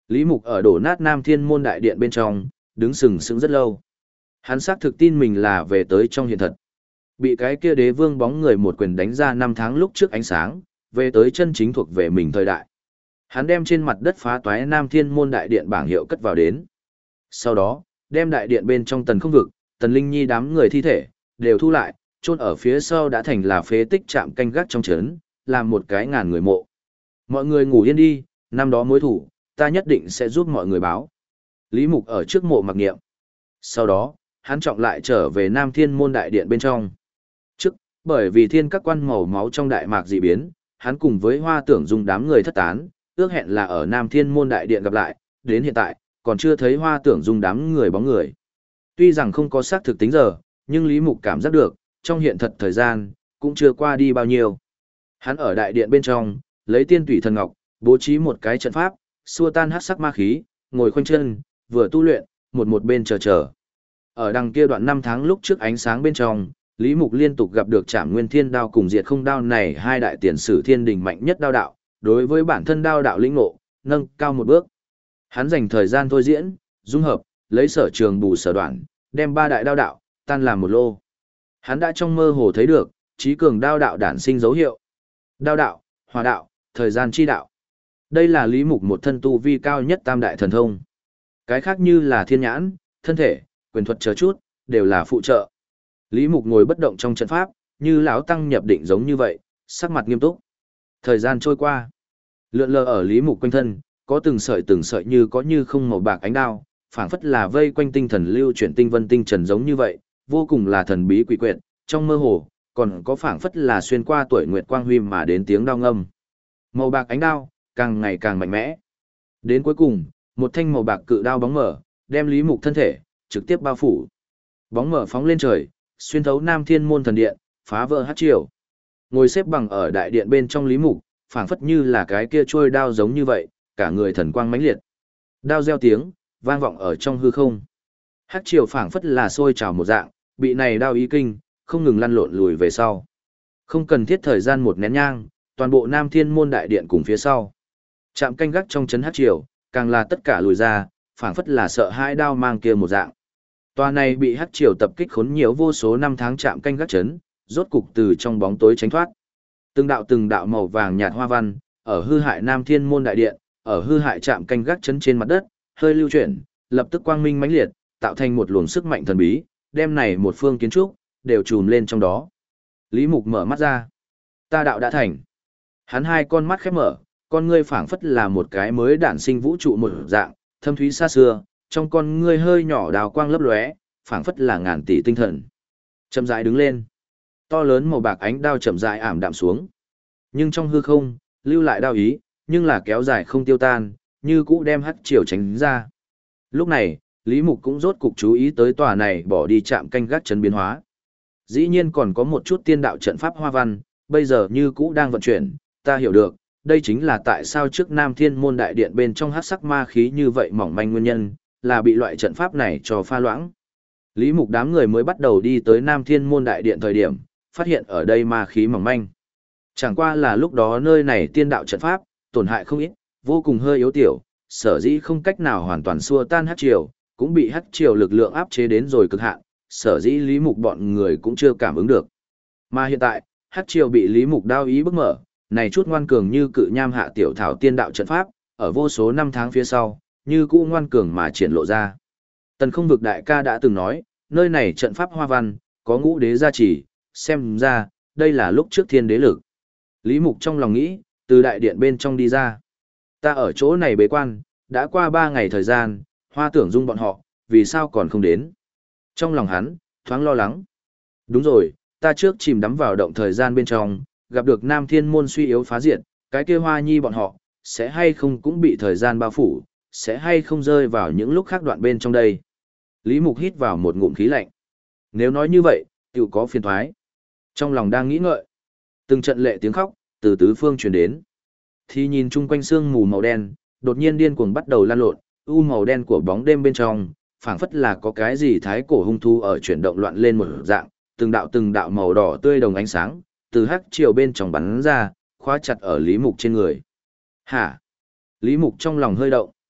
S1: Lý Mục ở đổ nát Nam Thiên Môn Đại Điện bên trong, đứng sừng sững rất lâu. Hắn xác thực tin mình là về tới trong hiện thật. Bị cái kia đế vương bóng người một quyền đánh ra 5 tháng lúc trước ánh sáng, về tới chân chính thuộc về mình thời đại. Hắn đem trên mặt đất phá toái Nam Thiên Môn Đại Điện bảng hiệu cất vào đến. Sau đó, đem đại điện bên trong tần không vực, tần linh nhi đám người thi thể, đều thu lại, chôn ở phía sau đã thành là phế tích trạm canh gác trong trấn, làm một cái ngàn người mộ. Mọi người ngủ yên đi, năm đó mối thủ, ta nhất định sẽ giúp mọi người báo. Lý Mục ở trước mộ mặc niệm. Sau đó, hắn trọng lại trở về Nam Thiên Môn Đại Điện bên trong. Trước, bởi vì thiên các quan màu máu trong đại mạc dị biến, hắn cùng với Hoa Tưởng Dung đám người thất tán, ước hẹn là ở Nam Thiên Môn Đại Điện gặp lại, đến hiện tại, còn chưa thấy Hoa Tưởng Dung đám người bóng người. Tuy rằng không có xác thực tính giờ, nhưng Lý Mục cảm giác được, trong hiện thật thời gian, cũng chưa qua đi bao nhiêu. Hắn ở đại điện bên trong, lấy tiên tủy thần ngọc, bố trí một cái trận pháp, xua tan hắc sắc ma khí, ngồi khoanh chân, vừa tu luyện, một bên chờ. Ở đằng kia đoạn 5 tháng lúc trước ánh sáng bên trong, Lý Mục liên tục gặp được Trảm Nguyên Thiên Đao cùng Diệt Không Đao này hai đại tiền sử thiên đình mạnh nhất đao đạo, đối với bản thân đao đạo lĩnh ngộ, nâng cao một bước. Hắn dành thời gian thôi diễn, dung hợp, lấy sở trường bù sở đoạn, đem ba đại đao đạo tan làm một lô. Hắn đã trong mơ hồ thấy được trí cường đao đạo đản sinh dấu hiệu. Đao đạo, hỏa đạo, thời gian chi đạo. Đây là Lý Mục một thân tu vi cao nhất tam đại thần thông. Cái khác như là thiên nhãn, thân thể, quyền thuật chờ chút, đều là phụ trợ. Lý Mục ngồi bất động trong trận pháp, như lão tăng nhập định giống như vậy, sắc mặt nghiêm túc. Thời gian trôi qua, lượn lờ ở Lý Mục quanh thân, có từng sợi như có như không màu bạc ánh đao, phảng phất là vây quanh tinh thần lưu chuyển tinh vân tinh trần giống như vậy, vô cùng là thần bí quỷ quyệt, trong mơ hồ, còn có phảng phất là xuyên qua tuổi nguyệt quang huy mà đến tiếng đao ngâm. Màu bạc ánh đao, càng ngày càng mạnh mẽ. Đến cuối cùng, một thanh màu bạc cự đao bóng mở, đem Lý Mục thân thể trực tiếp bao phủ. Bóng mở phóng lên trời, xuyên thấu Nam Thiên Môn thần điện, phá vỡ hắc triều. Ngồi xếp bằng ở đại điện bên trong Lý Mục, phảng phất như là cái kia trôi đao giống như vậy, cả người thần quang mãnh liệt. Đao reo tiếng, vang vọng ở trong hư không. Hắc triều phảng phất là sôi trào một dạng, bị này đao ý kinh, không ngừng lăn lộn lùi về sau. Không cần thiết thời gian một nén nhang, toàn bộ Nam Thiên Môn đại điện cùng phía sau. Trạm canh gác trong trấn hắc triều, càng là tất cả lùi ra, phảng phất là sợ hai đao mang kia một dạng. Tòa này bị hắc triều tập kích khốn nhiều vô số năm tháng trạm canh gác trấn, rốt cục từ trong bóng tối tránh thoát. Từng đạo màu vàng nhạt hoa văn, ở hư hại Nam Thiên Môn đại điện, ở hư hại trạm canh gác trấn trên mặt đất, hơi lưu chuyển, lập tức quang minh mãnh liệt, tạo thành một luồng sức mạnh thần bí, đem này một phương kiến trúc đều trùm lên trong đó. Lý Mục mở mắt ra. Ta đạo đã thành. Hắn hai con mắt khép mở, con ngươi phảng phất là một cái mới đản sinh vũ trụ một dạng, thâm thúy xa xưa, trong con ngươi hơi nhỏ đào quang lấp lóe, phảng phất là ngàn tỷ tinh thần. Chậm rãi đứng lên. To lớn màu bạc ánh đao chậm rãi ảm đạm xuống. Nhưng trong hư không, lưu lại đao ý, nhưng là kéo dài không tiêu tan, như cũ đem hắc triều tránh ra. Lúc này, Lý Mục cũng rốt cục chú ý tới tòa này bỏ đi chạm canh gác trấn biến hóa. Dĩ nhiên còn có một chút tiên đạo trận pháp hoa văn, bây giờ như cũ đang vận chuyển, ta hiểu được, đây chính là tại sao trước Nam Thiên Môn đại điện bên trong hắc sắc ma khí như vậy mỏng manh nguyên nhân, là bị loại trận pháp này cho pha loãng. Lý Mục đám người mới bắt đầu đi tới Nam Thiên Môn đại điện thời điểm, phát hiện ở đây ma khí mỏng manh. Chẳng qua là lúc đó nơi này tiên đạo trận pháp, tổn hại không ít, vô cùng hơi yếu tiểu, sở dĩ không cách nào hoàn toàn xua tan hắc triều, cũng bị hắc triều lực lượng áp chế đến rồi cực hạn, sở dĩ Lý Mục bọn người cũng chưa cảm ứng được. Mà hiện tại, hắc triều bị Lý Mục đao ý bức mở, này chút ngoan cường như cự nham hạ tiểu thảo tiên đạo trận pháp, ở vô số năm tháng phía sau, như cũ ngoan cường mà triển lộ ra. Tần Không Vực đại ca đã từng nói, nơi này trận pháp hoa văn, có ngũ đế gia trì, xem ra, đây là lúc trước thiên đế lực. Lý Mục trong lòng nghĩ, từ đại điện bên trong đi ra. Ta ở chỗ này bế quan, đã qua 3 ngày thời gian, Hoa Tưởng Dung bọn họ, vì sao còn không đến? Trong lòng hắn, thoáng lo lắng. Đúng rồi, ta trước chìm đắm vào động thời gian bên trong, gặp được Nam Thiên Môn suy yếu phá diệt, cái kia Hoa Nhi bọn họ, sẽ hay không cũng bị thời gian bao phủ, sẽ hay không rơi vào những lúc khác đoạn bên trong đây. Lý Mục hít vào một ngụm khí lạnh. Nếu nói như vậy, tiểu có phiền thoái. Trong lòng đang nghĩ ngợi, từng trận lệ tiếng khóc, từ tứ phương truyền đến. Thì nhìn chung quanh sương mù màu đen, đột nhiên điên cuồng bắt đầu lan lộn, u màu đen của bóng đêm bên trong, phảng phất là có cái gì thái cổ hung thú ở chuyển động loạn lên một dạng, từng đạo màu đỏ tươi đồng ánh sáng, từ hắc triều bên trong bắn ra, khóa chặt ở Lý Mục trên người. Hả? Lý Mục trong lòng hơi động.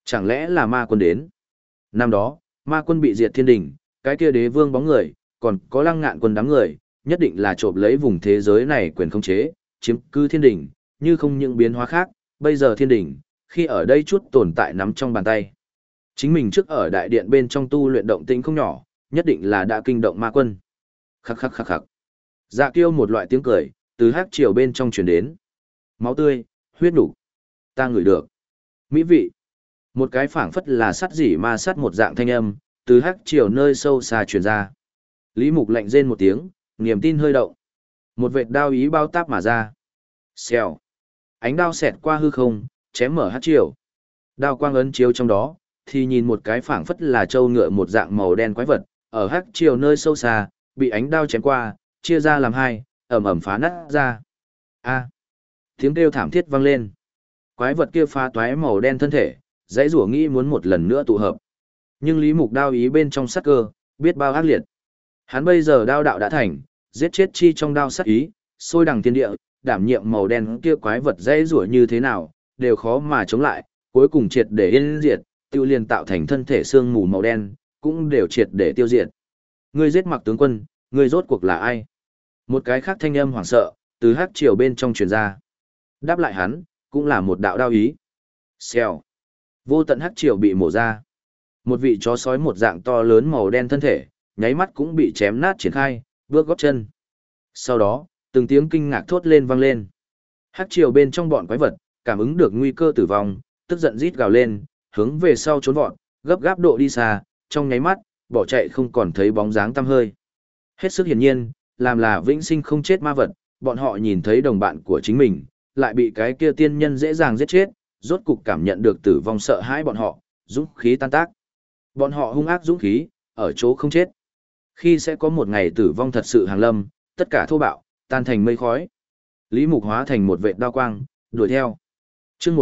S1: Chẳng lẽ là ma quân đến? Năm đó, ma quân bị diệt thiên đỉnh, cái kia đế vương bóng người, còn có Lăng Ngạn quân đám người, nhất định là trộm lấy vùng thế giới này quyền khống chế, chiếm cứ thiên đỉnh, như không những biến hóa khác, bây giờ thiên đỉnh, khi ở đây chút tồn tại nắm trong bàn tay. Chính mình trước ở đại điện bên trong tu luyện động tĩnh không nhỏ, nhất định là đã kinh động ma quân. Khắc khắc khắc khắc. Dạ Kiêu một loại tiếng cười, từ hắc triều bên trong truyền đến. Máu tươi, huyết nục, ta ngửi được. Mỹ vị. Một cái phảng phất là sắt dỉ ma sắt một dạng thanh âm, từ hắc triều nơi sâu xa truyền ra. Lý Mục lạnh rên một tiếng, niềm tin hơi động. Một vệt đao ý bao táp mà ra. Xèo. Ánh đao xẹt qua hư không, chém mở hắc triều. Đao quang ấn chiếu trong đó, thì nhìn một cái phảng phất là trâu ngựa một dạng màu đen quái vật, ở hắc triều nơi sâu xa, bị ánh đao chém qua, chia ra làm hai, ẩm ẩm phá nát ra. A. Tiếng kêu thảm thiết vang lên. Quái vật kia phá toái màu đen thân thể, dãy rủa nghĩ muốn một lần nữa tụ hợp. Nhưng Lý Mục đao ý bên trong sát cơ, biết bao ác liệt. Hắn bây giờ đao đạo đã thành, giết chết chi trong đao sát ý, sôi đằng thiên địa, đảm nhiệm màu đen kia quái vật dãy rủa như thế nào, đều khó mà chống lại, cuối cùng triệt để yên diệt, tiêu liền tạo thành thân thể xương mù màu đen, cũng đều triệt để tiêu diệt. Ngươi giết Mặc tướng quân, ngươi rốt cuộc là ai? Một cái khác thanh âm hoảng sợ, từ hắc triều bên trong truyền ra. Đáp lại hắn, cũng là một đạo đao ý. Xèo. Vô tận hắc triều bị mổ ra. Một vị chó sói một dạng to lớn màu đen thân thể, nháy mắt cũng bị chém nát triển khai, bước góp chân. Sau đó, từng tiếng kinh ngạc thốt lên vang lên. Hắc triều bên trong bọn quái vật, cảm ứng được nguy cơ tử vong, tức giận rít gào lên, hướng về sau trốn vọt, gấp gáp độ đi xa, trong nháy mắt, bỏ chạy không còn thấy bóng dáng tăm hơi. Hết sức hiển nhiên, làm là vĩnh sinh không chết ma vật, bọn họ nhìn thấy đồng bạn của chính mình, lại bị cái kia tiên nhân dễ dàng giết chết, rốt cục cảm nhận được tử vong sợ hãi bọn họ, dũng khí tan tác. Bọn họ hung ác dũng khí, ở chỗ không chết. Khi sẽ có một ngày tử vong thật sự hàng lâm, tất cả thô bạo, tan thành mây khói. Lý Mục hóa thành một vệt đao quang, đuổi theo. Chương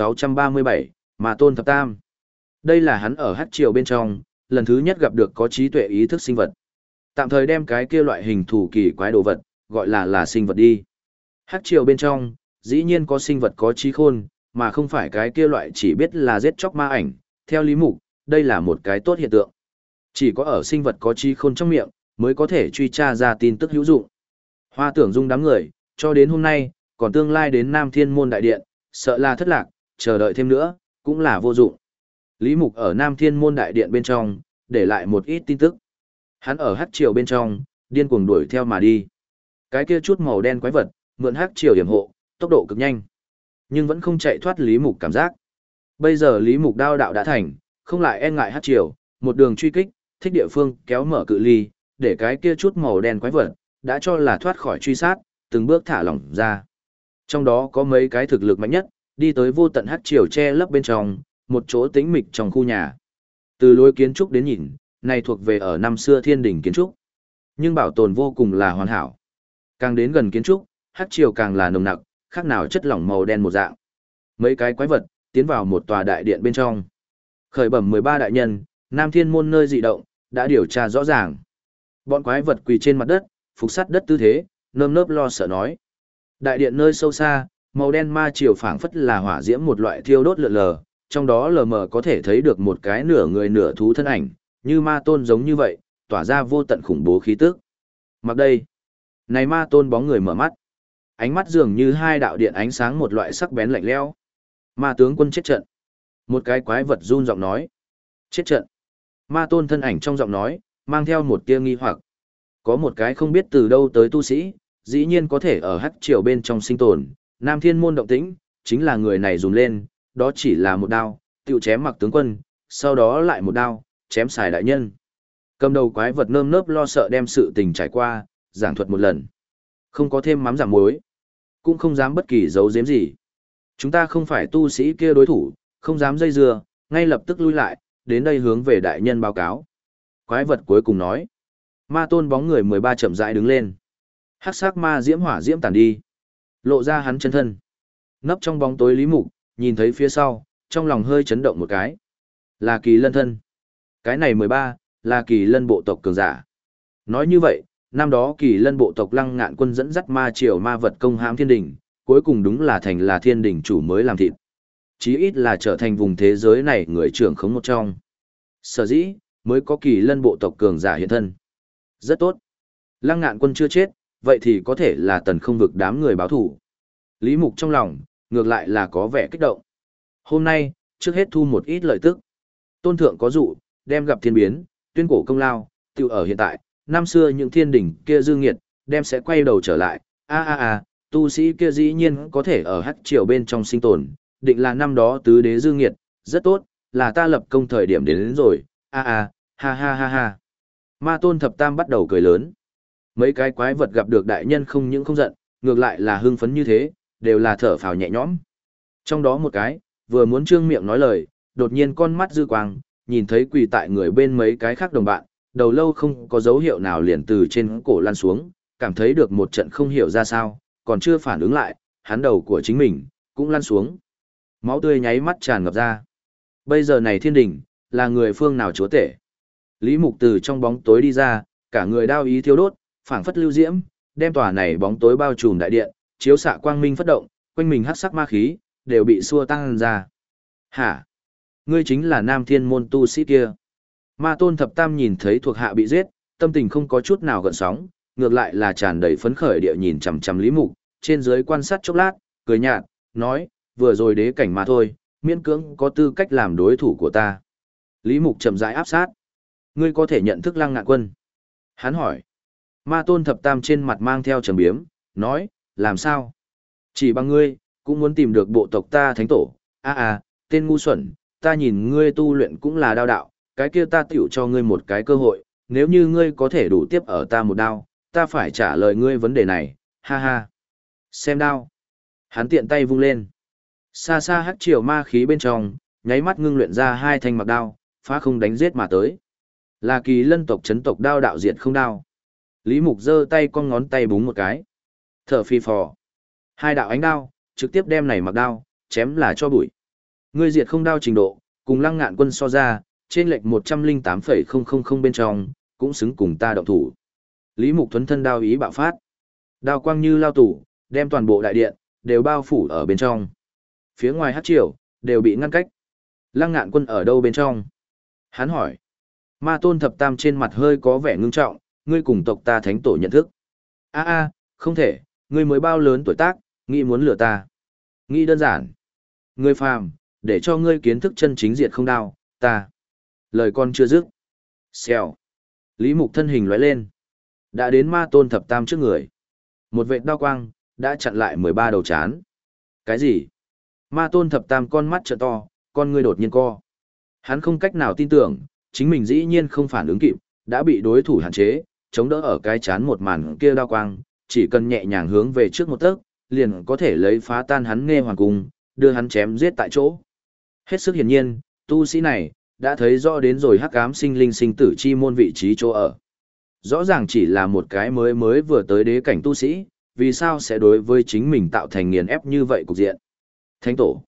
S1: 1637, Ma Tôn Thập Tam. Đây là hắn ở hắc triều bên trong, lần thứ nhất gặp được có trí tuệ ý thức sinh vật. Tạm thời đem cái kia loại hình thủ kỳ quái đồ vật, gọi là sinh vật đi. Hắc triều bên trong, dĩ nhiên có sinh vật có trí khôn, mà không phải cái kia loại chỉ biết là giết chóc ma ảnh. Theo Lý Mục, đây là một cái tốt hiện tượng. Chỉ có ở sinh vật có trí khôn trong miệng, mới có thể truy tra ra tin tức hữu dụng. Hoa Tưởng Dung đám người, cho đến hôm nay, còn tương lai đến Nam Thiên Môn Đại Điện, sợ là thất lạc, chờ đợi thêm nữa, cũng là vô dụng. Lý Mục ở Nam Thiên Môn Đại Điện bên trong, để lại một ít tin tức. Hắn ở hắc triều bên trong, điên cuồng đuổi theo mà đi. Cái kia chút màu đen quái vật, mượn hắc triều điểm hộ, tốc độ cực nhanh. Nhưng vẫn không chạy thoát Lý Mục cảm giác. Bây giờ Lý Mục đao đạo đã thành, không lại e ngại hắc triều, một đường truy kích, thích địa phương kéo mở cự ly, để cái kia chút màu đen quái vật, đã cho là thoát khỏi truy sát, từng bước thả lỏng ra. Trong đó có mấy cái thực lực mạnh nhất, đi tới vô tận hắc triều che lấp bên trong, một chỗ tĩnh mịch trong khu nhà. Từ lối kiến trúc đến nhìn, này thuộc về ở năm xưa thiên đỉnh kiến trúc, nhưng bảo tồn vô cùng là hoàn hảo. Càng đến gần kiến trúc, hắc triều càng là nồng nặc, khác nào chất lỏng màu đen một dạng. Mấy cái quái vật tiến vào một tòa đại điện bên trong. Khởi bẩm 13 đại nhân, Nam Thiên Môn nơi dị động đã điều tra rõ ràng. Bọn quái vật quỳ trên mặt đất, phục sát đất tư thế, nơm nớp lo sợ nói. Đại điện nơi sâu xa, màu đen ma triều phảng phất là hỏa diễm một loại thiêu đốt lượn lờ, trong đó lờ mờ có thể thấy được một cái nửa người nửa thú thân ảnh, như ma tôn giống như vậy, tỏa ra vô tận khủng bố khí tức. Mặc đây, này ma tôn bóng người mở mắt, ánh mắt dường như hai đạo điện ánh sáng một loại sắc bén lạnh lẽo. Ma tướng quân chết trận. Một cái quái vật run giọng nói. Chết trận. Ma tôn thân ảnh trong giọng nói, mang theo một tia nghi hoặc. Có một cái không biết từ đâu tới tu sĩ, dĩ nhiên có thể ở hắc triều bên trong sinh tồn. Nam Thiên Môn động tĩnh, chính là người này dùng lên, đó chỉ là một đao, tiêu chém Mặc tướng quân, sau đó lại một đao, chém xài đại nhân. Cầm đầu quái vật nơm nớp lo sợ đem sự tình trải qua, giảng thuật một lần. Không có thêm mắm giảm muối, cũng không dám bất kỳ giấu giếm gì. Chúng ta không phải tu sĩ kia đối thủ, không dám dây dưa, ngay lập tức lui lại, đến đây hướng về đại nhân báo cáo. Quái vật cuối cùng nói. Ma tôn bóng người 13 chậm rãi đứng lên. Hắc sắc ma diễm hỏa diễm tàn đi, lộ ra hắn chân thân. Nấp trong bóng tối Lý Mục, nhìn thấy phía sau, trong lòng hơi chấn động một cái. Là Kỳ Lân thân. Cái này 13, là Kỳ Lân bộ tộc cường giả. Nói như vậy, năm đó Kỳ Lân bộ tộc Lăng Ngạn quân dẫn dắt ma triều ma vật công hãm thiên đỉnh, cuối cùng đúng là thành là thiên đỉnh chủ mới làm thịt. chí ít là trở thành vùng thế giới này người trưởng khống một trong. Sở dĩ, mới có Kỳ Lân bộ tộc cường giả hiện thân. Rất tốt. Lăng Ngạn Quân chưa chết, vậy thì có thể là Tần Không Vực đám người báo thủ. Lý Mục trong lòng, ngược lại là có vẻ kích động. Hôm nay, trước hết thu một ít lợi tức. Tôn thượng có dụ, đem gặp thiên biến, tuyên cổ công lao, tự ở hiện tại, năm xưa những thiên đỉnh kia dư nghiệt, đem sẽ quay đầu trở lại. Tu sĩ kia dĩ nhiên có thể ở hắc triều bên trong sinh tồn, định là năm đó tứ đế dư nghiệt, rất tốt, là ta lập công thời điểm đến rồi. Ha ha ha ha. Ma Tôn Thập Tam bắt đầu cười lớn. Mấy cái quái vật gặp được đại nhân không những không giận, ngược lại là hưng phấn như thế, đều là thở phào nhẹ nhõm. Trong đó một cái, vừa muốn trương miệng nói lời, đột nhiên con mắt dư quang, nhìn thấy quỳ tại người bên mấy cái khác đồng bạn, đầu lâu không có dấu hiệu nào liền từ trên cổ lăn xuống, cảm thấy được một trận không hiểu ra sao, còn chưa phản ứng lại, hắn đầu của chính mình, cũng lăn xuống. Máu tươi nháy mắt tràn ngập ra. Bây giờ này thiên đình, là người phương nào chúa tể? Lý Mục từ trong bóng tối đi ra, cả người đao ý thiêu đốt, phảng phất lưu diễm, đem tòa này bóng tối bao trùm đại điện, chiếu xạ quang minh phất động, quanh mình hắc sắc ma khí, đều bị xua tăng ra. Hả? Ngươi chính là Nam Thiên môn tu sĩ kia. Ma Tôn Thập Tam nhìn thấy thuộc hạ bị giết, tâm tình không có chút nào gợn sóng, ngược lại là tràn đầy phấn khởi địa nhìn chằm chằm Lý Mục, trên dưới quan sát chốc lát, cười nhạt, nói, vừa rồi đế cảnh mà thôi, miễn cưỡng có tư cách làm đối thủ của ta. Lý Mục chậm rãi áp sát. Ngươi có thể nhận thức Lăng Ngạn Quân? Hắn hỏi. Ma Tôn Thập Tam trên mặt mang theo trầm biếm, nói, làm sao? Chỉ bằng ngươi, cũng muốn tìm được bộ tộc ta thánh tổ. Tên ngu xuẩn, ta nhìn ngươi tu luyện cũng là đao đạo, cái kia ta tiểu cho ngươi một cái cơ hội, nếu như ngươi có thể đủ tiếp ở ta một đao, ta phải trả lời ngươi vấn đề này, ha ha. Xem đao. Hắn tiện tay vung lên. Xa xa hắc triều ma khí bên trong, nháy mắt ngưng luyện ra hai thanh mặc đao, phá không đánh giết mà tới. Là Kỳ Lân tộc chấn tộc đao đạo diệt không đao. Lý Mục giơ tay con ngón tay búng một cái. Thở phi phò. Hai đạo ánh đao, trực tiếp đem này mặc đao, chém là cho bụi. Ngươi diệt không đao trình độ, cùng Lăng Ngạn Quân so ra, trên lệch 108,000 bên trong, cũng xứng cùng ta động thủ. Lý Mục thuấn thân đao ý bạo phát. Đao quang như lao tủ, đem toàn bộ đại điện, đều bao phủ ở bên trong. Phía ngoài hắc triều, đều bị ngăn cách. Lăng Ngạn Quân ở đâu bên trong? Hắn hỏi. Ma Tôn Thập Tam trên mặt hơi có vẻ ngưng trọng, ngươi cùng tộc ta thánh tổ nhận thức. Không thể, ngươi mới bao lớn tuổi tác, nghĩ muốn lừa ta. Nghĩ đơn giản. Ngươi phàm, để cho ngươi kiến thức chân chính diệt không đao, ta. Lời con chưa dứt. Xèo. Lý Mục thân hình lóe lên. Đã đến Ma Tôn Thập Tam trước người. Một vệt đao quang, đã chặn lại 13 đầu chán. Cái gì? Ma Tôn Thập Tam con mắt trợ to, con ngươi đột nhiên co. Hắn không cách nào tin tưởng, chính mình dĩ nhiên không phản ứng kịp, đã bị đối thủ hạn chế, chống đỡ ở cái chán một màn kia đao quang, chỉ cần nhẹ nhàng hướng về trước một tấc, liền có thể lấy phá tan hắn nghe hoàng cung, đưa hắn chém giết tại chỗ. Hết sức hiển nhiên, tu sĩ này, đã thấy rõ đến rồi hắc ám sinh linh sinh tử chi môn vị trí chỗ ở. Rõ ràng chỉ là một cái mới vừa tới đế cảnh tu sĩ, vì sao sẽ đối với chính mình tạo thành nghiền ép như vậy cục diện. Thánh tổ.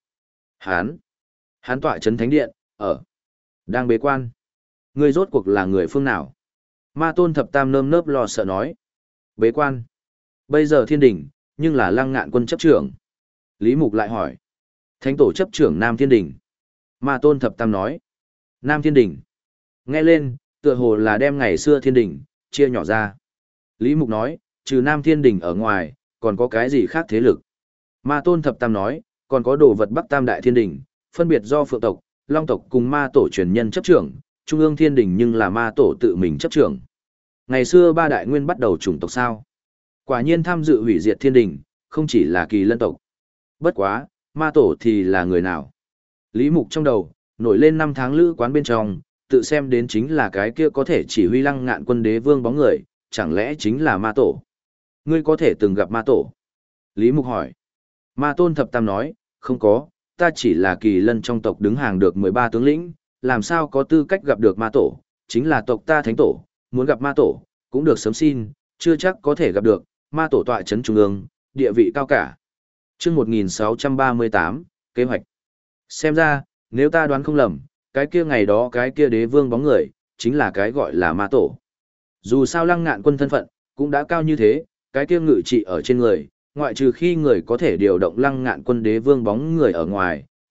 S1: Hán tọa trấn thánh điện, đang bế quan. Ngươi rốt cuộc là người phương nào? Ma Tôn Thập Tam nơm nớp lo sợ nói. Bế quan. Bây giờ thiên đỉnh, nhưng là Lăng Ngạn Quân chấp trưởng. Lý Mục lại hỏi. Thánh tổ chấp trưởng Nam Thiên Đỉnh. Ma Tôn Thập Tam nói. Nam Thiên Đỉnh. Nghe lên, tựa hồ là đem ngày xưa Thiên Đỉnh, chia nhỏ ra. Lý Mục nói, trừ Nam Thiên Đỉnh ở ngoài, còn có cái gì khác thế lực? Ma Tôn Thập Tam nói, còn có đồ vật Bắc Tam Đại Thiên Đỉnh, phân biệt do Phượng tộc, Long tộc cùng ma tổ truyền nhân chấp trưởng, Trung ương Thiên Đỉnh nhưng là ma tổ tự mình chấp trưởng. Ngày xưa ba đại nguyên bắt đầu chủng tộc sao? Quả nhiên tham dự hủy diệt Thiên Đỉnh, không chỉ là Kỳ Lân tộc. Bất quá, ma tổ thì là người nào? Lý Mục trong đầu, nổi lên 5 tháng lữ quán bên trong, tự xem đến chính là cái kia có thể chỉ huy Lăng Ngạn Quân đế vương bóng người, chẳng lẽ chính là ma tổ? Ngươi có thể từng gặp ma tổ? Lý Mục hỏi. Ma Tôn Thập Tam nói, không có, ta chỉ là Kỳ Lân trong tộc đứng hàng được 13 tướng lĩnh, làm sao có tư cách gặp được ma tổ, chính là tộc ta thánh tổ, muốn gặp ma tổ, cũng được sớm xin, chưa chắc có thể gặp được, ma tổ tọa trấn trung ương, địa vị cao cả. Chương 1638, kế hoạch. Xem ra, nếu ta đoán không lầm, cái kia ngày đó cái kia đế vương bóng người, chính là cái gọi là ma tổ. Dù sao Lăng Ngạn Quân thân phận, cũng đã cao như thế, cái kia ngự trị ở trên người, ngoại trừ khi người có thể điều động Lăng Ngạn Quân đế vương bóng người ở ngoài,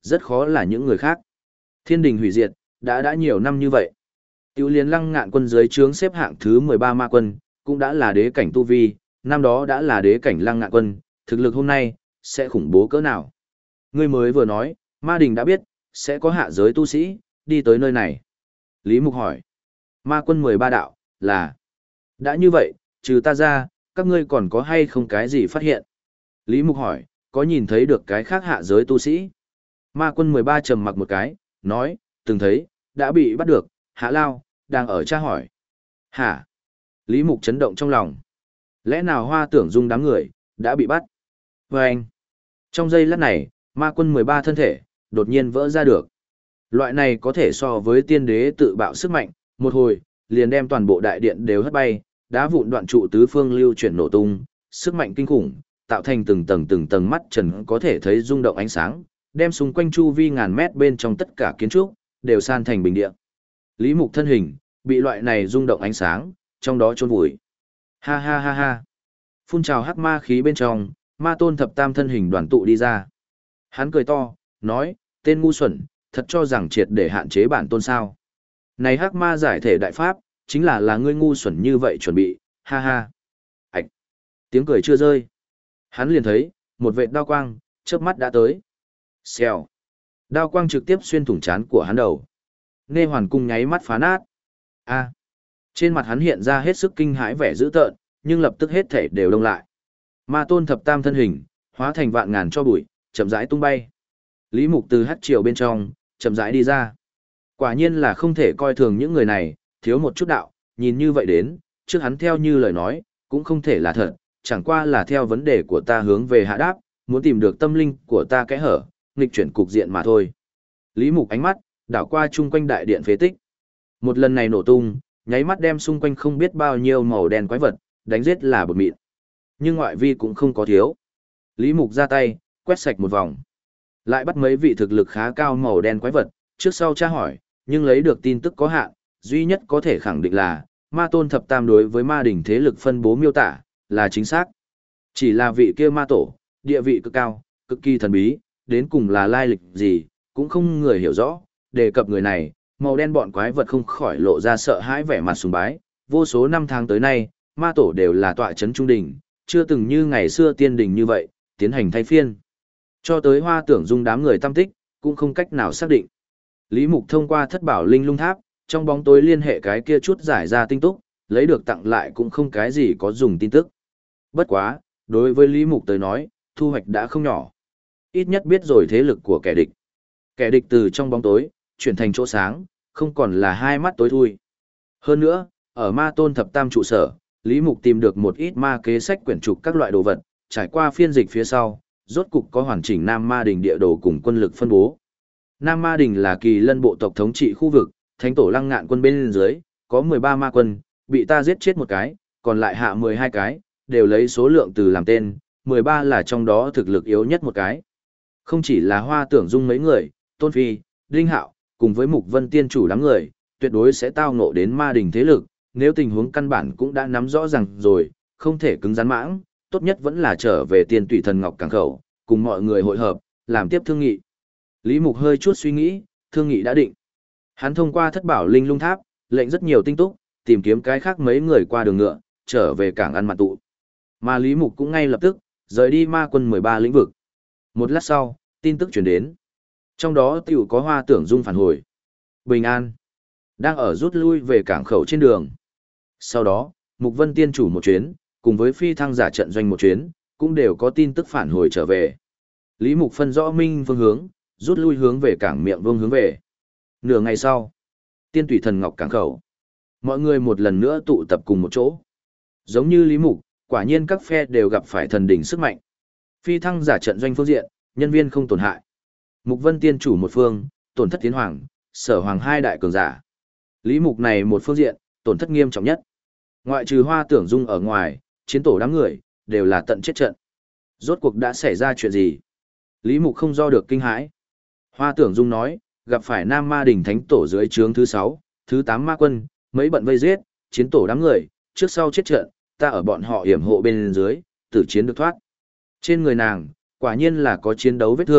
S1: rất khó là những người khác. Thiên đình hủy diệt, đã nhiều năm như vậy. Tiểu liên Lăng Ngạn quân dưới trướng xếp hạng thứ 13 ma quân, cũng đã là đế cảnh tu vi, năm đó đã là đế cảnh Lăng Ngạn quân, thực lực hôm nay, sẽ khủng bố cỡ nào. Ngươi mới vừa nói, ma đình đã biết, sẽ có hạ giới tu sĩ, đi tới nơi này. Lý Mục hỏi, ma quân 13 đạo, là... Đã như vậy, trừ ta ra, các ngươi còn có hay không cái gì phát hiện? Lý Mục hỏi, có nhìn thấy được cái khác hạ giới tu sĩ? Ma quân 13 trầm mặc một cái, nói, từng thấy, đã bị bắt được, Hạ Lao, đang ở tra hỏi. Hả? Lý Mục chấn động trong lòng. Lẽ nào Hoa Tưởng Dung đám người, đã bị bắt? Và anh, trong giây lát này, ma quân 13 thân thể, đột nhiên vỡ ra được. Loại này có thể so với tiên đế tự bạo sức mạnh, một hồi, liền đem toàn bộ đại điện đều hất bay, đá vụn đoạn trụ tứ phương lưu chuyển nổ tung, sức mạnh kinh khủng, tạo thành từng tầng mắt trần có thể thấy rung động ánh sáng, đem xung quanh chu vi ngàn mét bên trong tất cả kiến trúc, đều san thành bình địa. Lý Mục thân hình, bị loại này rung động ánh sáng, trong đó chôn vùi. Ha ha ha ha. Phun trào hắc ma khí bên trong, ma tôn thập tam thân hình đoàn tụ đi ra. Hắn cười to, nói, tên ngu xuẩn, thật cho rằng triệt để hạn chế bản tôn sao. Này hắc ma giải thể đại pháp, chính là ngươi ngu xuẩn như vậy chuẩn bị, ha ha. Ảch. Tiếng cười chưa rơi. Hắn liền thấy, một vệt đao quang, chớp mắt đã tới. Xèo. Đao quang trực tiếp xuyên thủng trán của hắn đầu. Nghe hoàn cung nháy mắt phá nát. A. Trên mặt hắn hiện ra hết sức kinh hãi vẻ dữ tợn, nhưng lập tức hết thể đều đông lại. Ma tôn thập tam thân hình, hóa thành vạn ngàn cho bụi, chậm rãi tung bay. Lý Mục từ hắc triều bên trong, chậm rãi đi ra. Quả nhiên là không thể coi thường những người này, thiếu một chút đạo, nhìn như vậy đến, trước hắn theo như lời nói, cũng không thể là thật, chẳng qua là theo vấn đề của ta hướng về hạ đáp, muốn tìm được tâm linh của ta kẽ hở, nghịch chuyển cục diện mà thôi. Lý Mục ánh mắt, đảo qua chung quanh đại điện phế tích. Một lần này nổ tung, nháy mắt đem xung quanh không biết bao nhiêu màu đen quái vật, đánh giết là bột mịn. Nhưng ngoại vi cũng không có thiếu. Lý Mục ra tay, quét sạch một vòng. Lại bắt mấy vị thực lực khá cao màu đen quái vật, trước sau tra hỏi, nhưng lấy được tin tức có hạn, duy nhất có thể khẳng định là, ma tôn thập tam đối với ma đỉnh thế lực phân bố miêu tả, là chính xác. Chỉ là vị kia ma tổ, địa vị cực cao, cực kỳ thần bí, đến cùng là lai lịch gì, cũng không người hiểu rõ, đề cập người này, màu đen bọn quái vật không khỏi lộ ra sợ hãi vẻ mặt sùng bái, vô số năm tháng tới nay, ma tổ đều là tọa chấn trung đỉnh, chưa từng như ngày xưa tiên đỉnh như vậy, tiến hành thay phiên. Cho tới Hoa Tưởng Dung đám người tâm tích, cũng không cách nào xác định. Lý Mục thông qua thất bảo linh lung tháp, trong bóng tối liên hệ cái kia chút giải ra tinh túc, lấy được tặng lại cũng không cái gì có dùng tin tức. Bất quá, đối với Lý Mục tới nói, thu hoạch đã không nhỏ. Ít nhất biết rồi thế lực của kẻ địch. Kẻ địch từ trong bóng tối, chuyển thành chỗ sáng, không còn là hai mắt tối thui. Hơn nữa, ở ma tôn thập tam trụ sở, Lý Mục tìm được một ít ma kế sách quyển trục các loại đồ vật, trải qua phiên dịch phía sau, rốt cục có hoàn chỉnh Nam Ma Đình địa đồ cùng quân lực phân bố. Nam Ma Đình là Kỳ Lân bộ tộc thống trị khu vực, Thánh tổ Lăng Ngạn quân bên dưới, có 13 ma quân, bị ta giết chết một cái, còn lại hạ 12 cái, đều lấy số lượng từ làm tên, 13 là trong đó thực lực yếu nhất một cái. Không chỉ là Hoa Tưởng Dung mấy người, Tôn Phi, Đinh Hạo, cùng với Mục Vân Tiên chủ đám người, tuyệt đối sẽ tao ngộ đến ma đình thế lực, nếu tình huống căn bản cũng đã nắm rõ ràng rồi, không thể cứng rắn mãng, tốt nhất vẫn là trở về Tiên Tùy Thần Ngọc Cảng Khẩu, cùng mọi người hội hợp, làm tiếp thương nghị. Lý Mục hơi chút suy nghĩ, thương nghị đã định. Hắn thông qua thất bảo linh lung tháp, lệnh rất nhiều tinh túc, tìm kiếm cái khác mấy người qua đường ngựa, trở về cảng ăn mặn tụ. Mà Lý Mục cũng ngay lập tức, rời đi ma quân 13 lĩnh vực. Một lát sau, tin tức truyền đến. Trong đó tiểu có Hoa Tưởng Dung phản hồi. Bình an. Đang ở rút lui về cảng khẩu trên đường. Sau đó, Mục Vân Tiên chủ một chuyến, cùng với phi thăng giả trận doanh một chuyến, cũng đều có tin tức phản hồi trở về. Lý Mục phân rõ minh phương hướng, rút lui hướng về cảng Miệng Vương hướng về. Nửa ngày sau, Tiên Tùy Thần Ngọc cảng khẩu. Mọi người một lần nữa tụ tập cùng một chỗ. Giống như Lý Mục, quả nhiên các phe đều gặp phải thần đỉnh sức mạnh. Phi thăng giả trận doanh phương diện, nhân viên không tổn hại. Mục Vân Tiên chủ một phương, tổn thất tiến hoàng, Sở Hoàng hai đại cường giả. Lý Mục này một phương diện, tổn thất nghiêm trọng nhất. Ngoại trừ Hoa Tưởng Dung ở ngoài, chiến tổ đám người, đều là tận chết trận. Rốt cuộc đã xảy ra chuyện gì? Lý Mục không do được kinh hãi. Hoa Tưởng Dung nói, gặp phải Nam Ma Đỉnh Thánh Tổ dưới trướng thứ 6, thứ 8 ma quân, mấy bận vây giết, chiến tổ đám người, trước sau chết trận, ta ở bọn họ hiểm hộ bên dưới, tử chiến được thoát. Trên người nàng, quả nhiên là có chiến đấu vết thương,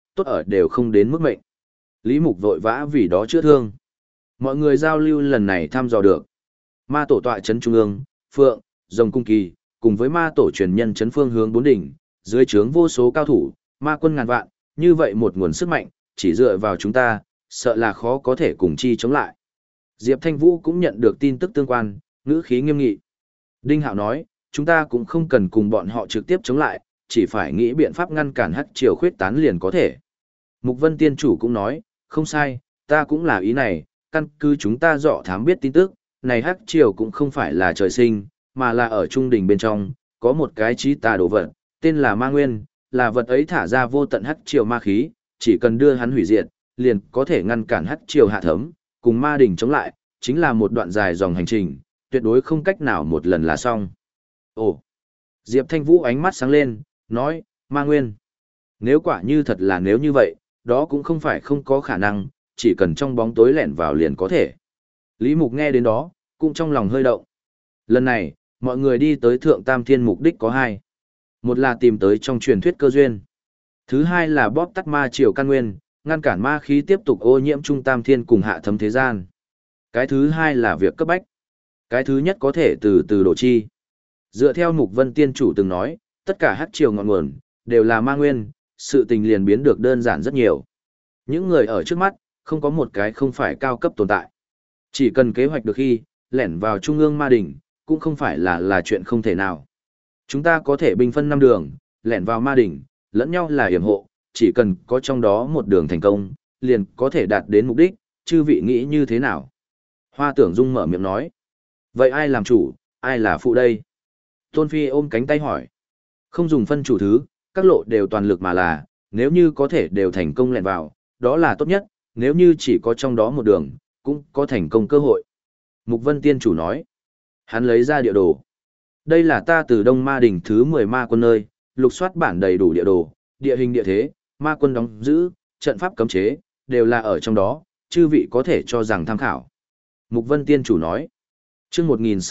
S1: tốt ở đều không đến mức mệnh. Lý Mục vội vã vì đó chữa thương. Mọi người giao lưu lần này thăm dò được. Ma tổ tọa trấn trung ương, Phượng, Rồng cung kỳ, cùng với ma tổ truyền nhân trấn phương hướng bốn đỉnh, dưới trướng vô số cao thủ, ma quân ngàn vạn, như vậy một nguồn sức mạnh, chỉ dựa vào chúng ta, sợ là khó có thể cùng chi chống lại. Diệp Thanh Vũ cũng nhận được tin tức tương quan, ngữ khí nghiêm nghị. Đinh Hạo nói, chúng ta cũng không cần cùng bọn họ trực tiếp chống lại, chỉ phải nghĩ biện pháp ngăn cản hắc triều khuyết tán liền có thể. Mục Vân Tiên Chủ cũng nói, không sai, ta cũng là ý này, căn cứ chúng ta dọ thám biết tin tức, này hắc triều cũng không phải là trời sinh, mà là ở trung đỉnh bên trong, có một cái trí tà đồ vật, tên là ma nguyên, là vật ấy thả ra vô tận hắc triều ma khí, chỉ cần đưa hắn hủy diệt, liền có thể ngăn cản hắc triều hạ thấm, cùng ma đỉnh chống lại, chính là một đoạn dài dòng hành trình, tuyệt đối không cách nào một lần là xong. Ồ! Diệp Thanh Vũ ánh mắt sáng lên, nói, ma nguyên. Nếu quả như thật là nếu như vậy, đó cũng không phải không có khả năng, chỉ cần trong bóng tối lẻn vào liền có thể. Lý Mục nghe đến đó, cũng trong lòng hơi động. Lần này, mọi người đi tới Thượng Tam Thiên mục đích có hai. Một là tìm tới trong truyền thuyết cơ duyên. Thứ hai là bóp tắt ma triều căn nguyên, ngăn cản ma khí tiếp tục ô nhiễm Trung Tam Thiên cùng hạ thấm thế gian. Cái thứ hai là việc cấp bách. Cái thứ nhất có thể từ từ đổ chi. Dựa theo Mục Vân Tiên Chủ từng nói, tất cả hắc triều ngọn nguồn, đều là ma nguyên, sự tình liền biến được đơn giản rất nhiều. Những người ở trước mắt, không có một cái không phải cao cấp tồn tại. Chỉ cần kế hoạch được khi, lẻn vào trung ương ma đỉnh, cũng không phải là chuyện không thể nào. Chúng ta có thể binh phân 5 đường, lẻn vào ma đỉnh, lẫn nhau là yểm hộ, chỉ cần có trong đó một đường thành công, liền có thể đạt đến mục đích, chư vị nghĩ như thế nào? Hoa Tưởng Dung mở miệng nói. Vậy ai làm chủ, ai là phụ đây? Tôn Phi ôm cánh tay hỏi. Không dùng phân chủ thứ, các lộ đều toàn lực mà là, nếu như có thể đều thành công lẻn vào, đó là tốt nhất, nếu như chỉ có trong đó một đường, cũng có thành công cơ hội. Mục Vân Tiên Chủ nói. Hắn lấy ra địa đồ. Đây là ta từ Đông Ma Đỉnh thứ 10 ma quân nơi, lục soát bản đầy đủ địa đồ, địa hình địa thế, ma quân đóng giữ, trận pháp cấm chế, đều là ở trong đó, chư vị có thể cho rằng tham khảo. Mục Vân Tiên Chủ nói. Chương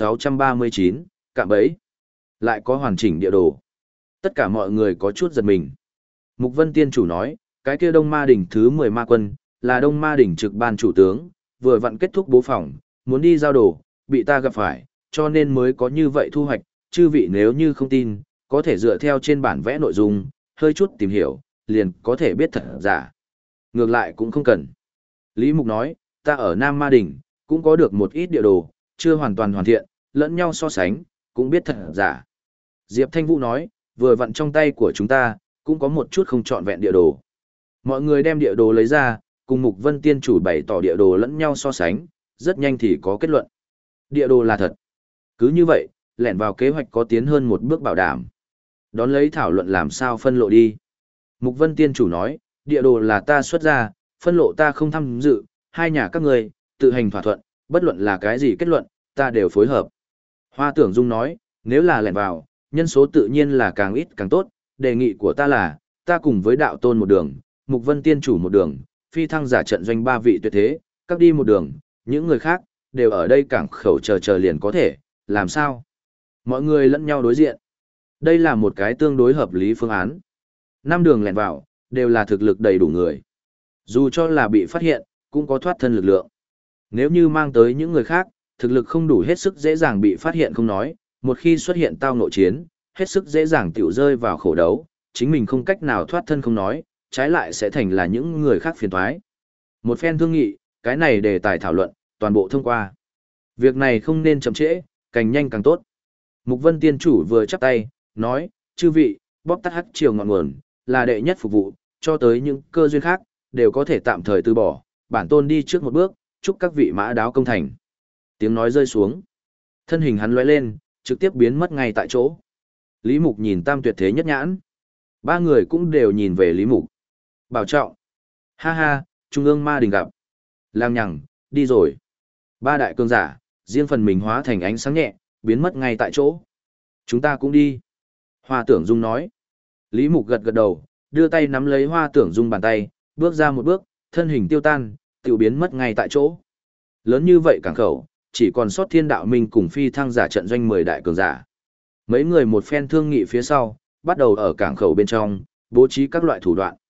S1: 1639, cạm bẫy. Lại có hoàn chỉnh địa đồ. Tất cả mọi người có chút giật mình. Mục Vân Tiên Chủ nói, cái kia Đông Ma Đỉnh thứ 10 ma quân, là Đông Ma Đỉnh trực ban chủ tướng, vừa vặn kết thúc bố phòng, muốn đi giao đồ, bị ta gặp phải, cho nên mới có như vậy thu hoạch, chư vị nếu như không tin, có thể dựa theo trên bản vẽ nội dung, hơi chút tìm hiểu, liền có thể biết thật giả. Ngược lại cũng không cần. Lý Mục nói, ta ở Nam Ma Đỉnh, cũng có được một ít địa đồ, chưa hoàn toàn hoàn thiện, lẫn nhau so sánh, cũng biết thật giả. Diệp Thanh Vũ nói, vừa vặn trong tay của chúng ta, cũng có một chút không trọn vẹn địa đồ. Mọi người đem địa đồ lấy ra, cùng Mục Vân Tiên Chủ bày tỏ địa đồ lẫn nhau so sánh, rất nhanh thì có kết luận. Địa đồ là thật. Cứ như vậy, lẻn vào kế hoạch có tiến hơn một bước bảo đảm. Đón lấy thảo luận làm sao phân lộ đi. Mục Vân Tiên Chủ nói, địa đồ là ta xuất ra, phân lộ ta không tham dự, hai nhà các người, tự hành thỏa thuận, bất luận là cái gì kết luận, ta đều phối hợp. Hoa Tưởng Dung nói, nếu là lẻn vào, nhân số tự nhiên là càng ít càng tốt, đề nghị của ta là, ta cùng với đạo tôn một đường, Mục Vân Tiên Chủ một đường, phi thăng giả trận doanh 3 vị tuyệt thế, các đi một đường, những người khác, đều ở đây cảng khẩu chờ liền có thể, làm sao? Mọi người lẫn nhau đối diện. Đây là một cái tương đối hợp lý phương án. 5 đường lẻn vào, đều là thực lực đầy đủ người. Dù cho là bị phát hiện, cũng có thoát thân lực lượng. Nếu như mang tới những người khác, thực lực không đủ hết sức dễ dàng bị phát hiện không nói, một khi xuất hiện tao nội chiến, hết sức dễ dàng tiểu rơi vào khổ đấu, chính mình không cách nào thoát thân không nói, trái lại sẽ thành là những người khác phiền toái. Một phen thương nghị, cái này đề tài thảo luận, toàn bộ thông qua. Việc này không nên chậm trễ, càng nhanh càng tốt. Mục Vân Tiên Chủ vừa chắp tay, nói, chư vị, bóp tắt hắc triều ngọn nguồn, là đệ nhất phục vụ, cho tới những cơ duyên khác, đều có thể tạm thời từ bỏ, bản tôn đi trước một bước, chúc các vị mã đáo công thành. Tiếng nói rơi xuống. Thân hình hắn lóe lên, trực tiếp biến mất ngay tại chỗ. Lý Mục nhìn Tam Tuyệt Thế nhất nhãn. 3 người cũng đều nhìn về Lý Mục. Bảo trọng. Ha ha, Trung ương ma đình gặp. Lang nhằng, đi rồi. 3 đại cường giả, riêng phần mình hóa thành ánh sáng nhẹ, biến mất ngay tại chỗ. Chúng ta cũng đi. Hoa Tưởng Dung nói. Lý Mục gật gật đầu, đưa tay nắm lấy Hoa Tưởng Dung bàn tay, bước ra một bước, thân hình tiêu tan, tiêu biến mất ngay tại chỗ. Lớn như vậy cảng khẩu, chỉ còn sót Thiên Đạo Minh cùng phi thăng giả trận doanh 10 đại cường giả. Mấy người một phen thương nghị phía sau, bắt đầu ở cảng khẩu bên trong, bố trí các loại thủ đoạn.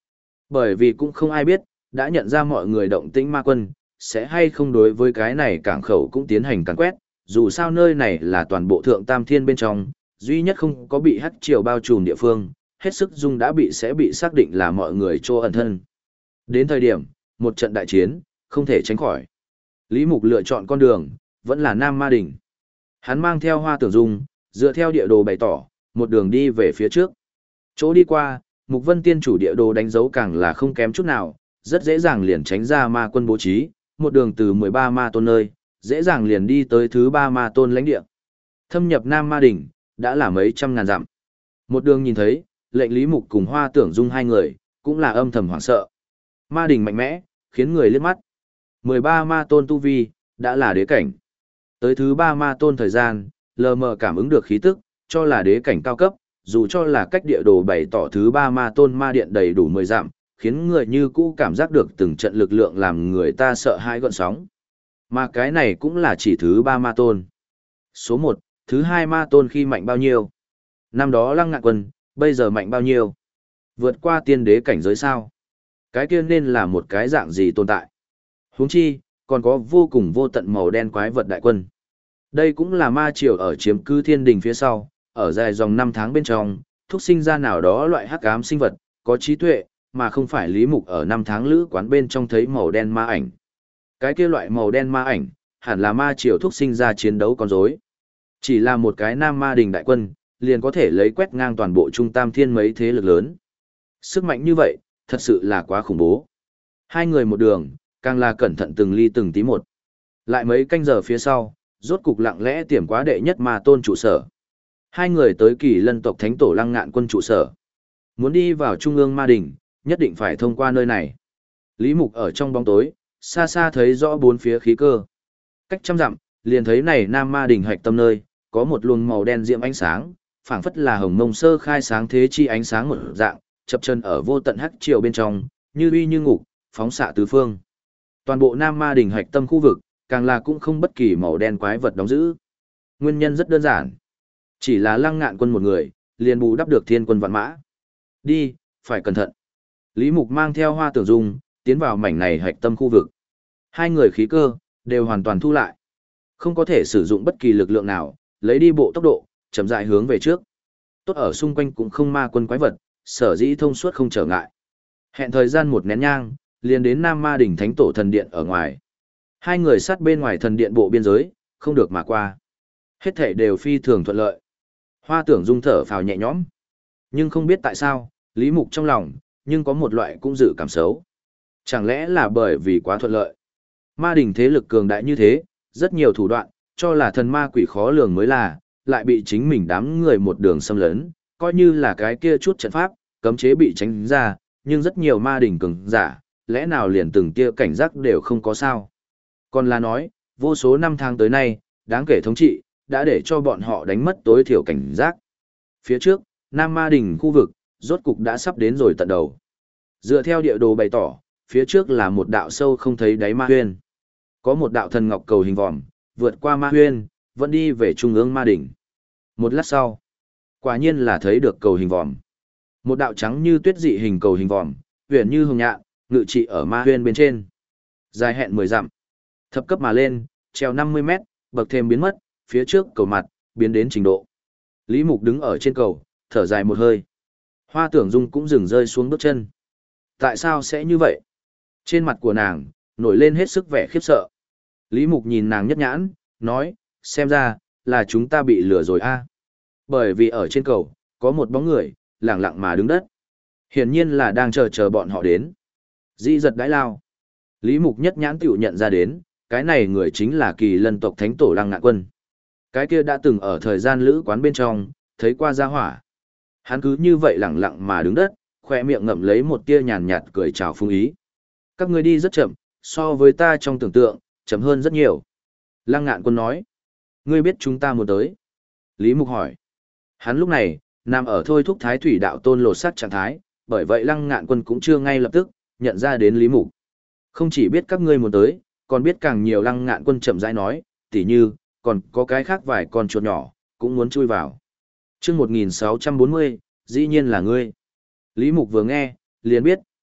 S1: Bởi vì cũng không ai biết, đã nhận ra mọi người động tĩnh ma quân, sẽ hay không đối với cái này cảng khẩu cũng tiến hành càn quét, dù sao nơi này là toàn bộ thượng tam thiên bên trong, duy nhất không có bị hắc triều bao trùm địa phương, hết sức dung đã sẽ bị xác định là mọi người chỗ ẩn thân. Đến thời điểm, một trận đại chiến, không thể tránh khỏi. Lý Mục lựa chọn con đường, vẫn là Nam Ma Đỉnh. Hắn mang theo Hoa Tưởng Dung, dựa theo địa đồ bày tỏ, một đường đi về phía trước. Chỗ đi qua, Mục Vân Tiên chủ địa đồ đánh dấu càng là không kém chút nào, rất dễ dàng liền tránh ra ma quân bố trí, một đường từ 13 ma tôn nơi, dễ dàng liền đi tới thứ 3 ma tôn lãnh địa. Thâm nhập Nam Ma Đỉnh, đã là mấy trăm ngàn dặm. Một đường nhìn thấy, lệnh Lý Mục cùng Hoa Tưởng Dung hai người, cũng là âm thầm hoảng sợ. Ma Đỉnh mạnh mẽ, khiến người liếc mắt. 13 ma tôn tu vi, đã là đế cảnh. Tới thứ 3 ma tôn thời gian, lờ mờ cảm ứng được khí tức, cho là đế cảnh cao cấp, dù cho là cách địa đồ bày tỏ thứ 3 ma tôn ma điện đầy đủ 10 dặm, khiến người như cũ cảm giác được từng trận lực lượng làm người ta sợ hãi gợn sóng. Mà cái này cũng là chỉ thứ 3 ma tôn. Số 1, thứ 2 ma tôn khi mạnh bao nhiêu? Năm đó Lăng Ngạn Quân, bây giờ mạnh bao nhiêu? Vượt qua tiên đế cảnh giới sao? Cái kia nên là một cái dạng gì tồn tại? Huống chi, còn có vô cùng vô tận màu đen quái vật đại quân. Đây cũng là ma triều ở chiếm cứ thiên đình phía sau, ở dài dòng 5 tháng bên trong, thúc sinh ra nào đó loại hắc ám sinh vật, có trí tuệ, mà không phải Lý Mục ở 5 tháng lữ quán bên trong thấy màu đen ma ảnh. Cái kia loại màu đen ma ảnh, hẳn là ma triều thúc sinh ra chiến đấu con rối. Chỉ là một cái Nam Ma Đình đại quân, liền có thể lấy quét ngang toàn bộ trung tam thiên mấy thế lực lớn. Sức mạnh như vậy, thật sự là quá khủng bố. Hai người một đường, càng là cẩn thận từng ly từng tí một. Lại mấy canh giờ phía sau, rốt cục lặng lẽ tiềm quá đệ nhất ma tôn trụ sở. Hai người tới Kỳ Lân tộc thánh tổ Lăng Ngạn Quân trụ sở. Muốn đi vào trung ương ma đình, nhất định phải thông qua nơi này. Lý Mục ở trong bóng tối, xa xa thấy rõ bốn phía khí cơ. Cách trăm dặm, liền thấy này Nam Ma Đình hạch tâm nơi, có một luồng màu đen diễm ánh sáng, phảng phất là hồng mông sơ khai sáng thế chi ánh sáng một dạng, chập chân ở vô tận hắc triều bên trong, như uy như ngục, phóng xạ tứ phương. Toàn bộ Nam Ma Đình hạch tâm khu vực, càng là cũng không bất kỳ màu đen quái vật đóng giữ. Nguyên nhân rất đơn giản. Chỉ là Lăng Ngạn Quân một người, liền bù đắp được thiên quân vạn mã. Đi, phải cẩn thận. Lý Mục mang theo Hoa Tưởng Dung, tiến vào mảnh này hạch tâm khu vực. Hai người khí cơ, đều hoàn toàn thu lại. Không có thể sử dụng bất kỳ lực lượng nào, lấy đi bộ tốc độ, chậm rãi hướng về trước. Tốt ở xung quanh cũng không ma quân quái vật, sở dĩ thông suốt không trở ngại. Hẹn thời gian một nén nhang, liền đến Nam Ma Đỉnh Thánh Tổ thần điện ở ngoài. Hai người sát bên ngoài thần điện bộ biên giới, không được mà qua. Hết thảy đều phi thường thuận lợi. Hoa Tưởng Dung thở phào nhẹ nhõm. Nhưng không biết tại sao, Lý Mục trong lòng, nhưng có một loại cũng dự cảm xấu. Chẳng lẽ là bởi vì quá thuận lợi? Ma Đỉnh thế lực cường đại như thế, rất nhiều thủ đoạn, cho là thần ma quỷ khó lường mới là, lại bị chính mình đám người một đường xâm lấn, coi như là cái kia chút trận pháp, cấm chế bị tránh ra, nhưng rất nhiều ma đỉnh cường giả, lẽ nào liền từng tia cảnh giác đều không có sao. Còn là nói, vô số năm tháng tới nay, đáng kể thống trị, đã để cho bọn họ đánh mất tối thiểu cảnh giác. Phía trước, Nam Ma Đỉnh khu vực, rốt cục đã sắp đến rồi tận đầu. Dựa theo địa đồ bày tỏ, phía trước là một đạo sâu không thấy đáy ma huyên. Có một đạo thần ngọc cầu hình vòm, vượt qua ma huyên, vẫn đi về trung ương ma đỉnh. Một lát sau, quả nhiên là thấy được cầu hình vòm. Một đạo trắng như tuyết dị hình cầu hình vòm, huyền như hồng nhạn, ngự trị ở ma huyên bên trên. Dài hẹn 10 dặm. Thập cấp mà lên, treo 50 mét, bậc thềm biến mất, phía trước cầu mặt, biến đến trình độ. Lý Mục đứng ở trên cầu, thở dài một hơi. Hoa Tưởng Dung cũng dừng rơi xuống bước chân. Tại sao sẽ như vậy? Trên mặt của nàng, nổi lên hết sức vẻ khiếp sợ. Lý Mục nhìn nàng nhất nhãn, nói, xem ra, là chúng ta bị lừa rồi a. Bởi vì ở trên cầu, có một bóng người, lẳng lặng mà đứng đất. Hiển nhiên là đang chờ bọn họ đến. Dĩ giật đãi lao. Lý Mục nhất nhãn tiểu nhận ra đến, cái này người chính là Kỳ Lân tộc thánh tổ Lăng Ngạn Quân. Cái kia đã từng ở thời gian lữ quán bên trong, thấy qua gia hỏa. Hắn cứ như vậy lẳng lặng mà đứng đất, khoe miệng ngậm lấy một tia nhàn nhạt cười chào phung ý. Các ngươi đi rất chậm, so với ta trong tưởng tượng, chậm hơn rất nhiều. Lăng Ngạn Quân nói. Ngươi biết chúng ta muốn tới. Lý Mục hỏi. Hắn lúc này, nằm ở thôi thúc thái thủy đạo tôn lột xác trạng thái, bởi vậy Lăng Ngạn Quân cũng chưa ngay lập tức, nhận ra đến Lý Mục. Không chỉ biết các ngươi muốn tới, còn biết càng nhiều. Lăng Ngạn Quân chậm rãi nói, tỉ như, còn có cái khác vài con chuột nhỏ, cũng muốn chui vào. Chương 1640, dĩ nhiên là ngươi. Lý Mục vừa nghe, liền biết,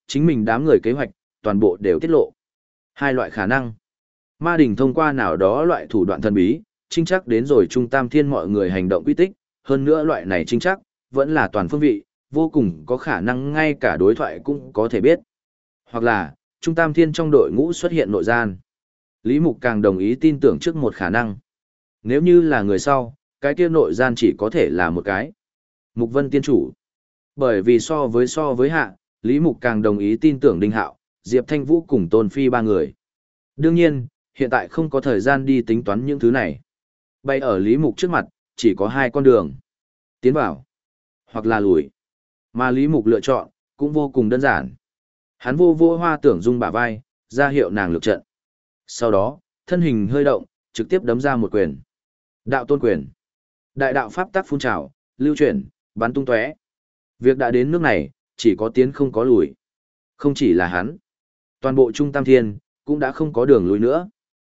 S1: chính mình đám người kế hoạch, toàn bộ đều tiết lộ. Hai loại khả năng. Ma đỉnh thông qua nào đó loại thủ đoạn thần bí, trinh chắc đến rồi Trung Tam Thiên mọi người hành động quy tích, hơn nữa loại này trinh chắc, vẫn là toàn phương vị, vô cùng có khả năng ngay cả đối thoại cũng có thể biết. Hoặc là, Trung Tam Thiên trong đội ngũ xuất hiện nội gian. Lý Mục càng đồng ý tin tưởng trước một khả năng. Nếu như là người sau, cái kia nội gian chỉ có thể là một cái. Mục Vân Tiên Chủ. Bởi vì so với hạ, Lý Mục càng đồng ý tin tưởng Đinh Hạo, Diệp Thanh Vũ cùng Tôn Phi ba người. Đương nhiên, hiện tại không có thời gian đi tính toán những thứ này. Bay ở Lý Mục trước mặt, chỉ có hai con đường. Tiến vào, hoặc là lùi. Mà Lý Mục lựa chọn, cũng vô cùng đơn giản. Hắn vô vô Hoa Tưởng Dung bả vai, ra hiệu nàng lực trận. Sau đó, thân hình hơi động, trực tiếp đấm ra một quyền. Đạo tôn quyền. Đại đạo pháp tắc phun trào, lưu chuyển, bắn tung tóe. Việc đã đến nước này, chỉ có tiến không có lùi. Không chỉ là hắn. Toàn bộ Trung Tam Thiên, cũng đã không có đường lùi nữa.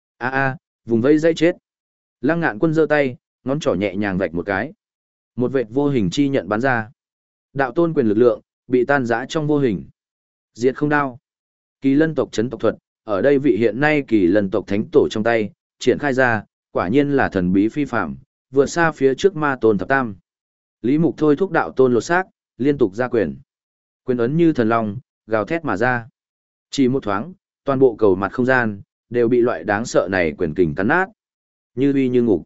S1: Vùng vây dây chết. Lăng Ngạn Quân giơ tay, ngón trỏ nhẹ nhàng vạch một cái. Một vệt vô hình chi nhận bắn ra. Đạo tôn quyền lực lượng, bị tan rã trong vô hình. Diệt không đao. Kỳ lân tộc chấn tộc thuật, ở đây vị hiện nay kỳ lân tộc thánh tổ trong tay, triển khai ra, quả nhiên là thần bí phi phạm, vượt xa phía trước ma tôn thập tam. Lý Mục thôi thúc đạo tôn lột xác, liên tục ra quyền. Quyền ấn như thần long, gào thét mà ra. Chỉ một thoáng, toàn bộ cầu mặt không gian, đều bị loại đáng sợ này quyền kình cắn nát. Như uy như ngục.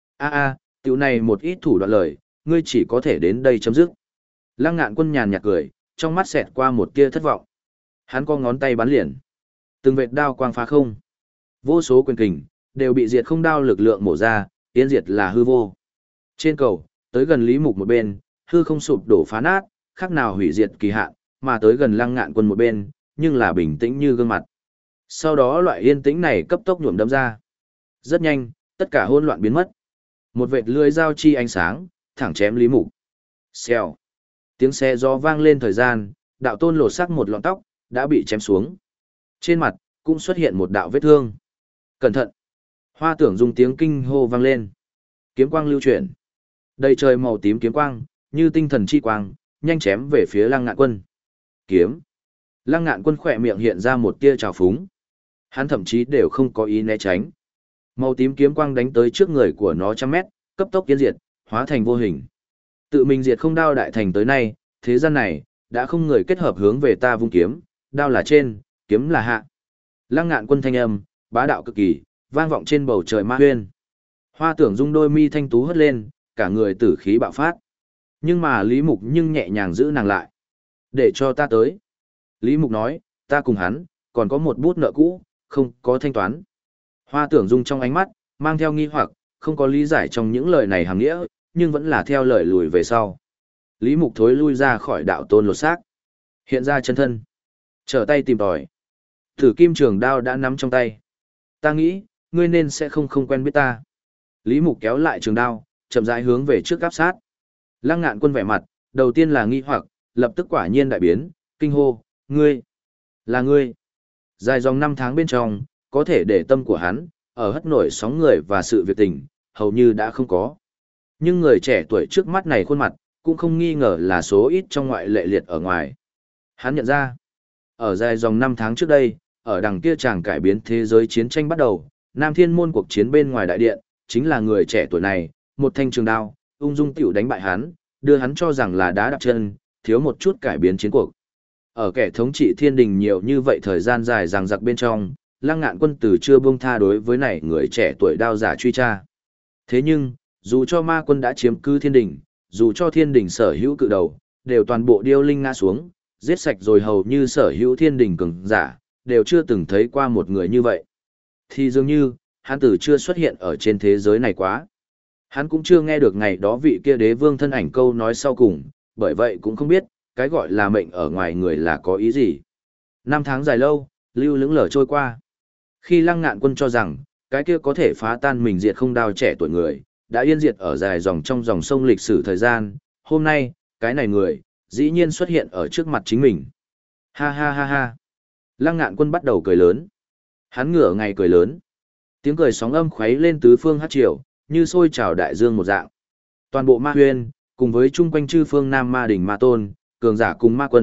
S1: Tiểu này một ít thủ đoạn lời, ngươi chỉ có thể đến đây chấm dứt. Lăng Ngạn Quân nhàn nhạt cười, trong mắt xẹt qua một tia thất vọng. Hắn co ngón tay bắn liền. Từng vệt đao quang phá không. Vô số quyền kình, đều bị diệt không đao lực lượng mổ ra, yên diệt là hư vô. Trên cầu, tới gần Lý Mục một bên, hư không sụp đổ phá nát, khác nào hủy diệt kỳ hạn, mà tới gần Lăng Ngạn Quân một bên, nhưng là bình tĩnh như gương mặt. Sau đó loại yên tĩnh này cấp tốc nhuộm đâm ra. Rất nhanh, tất cả hỗn loạn biến mất. Một vệt lưỡi dao chi ánh sáng, thẳng chém Lý Mục. Xèo. Tiếng xe gió vang lên thời gian, đạo tôn lột xác một lọn tóc, đã bị chém xuống. Trên mặt, cũng xuất hiện một đạo vết thương. Cẩn thận. Hoa Tưởng Dung tiếng kinh hô vang lên. Kiếm quang lưu chuyển. Đầy trời màu tím kiếm quang, như tinh thần chi quang, nhanh chém về phía Lăng Ngạn Quân. Kiếm. Lăng Ngạn Quân khỏe miệng hiện ra một tia trào phúng. Hắn thậm chí đều không có ý né tránh. Màu tím kiếm quang đánh tới trước người của nó trăm mét, cấp tốc tiến diệt, hóa thành vô hình. Tự mình diệt không đao đại thành tới nay, thế gian này, đã không người kết hợp hướng về ta vung kiếm, đao là trên, kiếm là hạ. Lăng Ngạn Quân thanh âm, bá đạo cực kỳ, vang vọng trên bầu trời ma huyên. Hoa Tưởng Dung đôi mi thanh tú hất lên, cả người tử khí bạo phát. Nhưng mà Lý Mục nhưng nhẹ nhàng giữ nàng lại. Để cho ta tới. Lý Mục nói, ta cùng hắn, còn có một bút nợ cũ, không có thanh toán. Hoa Tưởng Dung trong ánh mắt, mang theo nghi hoặc, không có lý giải trong những lời này hàm nghĩa, nhưng vẫn là theo lời lùi về sau. Lý Mục thối lui ra khỏi đạo tôn lột xác. Hiện ra chân thân. Trở tay tìm tòi. Thử kim trường đao đã nắm trong tay. Ta nghĩ, ngươi nên sẽ không quen biết ta. Lý Mục kéo lại trường đao, chậm rãi hướng về trước áp sát. Lăng Ngạn Quân vẻ mặt, đầu tiên là nghi hoặc, lập tức quả nhiên đại biến, kinh hô, ngươi, là ngươi. Dài dòng năm tháng bên trong, có thể để tâm của hắn, ở hất nổi sóng người và sự việc tình, hầu như đã không có. Nhưng người trẻ tuổi trước mắt này khuôn mặt, cũng không nghi ngờ là số ít trong ngoại lệ liệt ở ngoài. Hắn nhận ra, ở dài dòng năm tháng trước đây, ở đằng kia chàng cải biến thế giới chiến tranh bắt đầu, Nam Thiên Môn cuộc chiến bên ngoài đại điện, chính là người trẻ tuổi này, một thanh trường đao, ung dung tiểu đánh bại hắn, đưa hắn cho rằng là đá đạp chân, thiếu một chút cải biến chiến cuộc. Ở kẻ thống trị thiên đình nhiều như vậy thời gian dài dằng dặc bên trong, Lăng Ngạn Quân từ chưa buông tha đối với này người trẻ tuổi đao giả truy tra. Thế nhưng, dù cho ma quân đã chiếm cứ thiên đình, dù cho thiên đình sở hữu cự đầu, đều toàn bộ điêu linh ngã xuống, giết sạch rồi hầu như sở hữu thiên đình cường giả, đều chưa từng thấy qua một người như vậy. Thì dường như, hắn tử chưa xuất hiện ở trên thế giới này quá. Hắn cũng chưa nghe được ngày đó vị kia đế vương thân ảnh câu nói sau cùng, bởi vậy cũng không biết, cái gọi là mệnh ở ngoài người là có ý gì. Năm tháng dài lâu, lưu lững lờ trôi qua. Khi Lăng Ngạn Quân cho rằng, cái kia có thể phá tan mình diệt không đao trẻ tuổi người, đã yên diệt ở dài dòng trong dòng sông lịch sử thời gian, hôm nay, cái này người, dĩ nhiên xuất hiện ở trước mặt chính mình. Ha ha ha ha. Lăng Ngạn Quân bắt đầu cười lớn. Hắn ngửa ngày cười lớn. Tiếng cười sóng âm khuấy lên tứ phương hát triều, như sôi trào đại dương một dạng. Toàn bộ ma huyên, cùng với chung quanh chư phương Nam Ma Đỉnh Ma Tôn, cường giả cùng ma quân,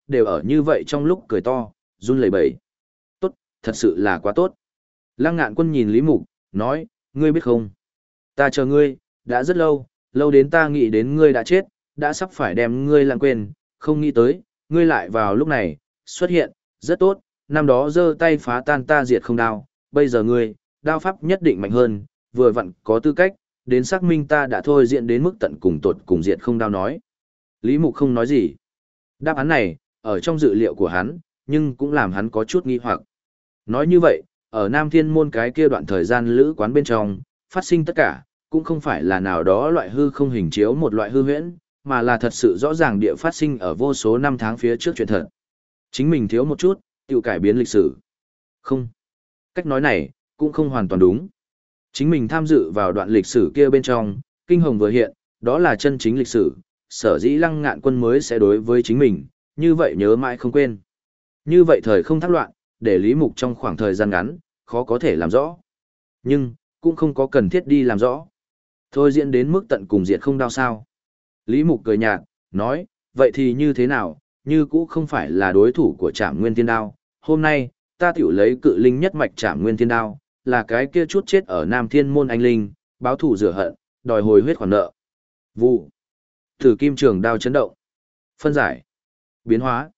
S1: đều ở như vậy trong lúc cười to, run lẩy bẩy. Tốt, thật sự là quá tốt. Lăng Ngạn Quân nhìn Lý Mục, nói, ngươi biết không? Ta chờ ngươi, đã rất lâu, lâu đến ta nghĩ đến ngươi đã chết, đã sắp phải đem ngươi lãng quên, không nghĩ tới, ngươi lại vào lúc này, xuất hiện, rất tốt, năm đó giơ tay phá tan ta diệt không đao, bây giờ ngươi, đao pháp nhất định mạnh hơn, vừa vặn có tư cách, đến xác minh ta đã thôi diện đến mức tận cùng tột cùng diệt không đao nói. Lý Mục không nói gì. Đáp án này, ở trong dự liệu của hắn, nhưng cũng làm hắn có chút nghi hoặc. Nói như vậy, ở Nam Thiên Môn cái kia đoạn thời gian lữ quán bên trong, phát sinh tất cả, cũng không phải là nào đó loại hư không hình chiếu một loại hư huyễn, mà là thật sự rõ ràng địa phát sinh ở vô số năm tháng phía trước chuyện thật. Chính mình thiếu một chút, tự cải biến lịch sử. Không. Cách nói này, cũng không hoàn toàn đúng. Chính mình tham dự vào đoạn lịch sử kia bên trong, kinh hồng vừa hiện, đó là chân chính lịch sử, sở dĩ Lăng Ngạn Quân mới sẽ đối với chính mình, như vậy nhớ mãi không quên. Như vậy thời không thác loạn, để Lý Mục trong khoảng thời gian ngắn, khó có thể làm rõ. Nhưng, cũng không có cần thiết đi làm rõ. Thôi diễn đến mức tận cùng diệt không đau sao. Lý Mục cười nhạt, nói, vậy thì như thế nào, như cũ không phải là đối thủ của Trảm Nguyên Thiên Đao. Hôm nay, ta tiểu lấy cự linh nhất mạch Trảm Nguyên Thiên Đao, là cái kia chút chết ở Nam Thiên Môn anh linh, báo thù rửa hận, đòi hồi huyết khoản nợ. Vụ. Thử kim trường đao chấn động. Phân giải. Biến hóa.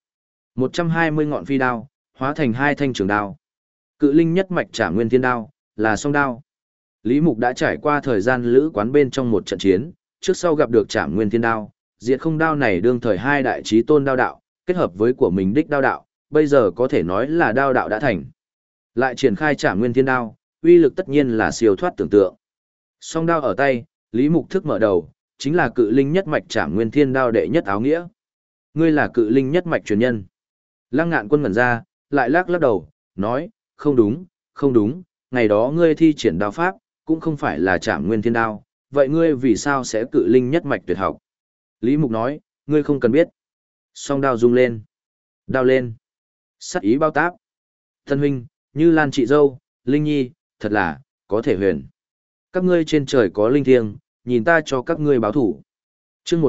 S1: 120 ngọn phi đao, hóa thành hai thanh trường đao. Cự linh nhất mạch Trảm Nguyên Thiên Đao, là song đao. Lý Mục đã trải qua thời gian lữ quán bên trong một trận chiến, trước sau gặp được Trảm Nguyên Thiên Đao, diệt không đao này đương thời hai đại chí tôn đao đạo, kết hợp với của mình đích đao đạo, bây giờ có thể nói là đao đạo đã thành. Lại triển khai Trảm Nguyên Thiên Đao, uy lực tất nhiên là siêu thoát tưởng tượng. Song đao ở tay, Lý Mục thức mở đầu, chính là cự linh nhất mạch Trảm Nguyên Thiên Đao đệ nhất áo nghĩa. Ngươi là cự linh nhất mạch truyền nhân. Lăng Ngạn Quân ngẩn ra, lại lắc lắc đầu, nói, không đúng, không đúng, ngày đó ngươi thi triển đao pháp, cũng không phải là Trảm Nguyên Thiên Đao, vậy ngươi vì sao sẽ cự linh nhất mạch tuyệt học? Lý Mục nói, ngươi không cần biết. Song đao rung lên. Đao lên. Sắc ý bao táp. Thân huynh, Như Lan chị dâu, Linh Nhi, thật là, có thể huyền. Các ngươi trên trời có linh thiêng, nhìn ta cho các ngươi báo thủ. Chương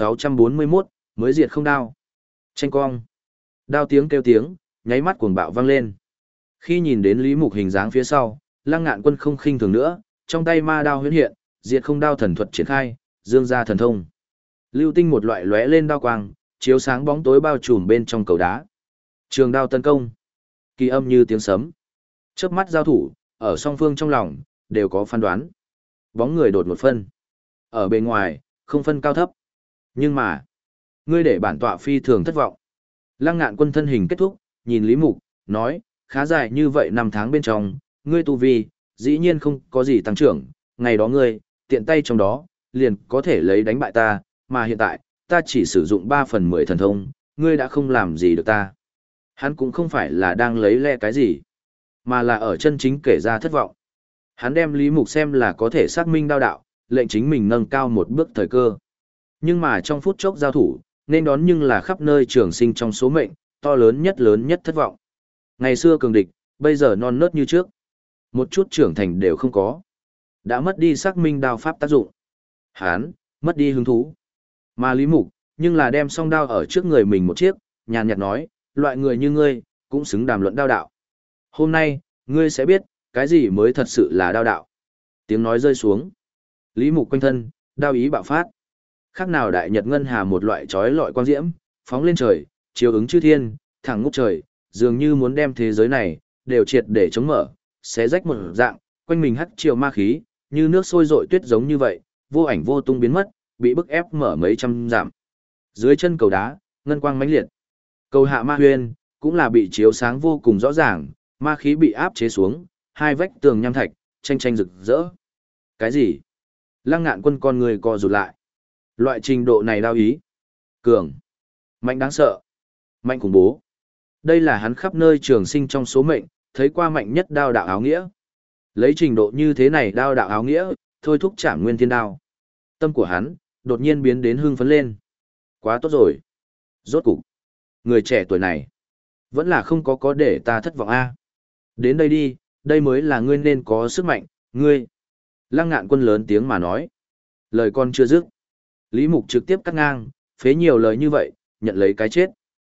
S1: 1641, mới diệt không đao. Tranh quang. Đao tiếng kêu tiếng, nháy mắt cuồng bạo vang lên. Khi nhìn đến Lý Mục hình dáng phía sau, Lăng Ngạn Quân không khinh thường nữa, trong tay ma đao huyễn hiện, diệt không đao thần thuật triển khai, dương ra thần thông. Lưu tinh một loại lóe lên đao quang, chiếu sáng bóng tối bao trùm bên trong cầu đá. Trường đao tấn công. Kỳ âm như tiếng sấm. Chớp mắt giao thủ, ở song phương trong lòng, đều có phán đoán. Bóng người đột một phân. Ở bên ngoài, không phân cao thấp. Nhưng mà, ngươi để bản tọa phi thường thất vọng. Lăng Ngạn Quân thân hình kết thúc, nhìn Lý Mục, nói, khá dài như vậy năm tháng bên trong, ngươi tu vi, dĩ nhiên không có gì tăng trưởng, ngày đó ngươi, tiện tay trong đó, liền có thể lấy đánh bại ta, mà hiện tại, ta chỉ sử dụng 3/10 thần thông, ngươi đã không làm gì được ta. Hắn cũng không phải là đang lấy lẽ cái gì, mà là ở chân chính kể ra thất vọng. Hắn đem Lý Mục xem là có thể xác minh đao đạo, lệnh chính mình nâng cao một bước thời cơ. Nhưng mà trong phút chốc giao thủ, nên đón nhưng là khắp nơi trường sinh trong số mệnh, to lớn nhất thất vọng. Ngày xưa cường địch, bây giờ non nớt như trước. Một chút trưởng thành đều không có. Đã mất đi xác minh đao pháp tác dụng. Hán, mất đi hứng thú. Mà Lý Mục, nhưng là đem song đao ở trước người mình một chiếc, nhàn nhạt nói, loại người như ngươi, cũng xứng đàm luận đao đạo. Hôm nay, ngươi sẽ biết, cái gì mới thật sự là đao đạo. Tiếng nói rơi xuống. Lý Mục quanh thân, đao ý bạo phát. Khác nào đại nhật ngân hà một loại chói lọi quang diễm, phóng lên trời, chiếu ứng chư thiên, thẳng ngút trời, dường như muốn đem thế giới này, đều triệt để chống mở, xé rách một dạng, quanh mình hắc triều ma khí, như nước sôi rội tuyết giống như vậy, vô ảnh vô tung biến mất, bị bức ép mở mấy trăm dặm. Dưới chân cầu đá, ngân quang mãnh liệt. Cầu hạ ma huyên, cũng là bị chiếu sáng vô cùng rõ ràng, ma khí bị áp chế xuống, hai vách tường nham thạch, tranh tranh rực rỡ. Cái gì? Lăng Ngạn Quân con người co rụt lại. Loại trình độ này đao ý. Cường. Mạnh đáng sợ. Mạnh khủng bố. Đây là hắn khắp nơi trường sinh trong số mệnh, thấy qua mạnh nhất đao đạo áo nghĩa. Lấy trình độ như thế này đao đạo áo nghĩa, thôi thúc Trảm Nguyên Thiên Đao. Tâm của hắn, đột nhiên biến đến hưng phấn lên. Quá tốt rồi. Rốt cục. Người trẻ tuổi này, vẫn là không có để ta thất vọng a. Đến đây đi, đây mới là ngươi nên có sức mạnh, ngươi. Lăng Ngạn Quân lớn tiếng mà nói. Lời con chưa dứt. Lý Mục trực tiếp cắt ngang, phế nhiều lời như vậy, nhận lấy cái chết.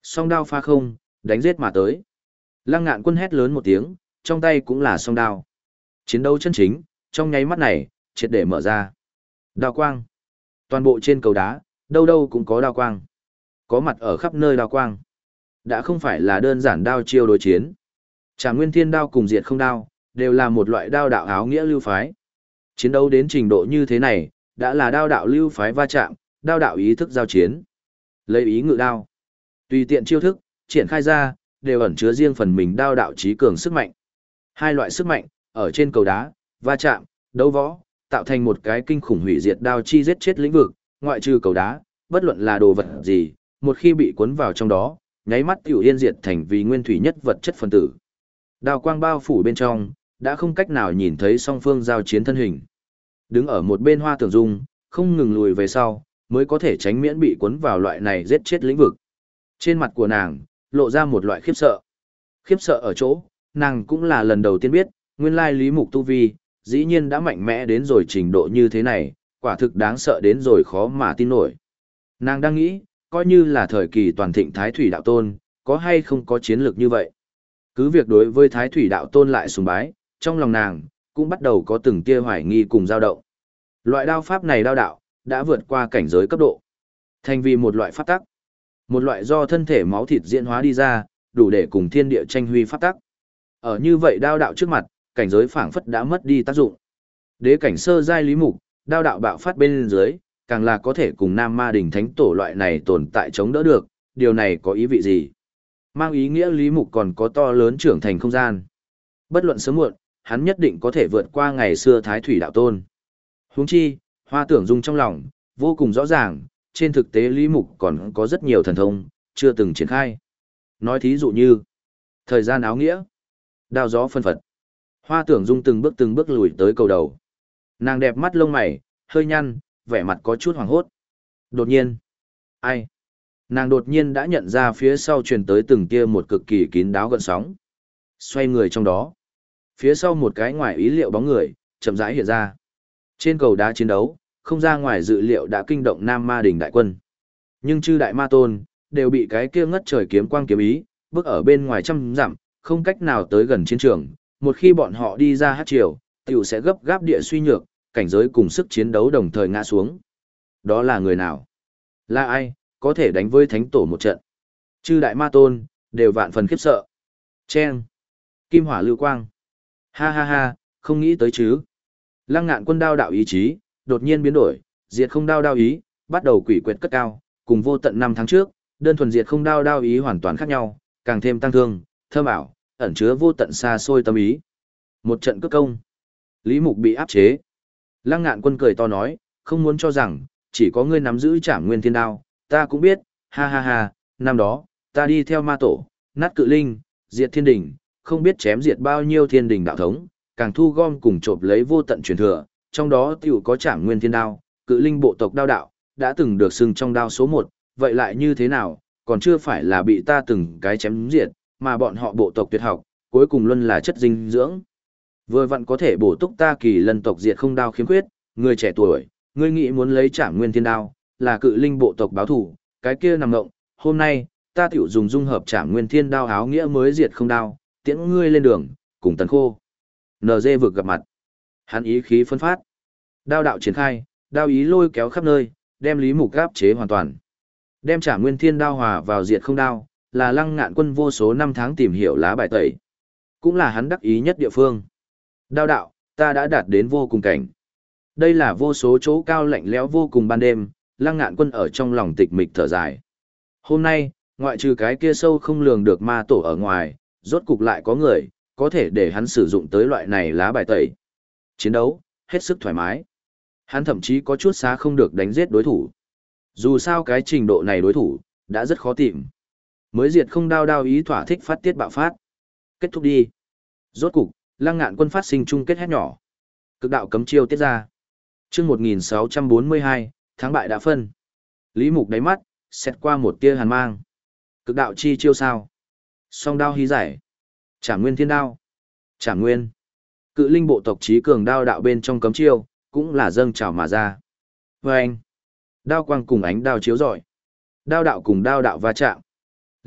S1: Song đao pha không, đánh giết mà tới. Lăng Ngạn Quân hét lớn một tiếng, trong tay cũng là song đao. Chiến đấu chân chính, trong nháy mắt này, triệt để mở ra. Đao quang. Toàn bộ trên cầu đá, đâu đâu cũng có đao quang. Có mặt ở khắp nơi đao quang. Đã không phải là đơn giản đao chiêu đối chiến. Trảm Nguyên Thiên Đao cùng Diệt Không Đao, đều là một loại đao đạo áo nghĩa lưu phái. Chiến đấu đến trình độ như thế này, đã là đao đạo lưu phái va chạm, đao đạo ý thức giao chiến. Lấy ý ngự đao. Tùy tiện chiêu thức, triển khai ra, đều ẩn chứa riêng phần mình đao đạo trí cường sức mạnh. Hai loại sức mạnh, ở trên cầu đá, va chạm, đấu võ, tạo thành một cái kinh khủng hủy diệt đao chi giết chết lĩnh vực, ngoại trừ cầu đá, bất luận là đồ vật gì, một khi bị cuốn vào trong đó, nháy mắt tiểu yên diệt thành vì nguyên thủy nhất vật chất phân tử. Đao quang bao phủ bên trong, đã không cách nào nhìn thấy song phương giao chiến thân hình. Đứng ở một bên Hoa Tưởng Dung, không ngừng lùi về sau, mới có thể tránh miễn bị cuốn vào loại này giết chết lĩnh vực. Trên mặt của nàng, lộ ra một loại khiếp sợ. Khiếp sợ ở chỗ, nàng cũng là lần đầu tiên biết, nguyên lai Lý Mục tu vi, dĩ nhiên đã mạnh mẽ đến rồi trình độ như thế này, quả thực đáng sợ đến rồi khó mà tin nổi. Nàng đang nghĩ, coi như là thời kỳ toàn thịnh Thái Thủy Đạo Tôn, có hay không có chiến lược như vậy. Cứ việc đối với Thái Thủy Đạo Tôn lại sùng bái, trong lòng nàng, cũng bắt đầu có từng tia hoài nghi cùng dao động. Loại đao pháp này đao đạo, đã vượt qua cảnh giới cấp độ. Thành vì một loại pháp tắc. Một loại do thân thể máu thịt diễn hóa đi ra, đủ để cùng thiên địa tranh huy pháp tắc. Ở như vậy đao đạo trước mặt, cảnh giới phảng phất đã mất đi tác dụng. Đế cảnh sơ giai Lý Mục, đao đạo bạo phát bên dưới, càng là có thể cùng Nam Ma Đỉnh Thánh Tổ loại này tồn tại chống đỡ được, điều này có ý vị gì? Mang ý nghĩa Lý Mục còn có to lớn trưởng thành không gian. Bất luận sớm muộn, hắn nhất định có thể vượt qua ngày xưa Thái Thủy Đạo Tôn. Huống chi, Hoa Tưởng Dung trong lòng, vô cùng rõ ràng, trên thực tế Lý Mục còn có rất nhiều thần thông, chưa từng triển khai. Nói thí dụ như, thời gian áo nghĩa, đao gió phân phật. Hoa Tưởng Dung từng bước lùi tới cầu đầu. Nàng đẹp mắt lông mày, hơi nhăn, vẻ mặt có chút hoảng hốt. Đột nhiên, ai? Nàng đột nhiên đã nhận ra phía sau truyền tới từng kia một cực kỳ kín đáo gợn sóng. Xoay người trong đó. Phía sau một cái ngoài ý liệu bóng người, chậm rãi hiện ra. Trên cầu đá chiến đấu, không ra ngoài dự liệu đã kinh động Nam Ma Đỉnh đại quân. Nhưng chư đại ma tôn, đều bị cái kia ngất trời kiếm quang kiếm ý, bước ở bên ngoài trăm dặm, không cách nào tới gần chiến trường. Một khi bọn họ đi ra hát triều, tiểu sẽ gấp gáp địa suy nhược, cảnh giới cùng sức chiến đấu đồng thời ngã xuống. Đó là người nào? Là ai, có thể đánh với thánh tổ một trận? Chư đại ma tôn, đều vạn phần khiếp sợ. Chen! Kim hỏa lưu quang. Ha ha ha, không nghĩ tới chứ. Lăng Ngạn Quân đao đạo ý chí, đột nhiên biến đổi, diệt không đao đao ý, bắt đầu quỷ quyệt cất cao, cùng vô tận 5 tháng trước, đơn thuần diệt không đao đao ý hoàn toàn khác nhau, càng thêm tăng thương, thơm ảo, ẩn chứa vô tận xa xôi tâm ý. Một trận cước công. Lý Mục bị áp chế. Lăng Ngạn Quân cười to nói, không muốn cho rằng, chỉ có ngươi nắm giữ Trảm Nguyên Thiên Đao, ta cũng biết, ha ha ha, năm đó, ta đi theo ma tổ, nát cự linh, diệt thiên đỉnh, không biết chém diệt bao nhiêu thiên đỉnh đạo thống, càng thu gom cùng chộp lấy vô tận truyền thừa, trong đó tiểu có Trảm Nguyên Thiên Đao, cự linh bộ tộc đao đạo, đã từng được xưng trong đao số 1, vậy lại như thế nào, còn chưa phải là bị ta từng cái chém diệt, mà bọn họ bộ tộc tuyệt học, cuối cùng luôn là chất dinh dưỡng. Vừa vặn có thể bổ túc ta kỳ lân tộc diệt không đao khiếm khuyết, người trẻ tuổi, ngươi nghĩ muốn lấy Trảm Nguyên Thiên Đao, là cự linh bộ tộc báo thủ, cái kia nằm ngộng, hôm nay, ta tiểu dùng dung hợp Trảm Nguyên Thiên Đao áo nghĩa mới diệt không đao, tiễn ngươi lên đường, cùng Tần Khô. NG vực gặp mặt. Hắn ý khí phân phát. Đao đạo triển khai, đao ý lôi kéo khắp nơi, đem Lý Mục áp chế hoàn toàn. Đem Trảm Nguyên Thiên Đao hòa vào diệt không đao, là Lăng Ngạn Quân vô số năm tháng tìm hiểu lá bài tẩy. Cũng là hắn đắc ý nhất địa phương. Đao đạo, ta đã đạt đến vô cùng cảnh. Đây là vô số chỗ cao lạnh lẽo vô cùng ban đêm, Lăng Ngạn Quân ở trong lòng tịch mịch thở dài. Hôm nay, ngoại trừ cái kia sâu không lường được ma tổ ở ngoài, rốt cục lại có người, có thể để hắn sử dụng tới loại này lá bài tẩy. Chiến đấu, hết sức thoải mái. Hắn thậm chí có chút xá không được đánh giết đối thủ. Dù sao cái trình độ này đối thủ, đã rất khó tìm. Mới diệt không đao đao ý thỏa thích phát tiết bạo phát. Kết thúc đi. Rốt cục, Lăng Ngạn Quân phát sinh chung kết hét nhỏ. Cực đạo cấm chiêu tiết ra. Chương 1642, thắng bại đã phân. Lý Mục đáy mắt, xét qua một tia hàn mang. Cực đạo chi chiêu sao? Song đao hí giải. Trảm Nguyên Thiên Đao. Trảm Nguyên. Cự linh bộ tộc trí cường đao đạo bên trong cấm chiêu, cũng là dâng trào mà ra. Và anh. Đao quang cùng ánh đao chiếu rọi. Đao đạo cùng đao đạo va chạm.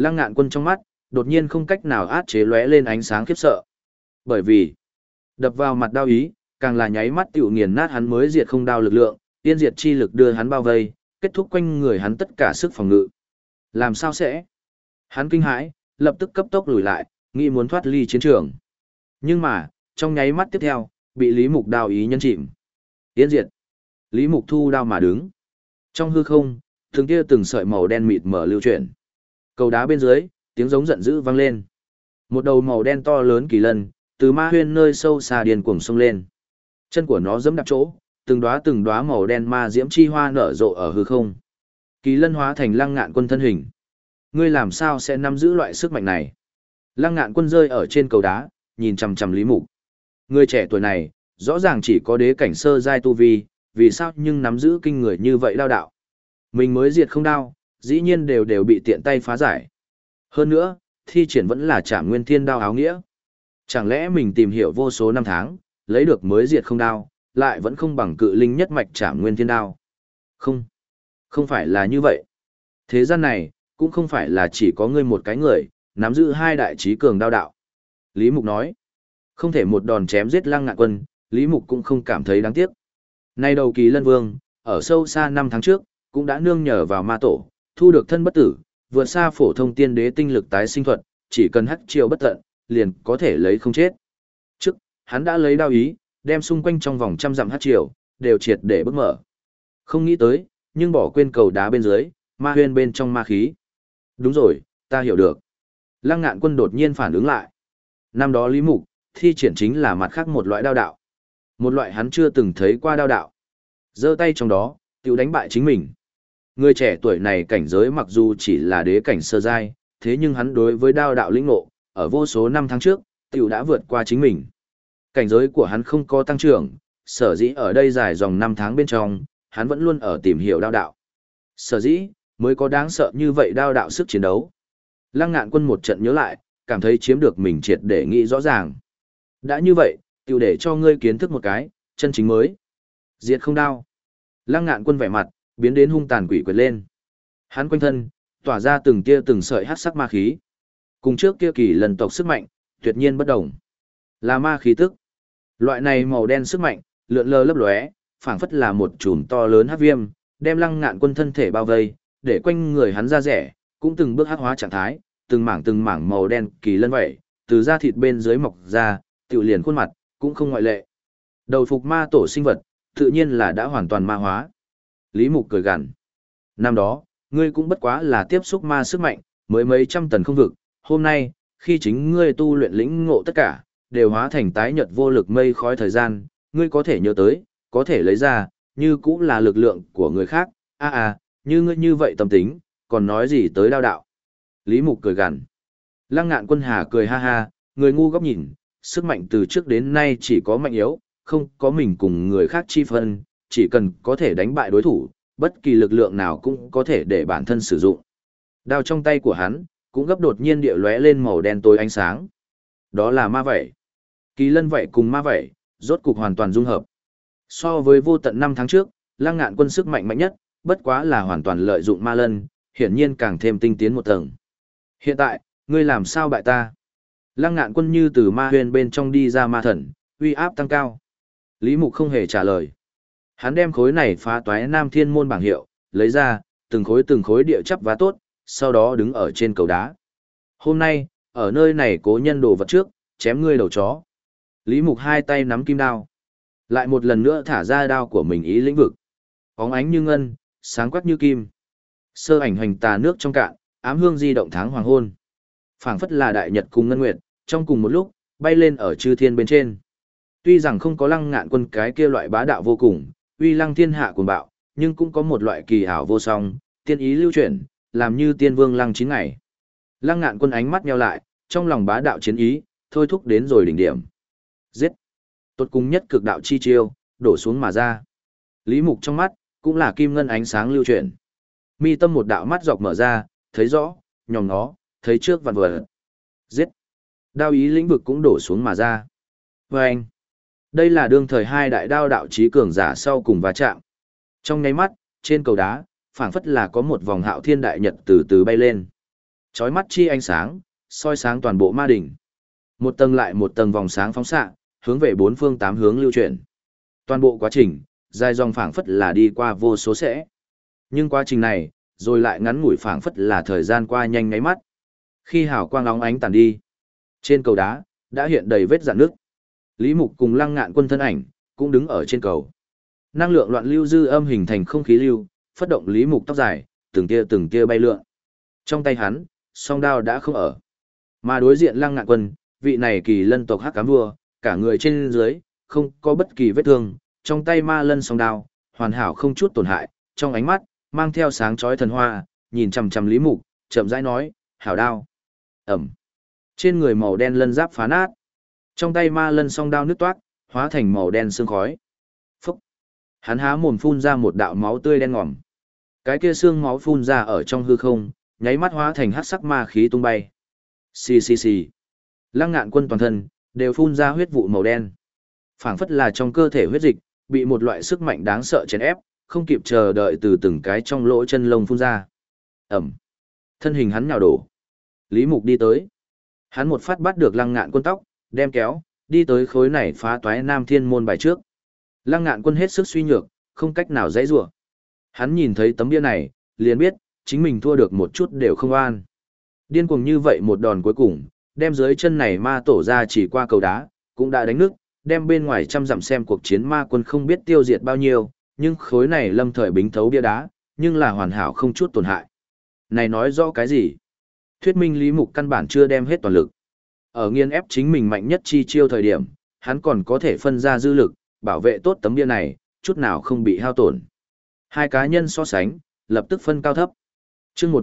S1: Lăng Ngạn Quân trong mắt, đột nhiên không cách nào át chế lóe lên ánh sáng khiếp sợ. Bởi vì, đập vào mặt đao ý, càng là nháy mắt tiểu nghiền nát hắn mới diệt không đao lực lượng, tiên diệt chi lực đưa hắn bao vây, kết thúc quanh người hắn tất cả sức phòng ngự. Làm sao sẽ? Hắn kinh hãi, lập tức cấp tốc lùi lại, nghĩ muốn thoát ly chiến trường. Nhưng mà, trong nháy mắt tiếp theo, bị Lý Mục đao ý nhân chìm. Tiên diệt. Lý Mục thu đao mà đứng. Trong hư không, từng sợi màu đen mịt mở lưu chuyển. Cầu đá bên dưới, tiếng giống giận dữ vang lên. Một đầu màu đen to lớn kỳ lân, từ ma huyên nơi sâu xa điên cuồng sông lên. Chân của nó giẫm đạp chỗ, từng đóa màu đen ma diễm chi hoa nở rộ ở hư không. Kỳ lân hóa thành Lăng Ngạn Quân thân hình. Ngươi làm sao sẽ nắm giữ loại sức mạnh này? Lăng Ngạn Quân rơi ở trên cầu đá, nhìn chằm chằm Lý Mục. Người trẻ tuổi này, rõ ràng chỉ có đế cảnh sơ giai tu vi, vì sao nhưng nắm giữ kinh người như vậy đao đạo? Mình mới diệt không đao, dĩ nhiên đều bị tiện tay phá giải. Hơn nữa, thi triển vẫn là Trảm Nguyên Thiên Đao áo nghĩa. Chẳng lẽ mình tìm hiểu vô số năm tháng, lấy được mới diệt không đao, lại vẫn không bằng cự linh nhất mạch Trảm Nguyên Thiên Đao? Không, không phải là như vậy. Thế gian này, cũng không phải là chỉ có ngươi một cái người, nắm giữ hai đại trí cường đao đạo. Lý Mục nói, không thể một đòn chém giết Lăng Ngạn Quân, Lý Mục cũng không cảm thấy đáng tiếc. Nay đầu Kỳ Lân Vương, ở sâu xa 5 tháng trước, cũng đã nương nhờ vào ma tổ, thu được thân bất tử, vượt xa phổ thông tiên đế tinh lực tái sinh thuật, chỉ cần hắc chiêu bất tận, liền có thể lấy không chết. Trước, hắn đã lấy đao ý, đem xung quanh trong vòng trăm dặm hắc chiêu, đều triệt để bức mở. Không nghĩ tới, nhưng bỏ quên cầu đá bên dưới, ma huyên bên trong ma khí. Đúng rồi, ta hiểu được. Lăng Ngạn Quân đột nhiên phản ứng lại. Năm đó Lý Mục, thi triển chính là mặt khác một loại đao đạo. Một loại hắn chưa từng thấy qua đao đạo. Giơ tay trong đó, tiểu đánh bại chính mình. Người trẻ tuổi này cảnh giới mặc dù chỉ là đế cảnh sơ giai, thế nhưng hắn đối với đao đạo lĩnh ngộ, ở vô số năm tháng trước, tiểu đã vượt qua chính mình. Cảnh giới của hắn không có tăng trưởng, sở dĩ ở đây dài dòng năm tháng bên trong, hắn vẫn luôn ở tìm hiểu đao đạo. Sở dĩ, mới có đáng sợ như vậy đao đạo sức chiến đấu. Lăng Ngạn Quân một trận nhớ lại, cảm thấy chiếm được mình triệt để nghĩ rõ ràng. Đã như vậy, tiểu để cho ngươi kiến thức một cái, chân chính mới. Diệt không đao. Lăng Ngạn Quân vẻ mặt, biến đến hung tàn quỷ quyệt lên. Hắn quanh thân, tỏa ra từng tia từng sợi hắc sắc ma khí. Cùng trước kia Kỳ Lân tộc sức mạnh, tuyệt nhiên bất đồng. Là ma khí tức. Loại này màu đen sức mạnh, lượn lờ lấp lóe, phảng phất là một chùm to lớn hắc viêm, đem Lăng Ngạn Quân thân thể bao vây, để quanh người hắn ra rẻ, cũng từng bước hắc hóa trạng thái, từng mảng màu đen kỳ lân vậy, từ da thịt bên dưới mọc ra, tiểu liền khuôn mặt, cũng không ngoại lệ. Đầu phục ma tổ sinh vật, tự nhiên là đã hoàn toàn ma hóa. Lý Mục cười gằn. Năm đó, ngươi cũng bất quá là tiếp xúc ma sức mạnh, mới mấy trăm tần không vực, hôm nay, khi chính ngươi tu luyện lĩnh ngộ tất cả, đều hóa thành tái nhật vô lực mây khói thời gian, ngươi có thể nhớ tới, có thể lấy ra, như cũng là lực lượng của người khác, như ngươi như vậy tâm tính, còn nói gì tới đao đạo. Lý Mục cười gằn. Lăng Ngạn Quân hà cười ha ha, người ngu góc nhìn, sức mạnh từ trước đến nay chỉ có mạnh yếu, không có mình cùng người khác chi phân, chỉ cần có thể đánh bại đối thủ, bất kỳ lực lượng nào cũng có thể để bản thân sử dụng. Đao trong tay của hắn, cũng gấp đột nhiên địa lóe lên màu đen tối ánh sáng. Đó là ma vảy. Kỳ lân vảy cùng ma vảy, rốt cục hoàn toàn dung hợp. So với vô tận 5 tháng trước, Lăng Ngạn Quân sức mạnh mạnh nhất, bất quá là hoàn toàn lợi dụng ma lân, hiển nhiên càng thêm tinh tiến một tầng. Hiện tại, ngươi làm sao bại ta? Lăng Ngạn Quân như từ ma huyền bên trong đi ra ma thần, uy áp tăng cao. Lý Mục không hề trả lời. Hắn đem khối này phá toái Nam Thiên môn bảng hiệu, lấy ra, từng khối địa chắp vá tốt, sau đó đứng ở trên cầu đá. Hôm nay, ở nơi này cố nhân đồ vật trước, chém ngươi đầu chó. Lý Mục hai tay nắm kim đao. Lại một lần nữa thả ra đao của mình ý lĩnh vực. Óng ánh như ngân, sáng quắc như kim. Sơ ảnh hoành tà nước trong cạn, ám hương di động tháng hoàng hôn. Phảng phất là đại nhật cùng ngân nguyệt, trong cùng một lúc, bay lên ở chư thiên bên trên. Tuy rằng không có Lăng Ngạn Quân cái kia loại bá đạo vô cùng, uy lăng thiên hạ cuồng bạo, nhưng cũng có một loại kỳ ảo vô song, tiên ý lưu chuyển, làm như tiên vương lăng 9 ngày. Lăng Ngạn Quân ánh mắt nheo lại, trong lòng bá đạo chiến ý, thôi thúc đến rồi đỉnh điểm. Giết! Tốt cùng nhất cực đạo chi chiêu, đổ xuống mà ra. Lý Mục trong mắt, cũng là kim ngân ánh sáng lưu chuyển. Mi tâm một đạo mắt dọc mở ra, thấy rõ, nhòm nó, thấy trước vạn vật. Giết! Đao ý lĩnh vực cũng đổ xuống mà ra. Vâng! Đây là đương thời hai đại đao đạo chí cường giả sau cùng va chạm. Trong nháy mắt, trên cầu đá, phảng phất là có một vòng hạo thiên đại nhật từ từ bay lên. Chói mắt chi ánh sáng, soi sáng toàn bộ ma đỉnh. Một tầng lại một tầng vòng sáng phóng xạ, hướng về bốn phương tám hướng lưu chuyển. Toàn bộ quá trình, dài dòng phảng phất là đi qua vô số sẽ. Nhưng quá trình này, rồi lại ngắn ngủi phảng phất là thời gian qua nhanh ngáy mắt. Khi hào quang óng ánh tàn đi, trên cầu đá, đã hiện đầy vết rạn nước. Lý Mục cùng Lăng Ngạn Quân thân ảnh, cũng đứng ở trên cầu. Năng lượng loạn lưu dư âm hình thành không khí lưu, phất động Lý Mục tóc dài, từng tia bay lượn. Trong tay hắn, song đao đã không ở. Mà đối diện Lăng Ngạn Quân, vị này kỳ lân tộc hắc ám vua, cả người trên dưới, không có bất kỳ vết thương, trong tay ma lân song đao, hoàn hảo không chút tổn hại, trong ánh mắt, mang theo sáng chói thần hoa, nhìn chằm chằm Lý Mục, chậm rãi nói, hảo đao. Ẩm. Trên người màu đen lân giáp phá nát. Trong tay ma lân song đao nứt toát, hóa thành màu đen sương khói. Phúc. Hắn há mồm phun ra một đạo máu tươi đen ngòm. Cái kia xương máu phun ra ở trong hư không, nháy mắt hóa thành hắc sắc ma khí tung bay. Xì xì xì. Lăng Ngạn Quân toàn thân đều phun ra huyết vụ màu đen. Phảng phất là trong cơ thể huyết dịch bị một loại sức mạnh đáng sợ chèn ép, không kịp chờ đợi từ từng cái trong lỗ chân lông phun ra. Ẩm. Thân hình hắn nhào đổ. Lý Mục đi tới. Hắn một phát bắt được Lăng Ngạn Quân tóc, đem kéo, đi tới khối này phá toái Nam Thiên môn bài trước. Lăng Ngạn Quân hết sức suy nhược, không cách nào dãy rủa. Hắn nhìn thấy tấm bia này, liền biết, chính mình thua được một chút đều không an. Điên cuồng như vậy một đòn cuối cùng, đem dưới chân này ma tổ ra chỉ qua cầu đá, cũng đã đánh nước, đem bên ngoài trăm dặm xem cuộc chiến ma quân không biết tiêu diệt bao nhiêu, nhưng khối này lâm thời bính thấu bia đá, nhưng là hoàn hảo không chút tổn hại. Này nói rõ cái gì? Thuyết minh Lý Mục căn bản chưa đem hết toàn lực. Ở nghiên ép chính mình mạnh nhất chi chiêu thời điểm, hắn còn có thể phân ra dư lực, bảo vệ tốt tấm bia này, chút nào không bị hao tổn. Hai cá nhân so sánh, lập tức phân cao thấp. Chương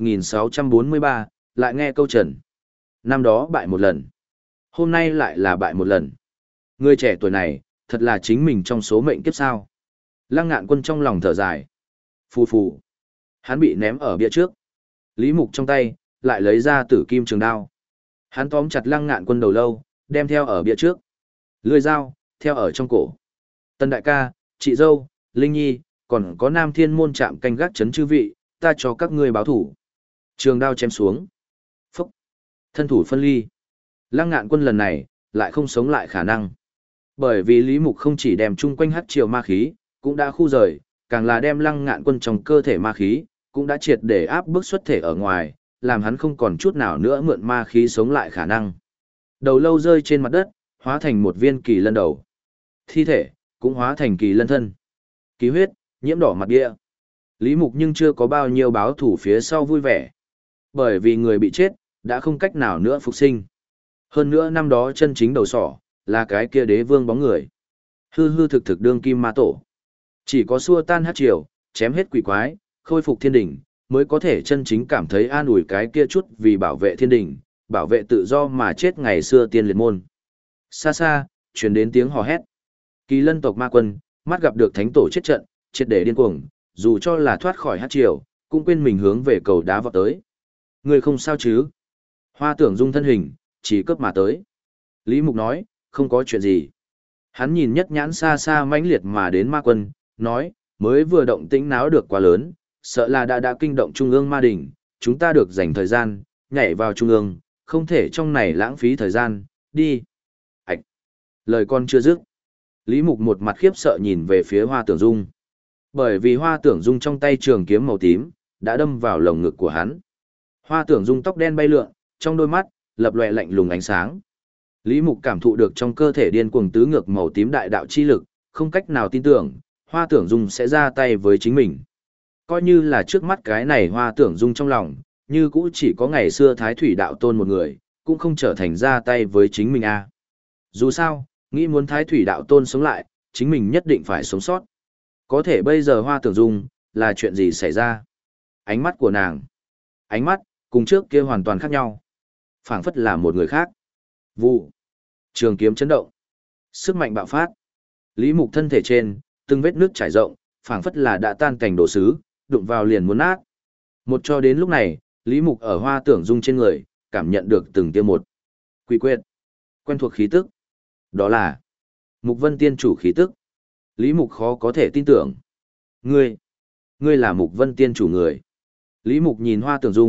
S1: 1643, lại nghe câu trần. Năm đó bại một lần. Hôm nay lại là bại một lần. Người trẻ tuổi này, thật là chính mình trong số mệnh kiếp sao. Lăng Ngạn Quân trong lòng thở dài. Phù phù. Hắn bị ném ở bia trước. Lý Mục trong tay, lại lấy ra tử kim trường đao. Hắn tóm chặt Lăng Ngạn Quân đầu lâu, đem theo ở bia trước. Lưỡi dao, theo ở trong cổ. Tân đại ca, chị dâu, Linh Nhi, còn có Nam Thiên môn trạm canh gác chấn chư vị, ta cho các ngươi báo thủ. Trường đao chém xuống. Phúc. Thân thủ phân ly. Lăng Ngạn Quân lần này, lại không sống lại khả năng. Bởi vì Lý Mục không chỉ đem chung quanh hắc triều ma khí, cũng đã khu rời, càng là đem Lăng Ngạn Quân trong cơ thể ma khí, cũng đã triệt để áp bức xuất thể ở ngoài, làm hắn không còn chút nào nữa mượn ma khí sống lại khả năng. Đầu lâu rơi trên mặt đất, hóa thành một viên kỳ lân đầu. Thi thể, cũng hóa thành kỳ lân thân. Ký huyết, nhiễm đỏ mặt địa. Lý Mục nhưng chưa có bao nhiêu báo thủ phía sau vui vẻ. Bởi vì người bị chết, đã không cách nào nữa phục sinh. Hơn nữa năm đó chân chính đầu sỏ, là cái kia đế vương bóng người. Hư hư thực thực đương kim ma tổ. Chỉ có xua tan hát triều, chém hết quỷ quái, khôi phục thiên đỉnh, mới có thể chân chính cảm thấy an ủi cái kia chút vì bảo vệ thiên đỉnh, bảo vệ tự do mà chết ngày xưa tiên liệt môn. Xa xa, truyền đến tiếng hò hét. Kỳ lân tộc ma quân, mắt gặp được thánh tổ chết trận, triệt để điên cuồng, dù cho là thoát khỏi hát triều, cũng quên mình hướng về cầu đá vọt tới. Người không sao chứ? Hoa Tưởng Dung thân hình, chỉ cướp mà tới. Lý Mục nói, không có chuyện gì. Hắn nhìn nhất nhãn xa xa mãnh liệt mà đến ma quân, nói, mới vừa động tĩnh náo được quá lớn, sợ là đã kinh động trung ương ma đỉnh, chúng ta được dành thời gian, nhảy vào trung ương, không thể trong này lãng phí thời gian, đi. Ảch! Lời con chưa dứt. Lý Mục một mặt khiếp sợ nhìn về phía Hoa Tưởng Dung. Bởi vì Hoa Tưởng Dung trong tay trường kiếm màu tím, đã đâm vào lồng ngực của hắn. Hoa Tưởng Dung tóc đen bay lượn, trong đôi mắt, lập lòe lạnh lùng ánh sáng. Lý Mục cảm thụ được trong cơ thể điên cuồng tứ ngược màu tím đại đạo chi lực, không cách nào tin tưởng, Hoa Tưởng Dung sẽ ra tay với chính mình. Coi như là trước mắt cái này Hoa Tưởng Dung trong lòng, như cũ chỉ có ngày xưa Thái Thủy đạo tôn một người, cũng không trở thành ra tay với chính mình a. Dù sao, nghĩ muốn Thái Thủy đạo tôn sống lại, chính mình nhất định phải sống sót. Có thể bây giờ Hoa Tưởng Dung, là chuyện gì xảy ra? Ánh mắt của nàng. Ánh mắt, cùng trước kia hoàn toàn khác nhau. Phảng phất là một người khác. Vụ. Trường kiếm chấn động. Sức mạnh bạo phát. Lý Mục thân thể trên, từng vết nước trải rộng, phảng phất là đã tan cảnh đồ sứ, đụng vào liền muốn nát. Một cho đến lúc này, Lý Mục ở Hoa Tưởng Dung trên người, cảm nhận được từng tia một. Quỷ quyệt. Quen thuộc khí tức. Đó là Mục Vân Tiên chủ khí tức. Lý Mục khó có thể tin tưởng. Ngươi là Mục Vân Tiên chủ người. Lý Mục nhìn Hoa Tưởng Dung,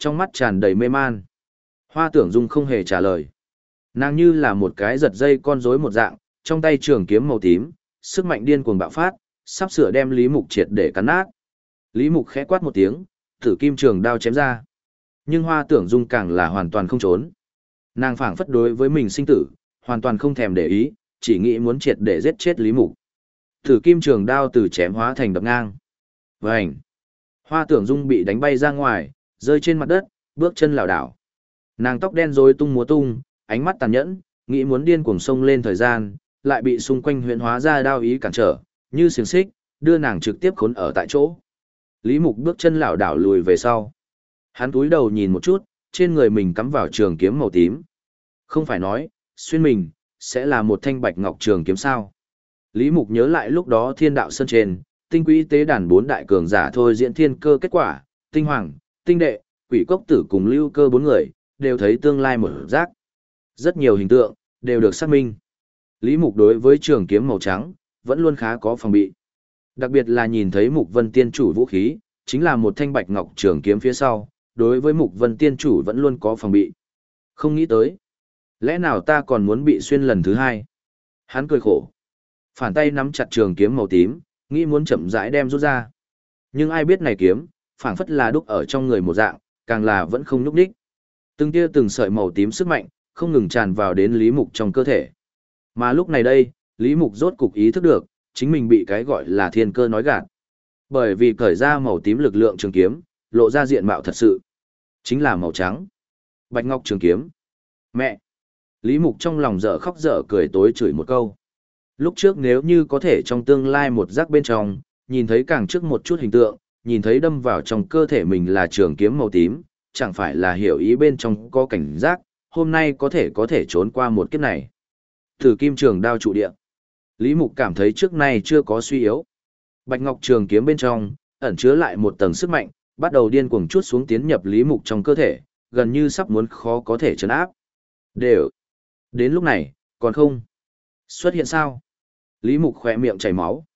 S1: trong mắt tràn đầy mê man. Hoa Tưởng Dung không hề trả lời. Nàng như là một cái giật dây con rối một dạng, trong tay trường kiếm màu tím, sức mạnh điên cuồng bạo phát, sắp sửa đem Lý Mục triệt để cắn nát. Lý Mục khẽ quát một tiếng, tử kim trường đao chém ra. Nhưng Hoa Tưởng Dung càng là hoàn toàn không trốn. Nàng phảng phất đối với mình sinh tử, hoàn toàn không thèm để ý, chỉ nghĩ muốn triệt để giết chết Lý Mục. Tử kim trường đao từ chém hóa thành đập ngang. Vành. Hoa Tưởng Dung bị đánh bay ra ngoài, rơi trên mặt đất, bước chân lảo đảo. Nàng tóc đen rối tung múa tung, ánh mắt tàn nhẫn, nghĩ muốn điên cuồng xông lên thời gian, lại bị xung quanh huyễn hóa ra đao ý cản trở, như xiềng xích, đưa nàng trực tiếp khốn ở tại chỗ. Lý Mục bước chân lảo đảo lùi về sau. Hắn cúi đầu nhìn một chút, trên người mình cắm vào trường kiếm màu tím. Không phải nói, xuyên mình, sẽ là một thanh bạch ngọc trường kiếm sao. Lý Mục nhớ lại lúc đó Thiên Đạo Sơn trên, tinh quỹ tế đàn 4 đại cường giả thôi diễn thiên cơ kết quả, tinh hoàng, tinh đệ, quỷ cốc tử cùng lưu cơ 4 người, đều thấy tương lai mở rác. Rất nhiều hình tượng, đều được xác minh. Lý Mục đối với trường kiếm màu trắng, vẫn luôn khá có phòng bị. Đặc biệt là nhìn thấy Mục Vân Tiên Chủ vũ khí, chính là một thanh bạch ngọc trường kiếm phía sau, đối với Mục Vân Tiên Chủ vẫn luôn có phòng bị. Không nghĩ tới. Lẽ nào ta còn muốn bị xuyên lần thứ hai? Hắn cười khổ. Phản tay nắm chặt trường kiếm màu tím, nghĩ muốn chậm rãi đem rút ra. Nhưng ai biết này kiếm, phảng phất là đúc ở trong người một dạng, càng là vẫn không nhúc đích. Từng tia từng sợi màu tím sức mạnh, không ngừng tràn vào đến Lý Mục trong cơ thể. Mà lúc này đây, Lý Mục rốt cục ý thức được, chính mình bị cái gọi là thiên cơ nói gạt. Bởi vì cởi ra màu tím lực lượng trường kiếm, lộ ra diện mạo thật sự. Chính là màu trắng. Bạch ngọc trường kiếm. Mẹ! Lý Mục trong lòng dở khóc dở cười tối chửi một câu. Lúc trước nếu như có thể trong tương lai một giác bên trong, nhìn thấy càng trước một chút hình tượng, nhìn thấy đâm vào trong cơ thể mình là trường kiếm màu tím, chẳng phải là hiểu ý bên trong có cảnh giác, hôm nay có thể trốn qua một kiếp này. Tử kim trường đao trụ địa. Lý Mục cảm thấy trước nay chưa có suy yếu. Bạch ngọc trường kiếm bên trong, ẩn chứa lại một tầng sức mạnh, bắt đầu điên cuồng chuốt xuống tiến nhập Lý Mục trong cơ thể, gần như sắp muốn khó có thể trấn áp. Đều. Đến lúc này, còn không. Xuất hiện sao? Lý Mục khỏe miệng chảy máu.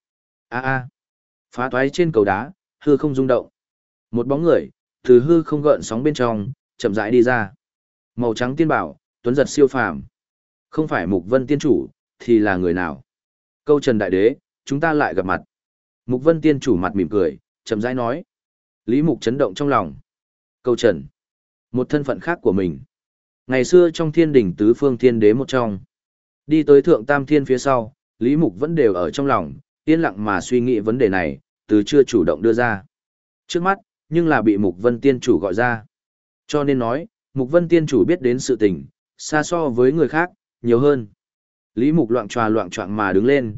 S1: Phá toái trên cầu đá, hư không rung động. Một bóng người, từ hư không gợn sóng bên trong, chậm rãi đi ra. Màu trắng tiên bảo, tuấn giật siêu phàm. Không phải Mục Vân Tiên Chủ, thì là người nào? Câu Trần Đại Đế, chúng ta lại gặp mặt. Mục Vân Tiên Chủ mặt mỉm cười, chậm rãi nói. Lý Mục chấn động trong lòng. Câu Trần, một thân phận khác của mình. Ngày xưa trong thiên đỉnh tứ phương thiên đế một trong. Đi tới thượng tam thiên phía sau, Lý Mục vẫn đều ở trong lòng, yên lặng mà suy nghĩ vấn đề này, từ chưa chủ động đưa ra. Trước mắt, nhưng là bị Mục Vân Tiên Chủ gọi ra. Cho nên nói, Mục Vân Tiên Chủ biết đến sự tình, xa so với người khác, nhiều hơn. Lý Mục loạng choạng mà đứng lên,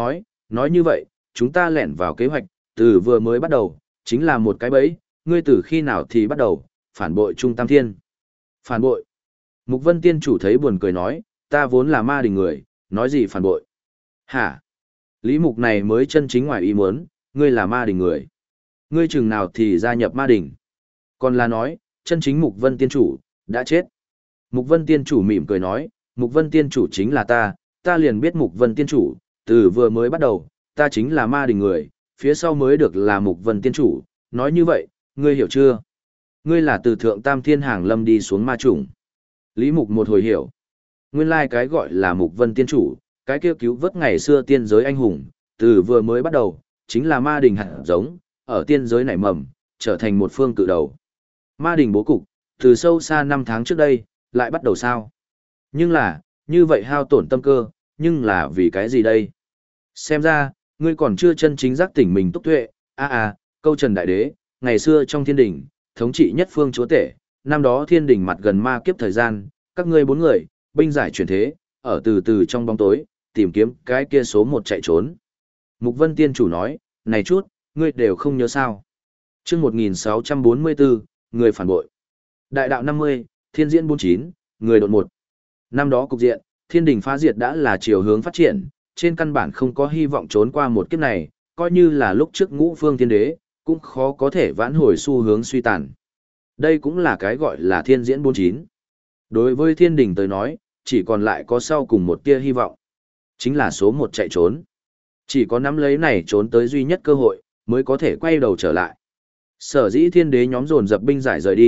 S1: nói như vậy, chúng ta lẻn vào kế hoạch, từ vừa mới bắt đầu, chính là một cái bẫy, ngươi từ khi nào thì bắt đầu, phản bội Trung Tam Thiên. Phản bội. Mục Vân Tiên Chủ thấy buồn cười nói, ta vốn là ma đình người, nói gì phản bội. Hả? Lý Mục này mới chân chính ngoài ý muốn, ngươi là ma đình người. Ngươi chừng nào thì gia nhập ma đình. Còn là nói, chân chính Mục Vân Tiên Chủ, đã chết. Mục Vân Tiên Chủ mỉm cười nói, Mục Vân Tiên Chủ chính là ta liền biết Mục Vân Tiên Chủ, từ vừa mới bắt đầu, ta chính là ma đình người, phía sau mới được là Mục Vân Tiên Chủ, nói như vậy, ngươi hiểu chưa? Ngươi là từ thượng tam thiên hàng lâm đi xuống ma chủng. Lý Mục một hồi hiểu. Nguyên lai cái gọi là Mục Vân Tiên Chủ, cái kia cứu vớt ngày xưa tiên giới anh hùng, từ vừa mới bắt đầu, chính là ma đình hạt giống, ở tiên giới nảy mầm, trở thành một phương cự đầu. Ma đình bố cục, từ sâu xa 5 tháng trước đây, lại bắt đầu sao? Nhưng là, như vậy hao tổn tâm cơ, nhưng là vì cái gì đây? Xem ra, ngươi còn chưa chân chính giác tỉnh mình túc tuệ, câu Trần Đại Đế, ngày xưa trong thiên đình, thống trị nhất phương chúa tể, năm đó thiên đình mặt gần ma kiếp thời gian, các ngươi 4 người, binh giải chuyển thế, ở từ từ trong bóng tối, tìm kiếm cái kia số 1 chạy trốn. Mục Vân Tiên Chủ nói, này chút, ngươi đều không nhớ sao. Chương 1644, người phản bội. Đại đạo 50, thiên diễn 49, người đột 1. Năm đó cục diện, thiên đình phá diệt đã là chiều hướng phát triển, trên căn bản không có hy vọng trốn qua một kiếp này, coi như là lúc trước ngũ phương thiên đế, cũng khó có thể vãn hồi xu hướng suy tàn. Đây cũng là cái gọi là thiên diễn 49. Đối với thiên đình tới nói, chỉ còn lại có sau cùng một tia hy vọng. Chính là số 1 chạy trốn. Chỉ có nắm lấy này trốn tới duy nhất cơ hội, mới có thể quay đầu trở lại. Sở dĩ thiên đế nhóm dồn dập binh giải rời đi,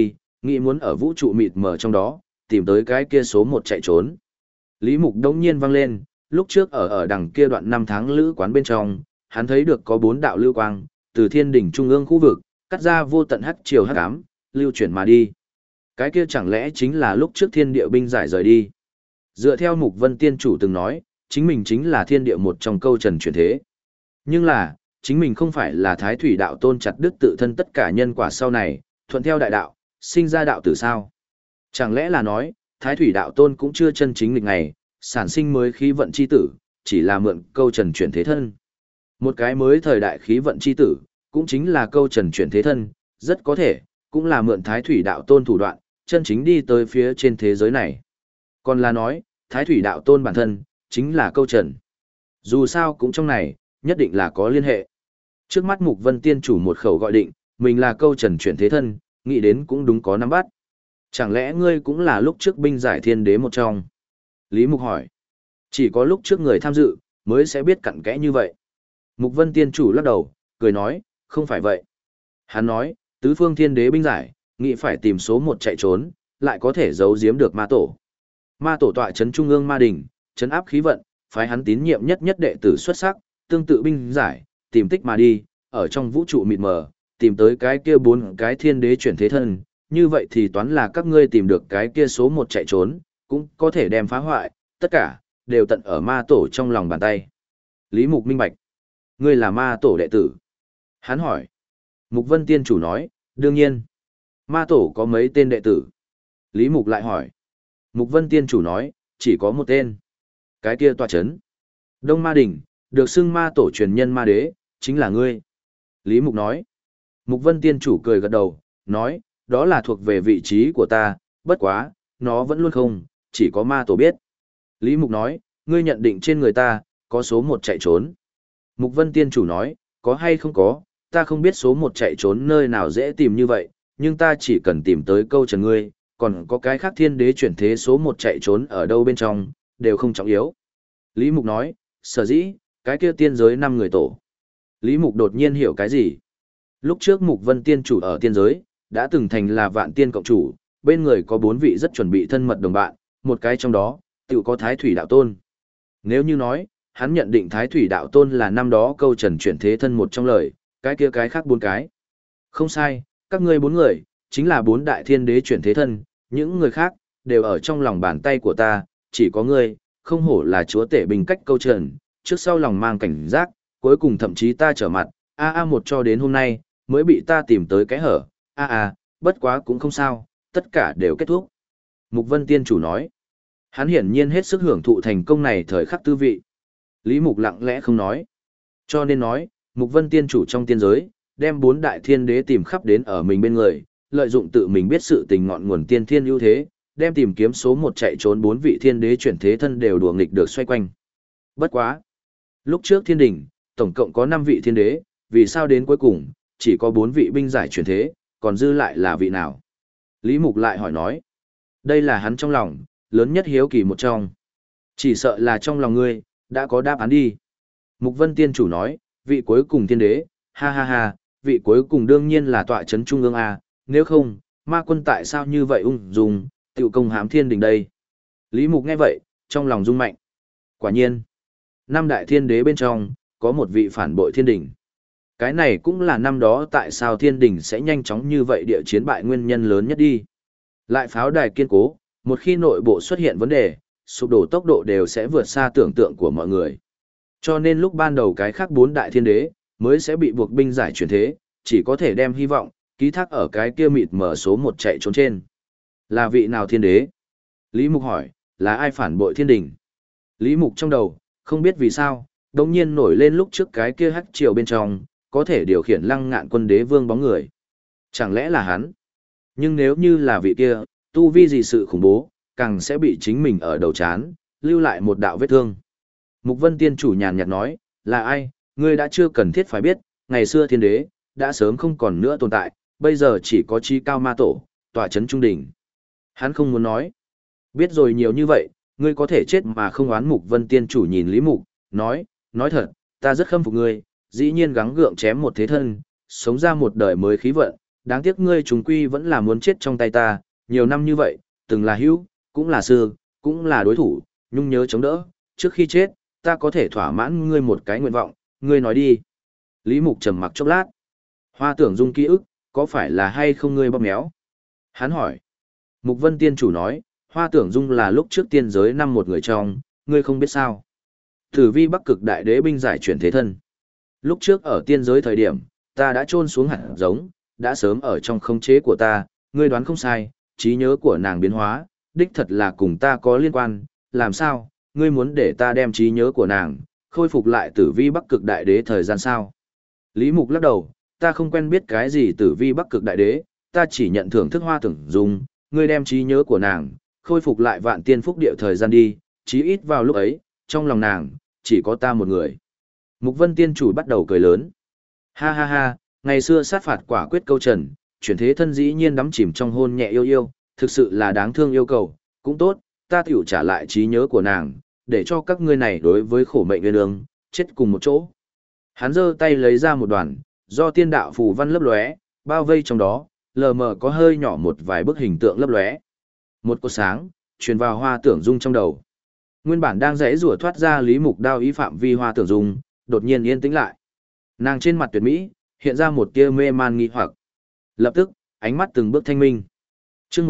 S1: nghĩ muốn ở vũ trụ mịt mờ trong đó, tìm tới cái kia số một chạy trốn. Lý Mục đống nhiên vang lên, lúc trước ở đằng kia đoạn năm tháng lữ quán bên trong, hắn thấy được có 4 đạo lưu quang, từ thiên đỉnh trung ương khu vực, cắt ra vô tận hắc chiều hắc ám, lưu chuyển mà đi. Cái kia chẳng lẽ chính là lúc trước thiên địa binh giải rời đi. Dựa theo Mục Vân Tiên Chủ từng nói, chính mình chính là thiên địa một trong câu trần chuyển thế. Nhưng là, chính mình không phải là Thái Thủy Đạo Tôn chặt đứt tự thân tất cả nhân quả sau này, thuận theo đại đạo, sinh ra đạo tử sao? Chẳng lẽ là nói, Thái Thủy Đạo Tôn cũng chưa chân chính lịch ngày, sản sinh mới khí vận chi tử, chỉ là mượn câu trần chuyển thế thân. Một cái mới thời đại khí vận chi tử, cũng chính là câu trần chuyển thế thân, rất có thể, cũng là mượn Thái Thủy Đạo Tôn thủ đoạn, chân chính đi tới phía trên thế giới này. Còn là nói, Thái Thủy Đạo Tôn bản thân, chính là câu trần. Dù sao cũng trong này, nhất định là có liên hệ. Trước mắt Mục Vân Tiên Chủ một khẩu gọi định, mình là câu trần chuyển thế thân, nghĩ đến cũng đúng có nắm bắt. Chẳng lẽ ngươi cũng là lúc trước binh giải thiên đế một trong? Lý Mục hỏi. Chỉ có lúc trước người tham dự, mới sẽ biết cặn kẽ như vậy. Mục Vân Tiên Chủ lắc đầu, cười nói, không phải vậy. Hắn nói, tứ phương thiên đế binh giải, nghĩ phải tìm số một chạy trốn, lại có thể giấu giếm được ma tổ. Ma tổ tọa chấn trung ương ma đỉnh, chấn áp khí vận, phái hắn tín nhiệm nhất nhất đệ tử xuất sắc, tương tự binh giải, tìm tích mà đi, ở trong vũ trụ mịt mờ, tìm tới cái kia 4 cái thiên đế chuyển thế thân, như vậy thì toán là các ngươi tìm được cái kia số một chạy trốn, cũng có thể đem phá hoại, tất cả, đều tận ở ma tổ trong lòng bàn tay. Lý Mục minh bạch. Ngươi là ma tổ đệ tử. Hắn hỏi. Mục Vân Tiên Chủ nói, đương nhiên. Ma tổ có mấy tên đệ tử? Lý Mục lại hỏi. Mục Vân Tiên Chủ nói, chỉ có một tên. Cái kia tọa chấn. Đông Ma Đỉnh, được xưng ma tổ truyền nhân ma đế, chính là ngươi. Lý Mục nói. Mục Vân Tiên Chủ cười gật đầu, nói, đó là thuộc về vị trí của ta, bất quá, nó vẫn luôn không, chỉ có ma tổ biết. Lý Mục nói, ngươi nhận định trên người ta, có số một chạy trốn. Mục Vân Tiên Chủ nói, có hay không có, ta không biết số một chạy trốn nơi nào dễ tìm như vậy, nhưng ta chỉ cần tìm tới câu trần ngươi, còn có cái khác thiên đế chuyển thế số một chạy trốn ở đâu bên trong, đều không trọng yếu. Lý Mục nói, sở dĩ, cái kia tiên giới 5 người tổ. Lý Mục đột nhiên hiểu cái gì? Lúc trước Mục Vân Tiên Chủ ở tiên giới, đã từng thành là vạn tiên cộng chủ, bên người có 4 vị rất chuẩn bị thân mật đồng bạn, một cái trong đó, tự có Thái Thủy Đạo Tôn. Nếu như nói, hắn nhận định Thái Thủy Đạo Tôn là năm đó câu trần chuyển thế thân một trong lời, cái kia cái khác 4 cái. Không sai, các ngươi 4 người, chính là 4 đại thiên đế chuyển thế thân, những người khác, đều ở trong lòng bàn tay của ta, chỉ có ngươi, không hổ là chúa tể bình cách câu trần, trước sau lòng mang cảnh giác, cuối cùng thậm chí ta trở mặt, một cho đến hôm nay, mới bị ta tìm tới cái hở, bất quá cũng không sao, tất cả đều kết thúc. Mục Vân Tiên Chủ nói, hắn hiển nhiên hết sức hưởng thụ thành công này thời khắc tư vị. Lý Mục lặng lẽ không nói. Cho nên nói, Mục Vân Tiên Chủ trong tiên giới, đem 4 đại thiên đế tìm khắp đến ở mình bên người, lợi dụng tự mình biết sự tình ngọn nguồn tiên thiên ưu thế, đem tìm kiếm số 1 chạy trốn 4 vị thiên đế chuyển thế thân đều đùa nghịch được xoay quanh. Bất quá. Lúc trước thiên đỉnh, tổng cộng có 5 vị thiên đế, vì sao đến cuối cùng, chỉ có 4 vị binh giải chuyển thế, còn dư lại là vị nào? Lý Mục lại hỏi nói. Đây là hắn trong lòng, lớn nhất hiếu kỳ một trong. Chỉ sợ là trong lòng ngươi, đã có đáp án đi. Mục Vân Tiên Chủ nói, vị cuối cùng thiên đế, vị cuối cùng đương nhiên là tọa chấn trung ương A, nếu không, ma quân tại sao như vậy ung dung, tiểu công hám thiên đình đây. Lý Mục nghe vậy, trong lòng rung mạnh. Quả nhiên, 5 đại thiên đế bên trong, có một vị phản bội thiên đình. Cái này cũng là năm đó tại sao thiên đình sẽ nhanh chóng như vậy địa chiến bại nguyên nhân lớn nhất đi. Lại pháo đài kiên cố, một khi nội bộ xuất hiện vấn đề, sụp đổ tốc độ đều sẽ vượt xa tưởng tượng của mọi người. Cho nên lúc ban đầu cái khác 4 đại thiên đế, mới sẽ bị buộc binh giải chuyển thế, chỉ có thể đem hy vọng, ký thác ở cái kia mịt mở số 1 chạy trốn trên. Là vị nào thiên đế? Lý Mục hỏi, là ai phản bội thiên đình? Lý Mục trong đầu, không biết vì sao, đột nhiên nổi lên lúc trước cái kia hắc triều bên trong, có thể điều khiển Lăng Ngạn Quân đế vương bóng người. Chẳng lẽ là hắn? Nhưng nếu như là vị kia, tu vi gì sự khủng bố, càng sẽ bị chính mình ở đầu chán, lưu lại một đạo vết thương. Mục Vân Tiên Chủ nhàn nhạt nói, là ai, ngươi đã chưa cần thiết phải biết, ngày xưa thiên đế, đã sớm không còn nữa tồn tại, bây giờ chỉ có chí cao ma tổ, tọa chấn trung đỉnh. Hắn không muốn nói. Biết rồi nhiều như vậy, ngươi có thể chết mà không oán. Mục Vân Tiên Chủ nhìn Lý Mục, nói thật, ta rất khâm phục ngươi, dĩ nhiên gắng gượng chém một thế thân, sống ra một đời mới khí vận, đáng tiếc ngươi trùng quy vẫn là muốn chết trong tay ta, nhiều năm như vậy, từng là hữu, cũng là sư, cũng là đối thủ, nhung nhớ chống đỡ, trước khi chết, ta có thể thỏa mãn ngươi một cái nguyện vọng, ngươi nói đi. Lý Mục trầm mặc chốc lát. Hoa Tưởng Dung ký ức, có phải là hay không ngươi bóp méo? Hắn hỏi. Mục Vân Tiên chủ nói, Hoa Tưởng Dung là lúc trước tiên giới năm một người trong, ngươi không biết sao. Tử vi Bắc Cực Đại Đế binh giải chuyển thế thân. Lúc trước ở tiên giới thời điểm, ta đã chôn xuống hạt giống, đã sớm ở trong khống chế của ta, ngươi đoán không sai, trí nhớ của nàng biến hóa, đích thật là cùng ta có liên quan, làm sao, ngươi muốn để ta đem trí nhớ của nàng, khôi phục lại tử vi Bắc Cực Đại Đế thời gian sao? Lý Mục lắc đầu, ta không quen biết cái gì tử vi Bắc Cực Đại Đế, ta chỉ nhận thưởng thức Hoa Tưởng Dung, ngươi đem trí nhớ của nàng, khôi phục lại vạn tiên phúc địa thời gian đi, chí ít vào lúc ấy, trong lòng nàng, chỉ có ta một người. Mục Vân Tiên chủ bắt đầu cười lớn. Ha ha ha, ngày xưa sát phạt quả quyết câu trần, chuyển thế thân dĩ nhiên đắm chìm trong hôn nhẹ yêu yêu, thực sự là đáng thương yêu cầu, cũng tốt, ta tiểu trả lại trí nhớ của nàng, để cho các ngươi này đối với khổ mệnh nguyên ương, chết cùng một chỗ. Hắn giơ tay lấy ra một đoàn, do tiên đạo phù văn lấp lóe, bao vây trong đó, lờ mờ có hơi nhỏ một vài bức hình tượng lấp lóe. Một cột sáng, truyền vào Hoa Tưởng Dung trong đầu. Nguyên bản đang rẽ rủa thoát ra Lý Mục đao ý phạm vi Hoa Tưởng Dung, đột nhiên yên tĩnh lại. Nàng trên mặt tuyệt mỹ, hiện ra một tia mê man nghi hoặc. Lập tức, ánh mắt từng bước thanh minh. Chương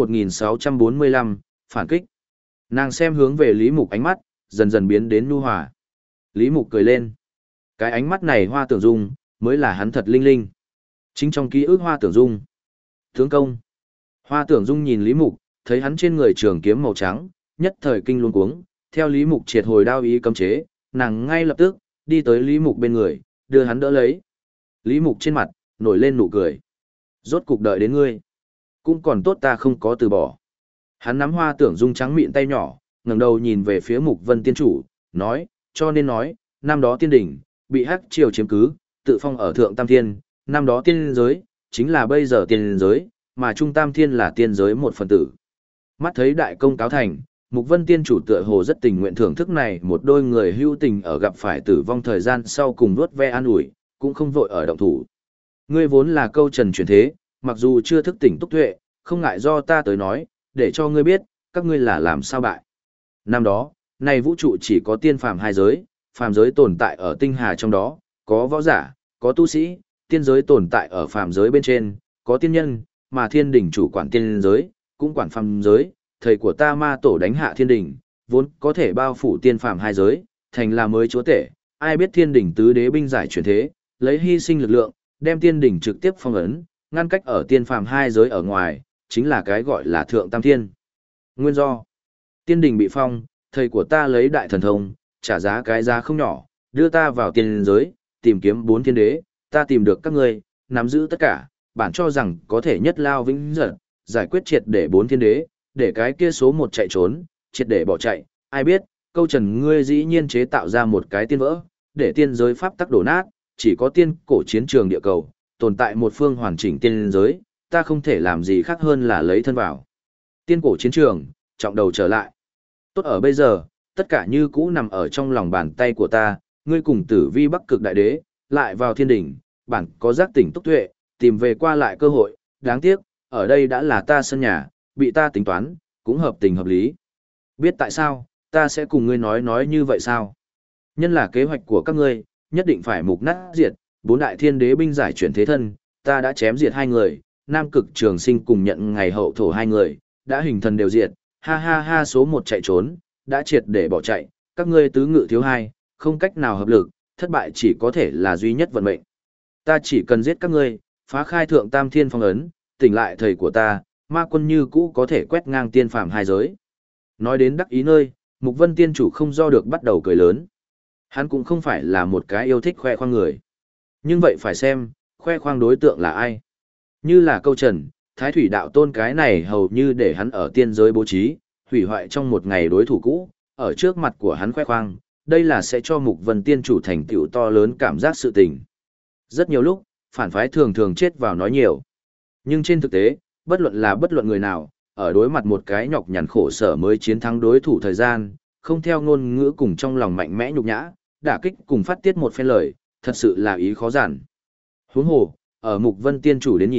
S1: 1645, phản kích. Nàng xem hướng về Lý Mục ánh mắt, dần dần biến đến nhu hòa. Lý Mục cười lên. Cái ánh mắt này Hoa Tưởng Dung, mới là hắn thật linh linh. Chính trong ký ức Hoa Tưởng Dung. Tướng công. Hoa Tưởng Dung nhìn Lý Mục, thấy hắn trên người trường kiếm màu trắng, nhất thời kinh luống cuống, theo Lý Mục triệt hồi đao ý cấm chế, nàng ngay lập tức đi tới Lý Mục bên người, đưa hắn đỡ lấy. Lý Mục trên mặt nổi lên nụ cười. Rốt cục đợi đến ngươi, cũng còn tốt ta không có từ bỏ. Hắn nắm Hoa Tưởng Dung trắng mịn tay nhỏ, ngẩng đầu nhìn về phía Mục Vân Tiên chủ, nói, cho nên nói, năm đó tiên đỉnh bị Hắc Triều chiếm cứ, tự phong ở Thượng Tam Thiên, năm đó tiên giới chính là bây giờ tiên giới, mà Trung Tam Thiên là tiên giới một phần tử. Mắt thấy đại công cáo thành, Mục Vân Tiên chủ tựa hồ rất tình nguyện thưởng thức này một đôi người hữu tình ở gặp phải tử vong thời gian sau cùng vuốt ve an ủi, cũng không vội ở động thủ. Ngươi vốn là câu trần chuyển thế, mặc dù chưa thức tỉnh túc tuệ, không ngại do ta tới nói, để cho ngươi biết, các ngươi là làm sao bại. Năm đó, này vũ trụ chỉ có tiên phàm hai giới, phàm giới tồn tại ở tinh hà trong đó, có võ giả, có tu sĩ, tiên giới tồn tại ở phàm giới bên trên, có tiên nhân, mà thiên đỉnh chủ quản tiên giới, cũng quản phàm giới, thầy của ta ma tổ đánh hạ thiên đỉnh, vốn có thể bao phủ tiên phàm hai giới, thành là mới chúa tể, ai biết thiên đỉnh tứ đế binh giải chuyển thế, lấy hy sinh lực lượng, đem tiên đỉnh trực tiếp phong ấn, ngăn cách ở tiên phàm hai giới ở ngoài, chính là cái gọi là thượng tam thiên. Nguyên do, tiên đỉnh bị phong, thầy của ta lấy đại thần thông, trả giá cái giá không nhỏ, đưa ta vào tiên giới, tìm kiếm bốn thiên đế, ta tìm được các ngươi, nắm giữ tất cả, bản cho rằng có thể nhất lao vĩnh giật, giải quyết triệt để bốn thiên đế, để cái kia số một chạy trốn, triệt để bỏ chạy, ai biết, câu trần ngươi dĩ nhiên chế tạo ra một cái tiên vỡ, để tiên giới pháp tắc đổ nát, chỉ có tiên cổ chiến trường địa cầu, tồn tại một phương hoàn chỉnh tiên giới, ta không thể làm gì khác hơn là lấy thân vào. Tiên cổ chiến trường, trọng đầu trở lại. Tốt ở bây giờ, tất cả như cũ nằm ở trong lòng bàn tay của ta, ngươi cùng tử vi Bắc Cực Đại Đế, lại vào thiên đỉnh, bản có giác tỉnh túc tuệ, tìm về qua lại cơ hội, đáng tiếc, ở đây đã là ta sân nhà, bị ta tính toán, cũng hợp tình hợp lý. Biết tại sao, ta sẽ cùng ngươi nói như vậy sao? Nhân là kế hoạch của các ngươi, nhất định phải mục nát diệt, bốn đại thiên đế binh giải chuyển thế thân, ta đã chém diệt hai người, Nam Cực Trường Sinh cùng nhận ngày hậu thổ hai người, đã hình thần đều diệt, ha ha ha số một chạy trốn, đã triệt để bỏ chạy, các ngươi tứ ngự thiếu hai, không cách nào hợp lực, thất bại chỉ có thể là duy nhất vận mệnh. Ta chỉ cần giết các ngươi, phá khai thượng tam thiên phong ấn, tỉnh lại thầy của ta, ma quân như cũ có thể quét ngang tiên phàm hai giới. Nói đến đắc ý nơi, Mục Vân Tiên chủ không do được bắt đầu cười lớn. Hắn cũng không phải là một cái yêu thích khoe khoang người. Nhưng vậy phải xem, khoe khoang đối tượng là ai. Như là câu trần, Thái Thủy Đạo Tôn cái này hầu như để hắn ở tiên giới bố trí, hủy hoại trong một ngày đối thủ cũ, ở trước mặt của hắn khoe khoang, đây là sẽ cho Mục Vân Tiên chủ thành tựu to lớn cảm giác sự tình. Rất nhiều lúc, phản phái thường thường chết vào nói nhiều. Nhưng trên thực tế, bất luận người nào, ở đối mặt một cái nhọc nhằn khổ sở mới chiến thắng đối thủ thời gian, không theo ngôn ngữ cùng trong lòng mạnh mẽ nhục nhã, đả kích cùng phát tiết một phen lời, thật sự là ý khó giản. Huống hồ, ở Mục Vân Tiên chủ đến nhìn,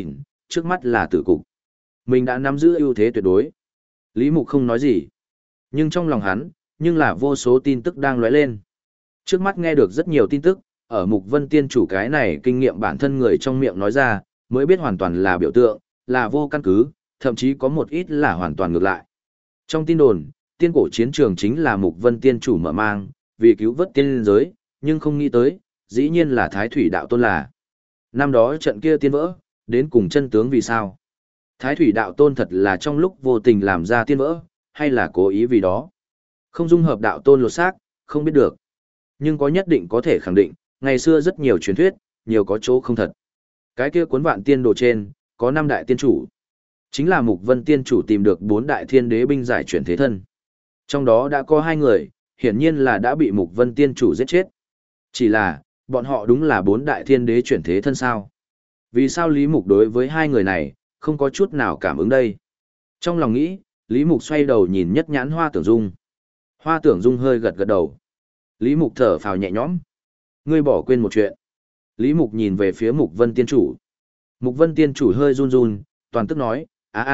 S1: trước mắt là tử cục. Mình đã nắm giữ ưu thế tuyệt đối. Lý Mục không nói gì. Nhưng trong lòng hắn, nhưng là vô số tin tức đang lóe lên. Trước mắt nghe được rất nhiều tin tức, ở Mục Vân Tiên chủ cái này kinh nghiệm bản thân người trong miệng nói ra, mới biết hoàn toàn là biểu tượng, là vô căn cứ, thậm chí có một ít là hoàn toàn ngược lại. Trong tin đồn, tiên cổ chiến trường chính là Mục Vân Tiên chủ mở mang, vì cứu vớt tiên giới, nhưng không nghĩ tới, dĩ nhiên là Thái Thủy Đạo Tôn là. Năm đó trận kia tiên vỡ, đến cùng chân tướng vì sao? Thái Thủy Đạo Tôn thật là trong lúc vô tình làm ra tiên vỡ, hay là cố ý vì đó? Không dung hợp Đạo Tôn lột xác, không biết được. Nhưng có nhất định có thể khẳng định, ngày xưa rất nhiều truyền thuyết, nhiều có chỗ không thật. Cái kia cuốn vạn tiên đồ trên, có 5 đại tiên chủ. Chính là Mục Vân Tiên chủ tìm được 4 đại thiên đế binh giải chuyển thế thân. Trong đó đã có 2 người, hiển nhiên là đã bị Mục Vân Tiên chủ giết chết. Chỉ là, bọn họ đúng là 4 đại thiên đế chuyển thế thân sao? Vì sao Lý Mục đối với 2 người này, không có chút nào cảm ứng đây? Trong lòng nghĩ, Lý Mục xoay đầu nhìn nhất nhãn Hoa Tưởng Dung. Hoa Tưởng Dung hơi gật gật đầu. Lý Mục thở phào nhẹ nhõm. Ngươi bỏ quên một chuyện. Lý Mục nhìn về phía Mục Vân Tiên chủ. Mục Vân Tiên chủ hơi run run, toàn tức nói,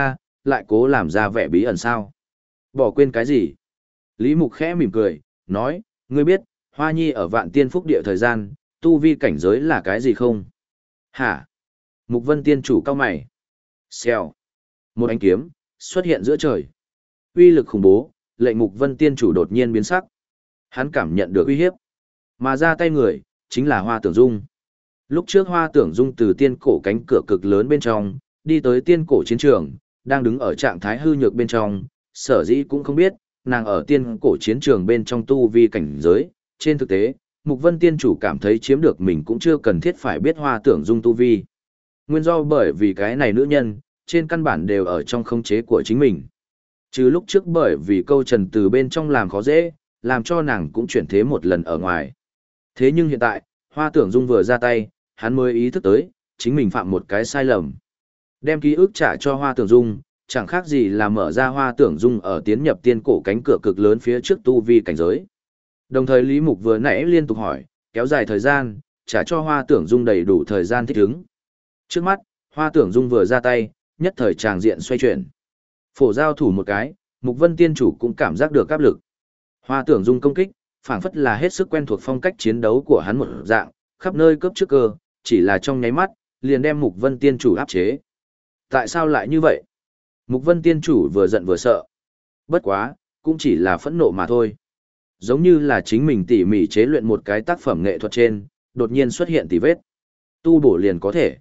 S1: lại cố làm ra vẻ bí ẩn sao? Bỏ quên cái gì? Lý Mục khẽ mỉm cười, nói, ngươi biết, Hoa Nhi ở vạn tiên phúc địa thời gian, tu vi cảnh giới là cái gì không? Hả? Mục Vân Tiên chủ cao mày. Xèo. Một ánh kiếm, xuất hiện giữa trời. Uy lực khủng bố, lệnh Mục Vân Tiên chủ đột nhiên biến sắc. Hắn cảm nhận được uy hiếp. Mà ra tay người, chính là Hoa Tưởng Dung. Lúc trước Hoa Tưởng Dung từ tiên cổ cánh cửa cực lớn bên trong, đi tới tiên cổ chiến trường, đang đứng ở trạng thái hư nhược bên trong, sở dĩ cũng không biết, nàng ở tiên cổ chiến trường bên trong tu vi cảnh giới. Trên thực tế, Mục Vân Tiên chủ cảm thấy chiếm được mình cũng chưa cần thiết phải biết Hoa Tưởng Dung tu vi. Nguyên do bởi vì cái này nữ nhân, trên căn bản đều ở trong khống chế của chính mình. Trừ lúc trước bởi vì câu trần từ bên trong làm khó dễ, làm cho nàng cũng chuyển thế một lần ở ngoài. Thế nhưng hiện tại, Hoa Tưởng Dung vừa ra tay, hắn mới ý thức tới, chính mình phạm một cái sai lầm. Đem ký ức trả cho Hoa Tưởng Dung, chẳng khác gì là mở ra Hoa Tưởng Dung ở tiến nhập tiên cổ cánh cửa cực lớn phía trước tu vi cảnh giới. Đồng thời Lý Mục vừa nãy liên tục hỏi, kéo dài thời gian, trả cho Hoa Tưởng Dung đầy đủ thời gian thích ứng. Trước mắt, Hoa Tưởng Dung vừa ra tay, nhất thời tràng diện xoay chuyển. Phổ giao thủ một cái, Mục Vân Tiên chủ cũng cảm giác được áp lực. Hoa Tưởng Dung công kích, phảng phất là hết sức quen thuộc phong cách chiến đấu của hắn một dạng, khắp nơi cướp trước cơ, chỉ là trong nháy mắt, liền đem Mục Vân Tiên chủ áp chế. Tại sao lại như vậy? Mục Vân Tiên chủ vừa giận vừa sợ. Bất quá, cũng chỉ là phẫn nộ mà thôi. Giống như là chính mình tỉ mỉ chế luyện một cái tác phẩm nghệ thuật trên, đột nhiên xuất hiện tỉ vết. Tu bổ liền có thể.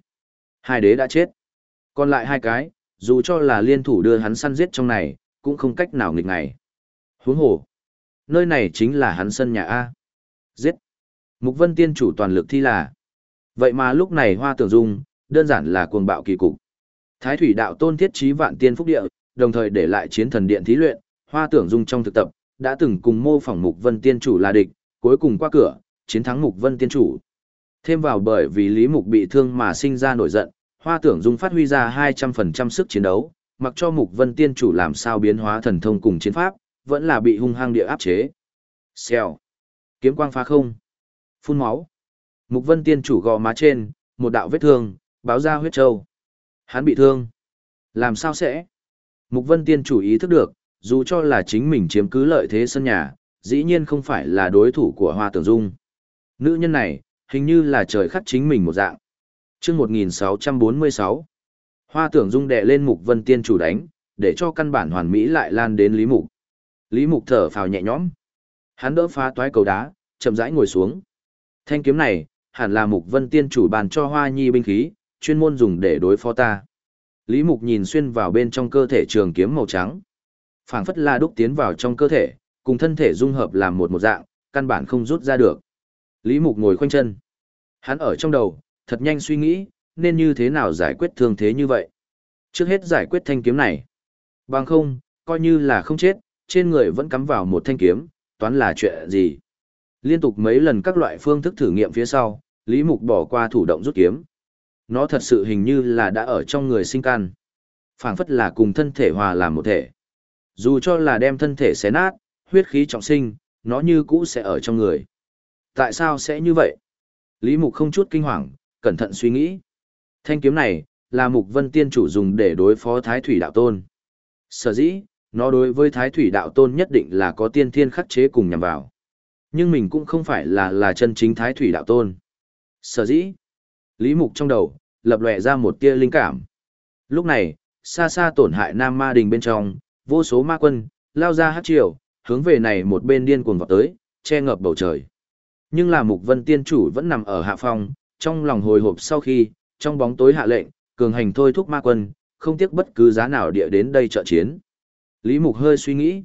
S1: 2 đế đã chết. Còn lại 2 cái, dù cho là liên thủ đưa hắn săn giết trong này, cũng không cách nào nghịch ngày. Huống hồ, nơi này chính là hắn sân nhà A. Giết. Mục Vân Tiên chủ toàn lực thi là. Vậy mà lúc này Hoa Tưởng Dung, đơn giản là cuồng bạo kỳ cục. Thái Thủy Đạo Tôn thiết trí vạn tiên phúc địa, đồng thời để lại chiến thần điện thí luyện, Hoa Tưởng Dung trong thực tập, đã từng cùng mô phỏng Mục Vân Tiên chủ là địch, cuối cùng qua cửa, chiến thắng Mục Vân Tiên chủ. Thêm vào bởi vì Lý Mục bị thương mà sinh ra nổi giận, Hoa Tưởng Dung phát huy ra 200% sức chiến đấu, mặc cho Mục Vân Tiên chủ làm sao biến hóa thần thông cùng chiến pháp, vẫn là bị hung hăng địa áp chế. Xèo. Kiếm quang phá không. Phun máu. Mục Vân Tiên chủ gò má trên, một đạo vết thương, báo ra huyết châu. Hắn bị thương. Làm sao sẽ? Mục Vân Tiên chủ ý thức được, dù cho là chính mình chiếm cứ lợi thế sân nhà, dĩ nhiên không phải là đối thủ của Hoa Tưởng Dung. Nữ nhân này, hình như là trời khắc chính mình một dạng. Chương 1646. Hoa Tưởng Dung đè lên Mục Vân Tiên chủ đánh, để cho căn bản hoàn mỹ lại lan đến Lý Mục. Lý Mục thở phào nhẹ nhõm. Hắn đỡ phá toái cầu đá, chậm rãi ngồi xuống. Thanh kiếm này, hẳn là Mục Vân Tiên chủ bàn cho Hoa Nhi binh khí, chuyên môn dùng để đối phó ta. Lý Mục nhìn xuyên vào bên trong cơ thể trường kiếm màu trắng. Phảng phất là đúc tiến vào trong cơ thể, cùng thân thể dung hợp làm một dạng, căn bản không rút ra được. Lý Mục ngồi khoanh chân. Hắn ở trong đầu, thật nhanh suy nghĩ, nên như thế nào giải quyết thương thế như vậy. Trước hết giải quyết thanh kiếm này. Bằng không, coi như là không chết, trên người vẫn cắm vào một thanh kiếm, toán là chuyện gì. Liên tục mấy lần các loại phương thức thử nghiệm phía sau, Lý Mục bỏ qua thủ động rút kiếm. Nó thật sự hình như là đã ở trong người sinh căn. Phảng phất là cùng thân thể hòa làm một thể. Dù cho là đem thân thể xé nát, huyết khí trọng sinh, nó như cũ sẽ ở trong người. Tại sao sẽ như vậy? Lý Mục không chút kinh hoàng, cẩn thận suy nghĩ. Thanh kiếm này, là Mục Vân Tiên Chủ dùng để đối phó Thái Thủy Đạo Tôn. Sở dĩ, nó đối với Thái Thủy Đạo Tôn nhất định là có tiên thiên khắc chế cùng nhằm vào. Nhưng mình cũng không phải là chân chính Thái Thủy Đạo Tôn. Sở dĩ, Lý Mục trong đầu, lập lòe ra một tia linh cảm. Lúc này, xa xa tổn hại Nam Ma Đình bên trong, vô số ma quân, lao ra hát triều, hướng về này một bên điên cuồng vọt tới, che ngập bầu trời. Nhưng là Mục Vân Tiên Chủ vẫn nằm ở hạ phong, trong lòng hồi hộp sau khi, trong bóng tối hạ lệnh, cường hành thôi thúc ma quân, không tiếc bất cứ giá nào địa đến đây trợ chiến. Lý Mục hơi suy nghĩ.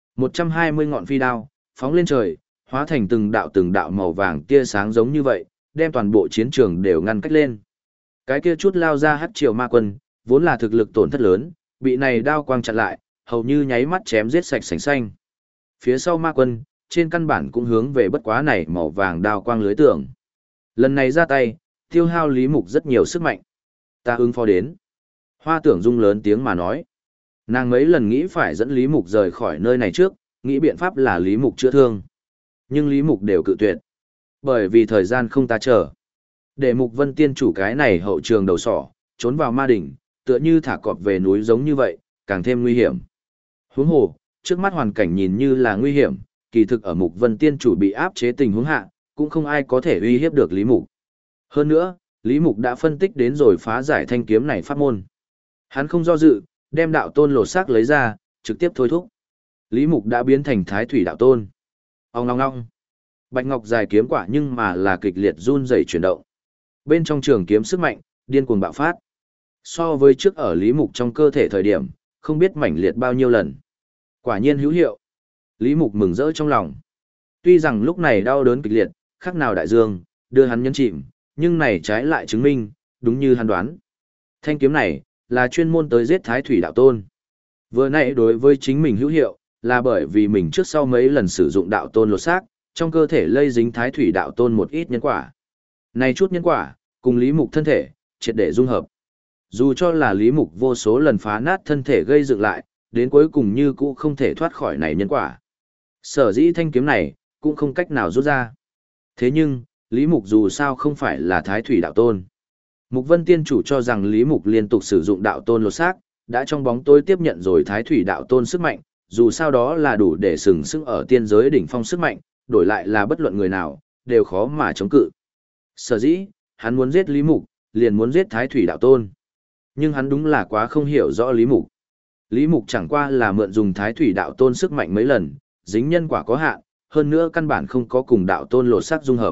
S1: 120 ngọn phi đao, phóng lên trời, hóa thành từng đạo màu vàng tia sáng giống như vậy, đem toàn bộ chiến trường đều ngăn cách lên. Cái kia chút lao ra hắc triều ma quân, vốn là thực lực tổn thất lớn, bị này đao quang chặn lại, hầu như nháy mắt chém giết sạch sành xanh. Phía sau ma quân, trên căn bản cũng hướng về bất quá này màu vàng đao quang lưới tưởng. Lần này ra tay, tiêu hao Lý Mục rất nhiều sức mạnh. Ta ứng phó đến. Hoa Tưởng Dung lớn tiếng mà nói. Nàng mấy lần nghĩ phải dẫn Lý Mục rời khỏi nơi này trước, nghĩ biện pháp là Lý Mục chữa thương. Nhưng Lý Mục đều cự tuyệt. Bởi vì thời gian không ta chờ. Để Mục Vân Tiên Chủ cái này hậu trường đầu sỏ, trốn vào ma đỉnh, tựa như thả cọp về núi giống như vậy, càng thêm nguy hiểm. Huống hồ, trước mắt hoàn cảnh nhìn như là nguy hiểm, kỳ thực ở Mục Vân Tiên Chủ bị áp chế tình huống hạ, cũng không ai có thể uy hiếp được Lý Mục. Hơn nữa, Lý Mục đã phân tích đến rồi phá giải thanh kiếm này pháp môn. Hắn không do dự, đem đạo tôn lột xác lấy ra, trực tiếp thôi thúc. Lý Mục đã biến thành Thái Thủy Đạo Tôn. Ong ong ong. Bạch ngọc dài kiếm quả nhưng mà là kịch liệt run rẩy chuyển động. Bên trong trường kiếm sức mạnh, điên cuồng bạo phát. So với trước ở Lý Mục trong cơ thể thời điểm, không biết mãnh liệt bao nhiêu lần. Quả nhiên hữu hiệu. Lý Mục mừng rỡ trong lòng. Tuy rằng lúc này đau đớn kịch liệt, khác nào đại dương, đưa hắn nhấn chìm, nhưng này trái lại chứng minh, đúng như hắn đoán. Thanh kiếm này, là chuyên môn tới giết Thái Thủy Đạo Tôn. Vừa nãy đối với chính mình hữu hiệu, là bởi vì mình trước sau mấy lần sử dụng đạo tôn lột xác, trong cơ thể lây dính Thái Thủy Đạo Tôn một ít nhân quả. Này chút nhân quả, cùng Lý Mục thân thể, triệt để dung hợp. Dù cho là Lý Mục vô số lần phá nát thân thể gây dựng lại, đến cuối cùng như cũ không thể thoát khỏi này nhân quả. Sở dĩ thanh kiếm này, cũng không cách nào rút ra. Thế nhưng, Lý Mục dù sao không phải là Thái Thủy Đạo Tôn. Mục Vân Tiên Chủ cho rằng Lý Mục liên tục sử dụng đạo tôn lột xác, đã trong bóng tối tiếp nhận rồi Thái Thủy Đạo Tôn sức mạnh, dù sao đó là đủ để sừng sững ở tiên giới đỉnh phong sức mạnh, đổi lại là bất luận người nào, đều khó mà chống cự. Sở dĩ, hắn muốn giết Lý Mục, liền muốn giết Thái Thủy Đạo Tôn. Nhưng hắn đúng là quá không hiểu rõ Lý Mục. Lý Mục chẳng qua là mượn dùng Thái Thủy Đạo Tôn sức mạnh mấy lần, dính nhân quả có hạn, hơn nữa căn bản không có cùng đạo tôn lột xác dung hợp.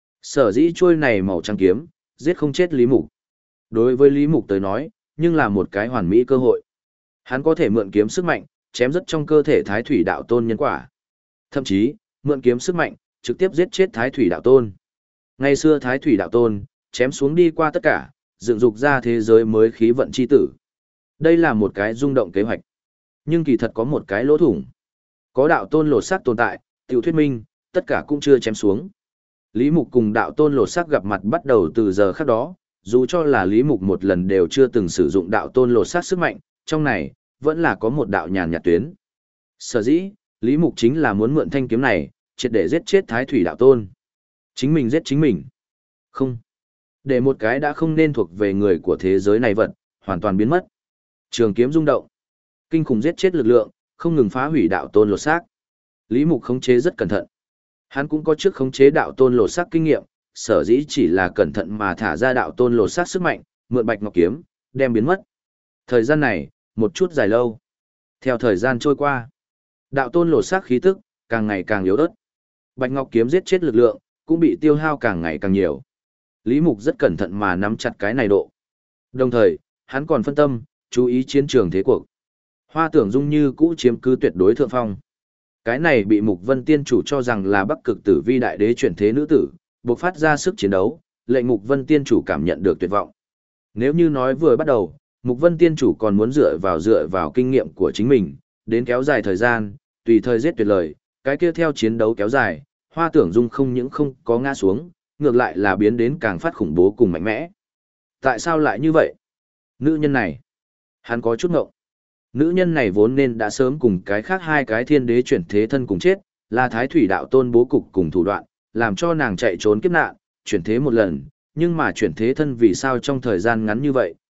S1: Sở dĩ chuôi này màu trắng kiếm, giết không chết Lý Mục. Đối với Lý Mục tới nói, nhưng là một cái hoàn mỹ cơ hội. Hắn có thể mượn kiếm sức mạnh, chém rất trong cơ thể Thái Thủy Đạo Tôn nhân quả. Thậm chí, mượn kiếm sức mạnh, trực tiếp giết chết Thái Thủy Đạo Tôn. Ngày xưa Thái Thủy Đạo Tôn, chém xuống đi qua tất cả, dựng dục ra thế giới mới khí vận chi tử. Đây là một cái rung động kế hoạch. Nhưng kỳ thật có một cái lỗ thủng. Có đạo tôn lột xác tồn tại, tiểu thuyết minh, tất cả cũng chưa chém xuống. Lý Mục cùng đạo tôn lột xác gặp mặt bắt đầu từ giờ khắc đó, dù cho là Lý Mục một lần đều chưa từng sử dụng đạo tôn lột xác sức mạnh, trong này, vẫn là có một đạo nhàn nhạt tuyến. Sở dĩ, Lý Mục chính là muốn mượn thanh kiếm này, triệt để giết chết Thái Thủy Đạo Tôn. Chính mình giết chính mình. Không. Để một cái đã không nên thuộc về người của thế giới này vật, hoàn toàn biến mất. Trường kiếm rung động. Kinh khủng giết chết lực lượng, không ngừng phá hủy đạo tôn lột xác. Lý Mục khống chế rất cẩn thận. Hắn cũng có trước khống chế đạo tôn lột xác kinh nghiệm, sở dĩ chỉ là cẩn thận mà thả ra đạo tôn lột xác sức mạnh, mượn bạch ngọc kiếm, đem biến mất. Thời gian này, một chút dài lâu. Theo thời gian trôi qua, đạo tôn lột xác khí tức, càng ngày càng yếu ớt. Bạch ngọc kiếm giết chết lực lượng, cũng bị tiêu hao càng ngày càng nhiều. Lý Mục rất cẩn thận mà nắm chặt cái này độ. Đồng thời, hắn còn phân tâm, chú ý chiến trường thế cuộc. Hoa Tưởng Dung như cũ chiếm cứ tuyệt đối thượng phong. Cái này bị Mục Vân Tiên Chủ cho rằng là Bắc Cực Tử Vi đại đế chuyển thế nữ tử, bộc phát ra sức chiến đấu, lệnh Mục Vân Tiên Chủ cảm nhận được tuyệt vọng. Nếu như nói vừa bắt đầu, Mục Vân Tiên Chủ còn muốn dựa vào kinh nghiệm của chính mình, đến kéo dài thời gian, tùy thời giết tuyệt lời, cái kia theo chiến đấu kéo dài, Hoa Tưởng Dung không những không có ngã xuống, ngược lại là biến đến càng phát khủng bố cùng mạnh mẽ. Tại sao lại như vậy? Nữ nhân này, hắn có chút ngộng. Nữ nhân này vốn nên đã sớm cùng cái khác hai cái thiên đế chuyển thế thân cùng chết, là Thái Thủy Đạo Tôn bố cục cùng thủ đoạn, làm cho nàng chạy trốn kiếp nạn, chuyển thế một lần, nhưng mà chuyển thế thân vì sao trong thời gian ngắn như vậy,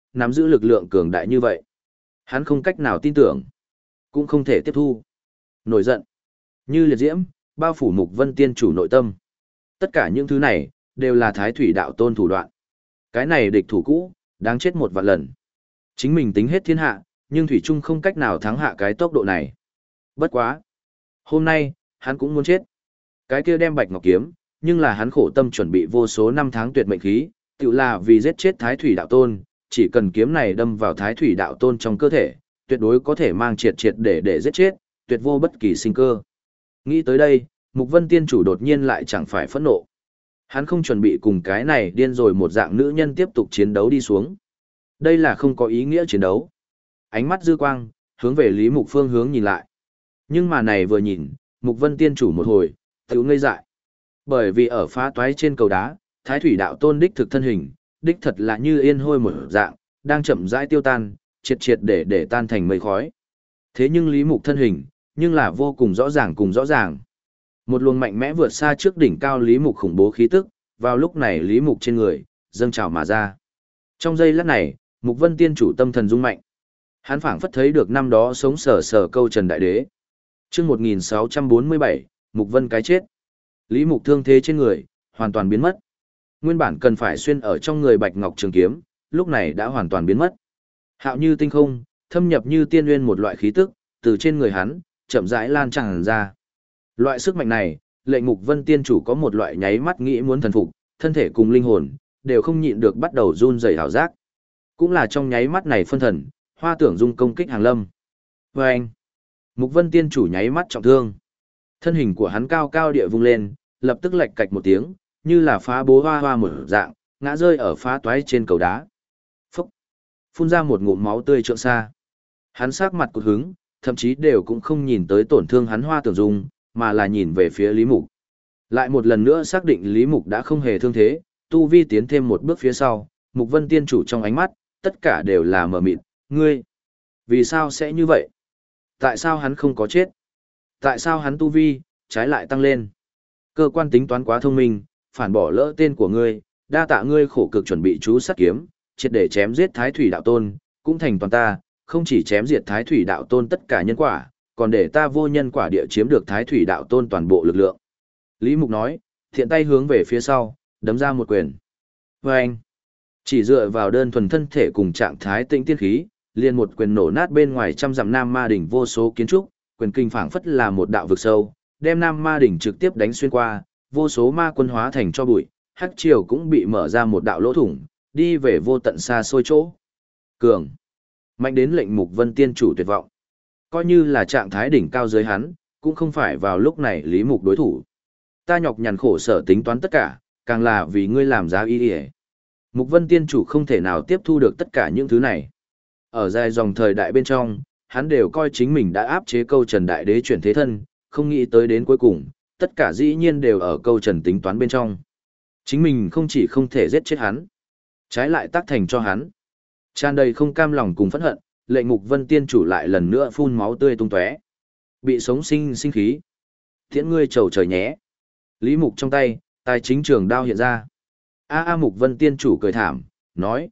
S1: nắm giữ lực lượng cường đại như vậy. Hắn không cách nào tin tưởng, cũng không thể tiếp thu. Nổi giận, như liệt diễm, bao phủ Mục Vân Tiên chủ nội tâm. Tất cả những thứ này, đều là Thái Thủy Đạo Tôn thủ đoạn. Cái này địch thủ cũ, đáng chết một vạn lần. Chính mình tính hết thiên hạ, nhưng Thủy Trung không cách nào thắng hạ cái tốc độ này. Bất quá. Hôm nay, hắn cũng muốn chết. Cái kia đem Bạch Ngọc Kiếm, nhưng là hắn khổ tâm chuẩn bị vô số năm tháng tuyệt mệnh khí, tự là vì giết chết Thái Thủy Đạo Tôn, chỉ cần kiếm này đâm vào Thái Thủy Đạo Tôn trong cơ thể, tuyệt đối có thể mang triệt triệt để giết chết, tuyệt vô bất kỳ sinh cơ. Nghĩ tới đây, Mục Vân Tiên chủ đột nhiên lại chẳng phải phẫn nộ. Hắn không chuẩn bị cùng cái này điên rồi một dạng nữ nhân tiếp tục chiến đấu đi xuống. Đây là không có ý nghĩa chiến đấu. Ánh mắt dư quang, hướng về Lý Mục phương hướng nhìn lại. Nhưng mà này vừa nhìn, Mục Vân Tiên chủ một hồi, tiểu ngây dại. Bởi vì ở phá toái trên cầu đá, Thái Thủy Đạo Tôn đích thực thân hình, đích thật là như yên hôi một dạng, đang chậm rãi tiêu tan, triệt triệt để tan thành mây khói. Thế nhưng Lý Mục thân hình, nhưng là vô cùng rõ ràng cùng rõ ràng. Một luồng mạnh mẽ vượt xa trước đỉnh cao Lý Mục khủng bố khí tức, vào lúc này Lý Mục trên người, dâng trào mà ra. Trong giây lát này, Mục Vân Tiên chủ tâm thần rung mạnh. Hắn phảng phất thấy được năm đó sống sờ sờ câu Trần Đại Đế. Chương 1647, Mục Vân cái chết. Lý Mục thương thế trên người, hoàn toàn biến mất. Nguyên bản cần phải xuyên ở trong người Bạch Ngọc Trường Kiếm, lúc này đã hoàn toàn biến mất. Hạo như tinh không, thâm nhập như tiên nguyên một loại khí tức, từ trên người hắn, chậm rãi lan tràn ra. Loại sức mạnh này, lệnh Mục Vân Tiên chủ có một loại nháy mắt nghĩ muốn thần phục, thân thể cùng linh hồn, đều không nhịn được bắt đầu run rẩy hào giác. Cũng là trong nháy mắt này phân thần, Hoa Tưởng Dung công kích hàng lâm. Và anh, Mục Vân Tiên chủ nháy mắt trọng thương. Thân hình của hắn cao cao địa vung lên, lập tức lệch cạch một tiếng, như là phá bố hoa hoa một dạng, ngã rơi ở phá toái trên cầu đá. Phúc! Phun ra một ngụm máu tươi trượng xa. Hắn sắc mặt cụt hứng, thậm chí đều cũng không nhìn tới tổn thương hắn Hoa Tưởng Dung, mà là nhìn về phía Lý Mục. Lại một lần nữa xác định Lý Mục đã không hề thương thế, tu vi tiến thêm một bước phía sau, Mục Vân Tiên chủ trong ánh mắt, tất cả đều là mờ mịt, ngươi, vì sao sẽ như vậy? Tại sao hắn không có chết? Tại sao hắn tu vi, trái lại tăng lên? Cơ quan tính toán quá thông minh, phản bỏ lỡ tên của ngươi, đa tạ ngươi khổ cực chuẩn bị chú sát kiếm, triệt để chém giết Thái Thủy Đạo Tôn, cũng thành toàn ta, không chỉ chém diệt Thái Thủy Đạo Tôn tất cả nhân quả, còn để ta vô nhân quả địa chiếm được Thái Thủy Đạo Tôn toàn bộ lực lượng. Lý Mục nói, thiện tay hướng về phía sau, đấm ra một quyền. Và anh, chỉ dựa vào đơn thuần thân thể cùng trạng thái tĩnh tiên khí, liền một quyền nổ nát bên ngoài trăm dặm Nam Ma đỉnh vô số kiến trúc, quyền kinh phảng phất là một đạo vực sâu, đem Nam Ma đỉnh trực tiếp đánh xuyên qua, vô số ma quân hóa thành cho bụi, hắc triều cũng bị mở ra một đạo lỗ thủng, đi về vô tận xa xôi chỗ. Cường, mạnh đến lệnh Mục Vân Tiên chủ tuyệt vọng. Coi như là trạng thái đỉnh cao dưới hắn, cũng không phải vào lúc này Lý Mục đối thủ. Ta nhọc nhằn khổ sở tính toán tất cả, càng là vì ngươi làm giá y y. Mục Vân Tiên chủ không thể nào tiếp thu được tất cả những thứ này. Ở dài dòng thời đại bên trong, hắn đều coi chính mình đã áp chế câu Trần Đại Đế chuyển thế thân, không nghĩ tới đến cuối cùng, tất cả dĩ nhiên đều ở câu Trần tính toán bên trong. Chính mình không chỉ không thể giết chết hắn, trái lại tác thành cho hắn. Tràn đầy không cam lòng cùng phẫn hận, lệnh Mục Vân Tiên chủ lại lần nữa phun máu tươi tung tóe. Bị sống sinh khí. Thiện ngươi trầu trời nhé. Lý Mục trong tay, tài chính trường đao hiện ra. Mục Vân Tiên chủ cười thảm, nói,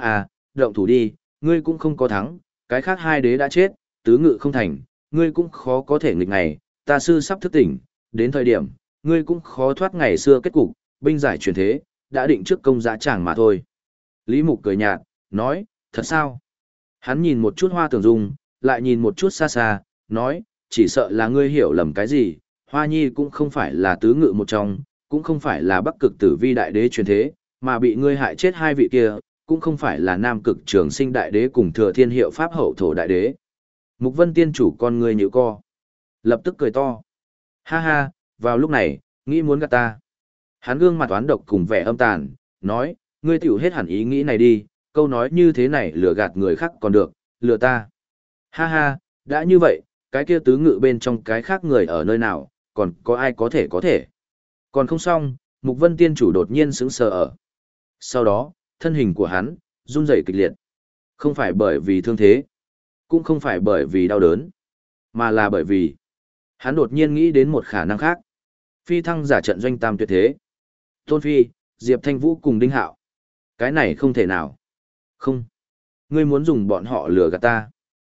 S1: động thủ đi, ngươi cũng không có thắng, cái khác hai đế đã chết, tứ ngự không thành, ngươi cũng khó có thể nghịch ngày, ta sư sắp thức tỉnh, đến thời điểm, ngươi cũng khó thoát ngày xưa kết cục, binh giải truyền thế, đã định trước công dã tràng mà thôi. Lý Mục cười nhạt, nói, thật sao? Hắn nhìn một chút Hoa Tưởng Dung, lại nhìn một chút xa xa, nói, chỉ sợ là ngươi hiểu lầm cái gì, Hoa Nhi cũng không phải là tứ ngự một trong, cũng không phải là Bắc Cực Tử Vi đại đế truyền thế, mà bị ngươi hại chết hai vị kia, cũng không phải là Nam Cực Trường Sinh đại đế cùng Thừa Thiên Hiệu Pháp Hậu Thổ đại đế. Mục Vân Tiên chủ con ngươi nhíu co, lập tức cười to. Ha ha, vào lúc này, nghĩ muốn gạt ta. Hắn gương mặt oán độc cùng vẻ âm tàn, nói, ngươi tiểu hết hẳn ý nghĩ này đi, câu nói như thế này lừa gạt người khác còn được, lừa ta. Ha ha, đã như vậy, cái kia tứ ngự bên trong cái khác người ở nơi nào, còn có ai có thể. Còn không xong, Mục Vân Tiên chủ đột nhiên sững sờ ở. Sau đó, thân hình của hắn, run rẩy kịch liệt. Không phải bởi vì thương thế, cũng không phải bởi vì đau đớn, mà là bởi vì hắn đột nhiên nghĩ đến một khả năng khác. Phi thăng giả trận doanh tam tuyệt thế. Tôn Phi, Diệp Thanh Vũ cùng Đinh Hạo. Cái này không thể nào. Không. Ngươi muốn dùng bọn họ lừa gạt ta.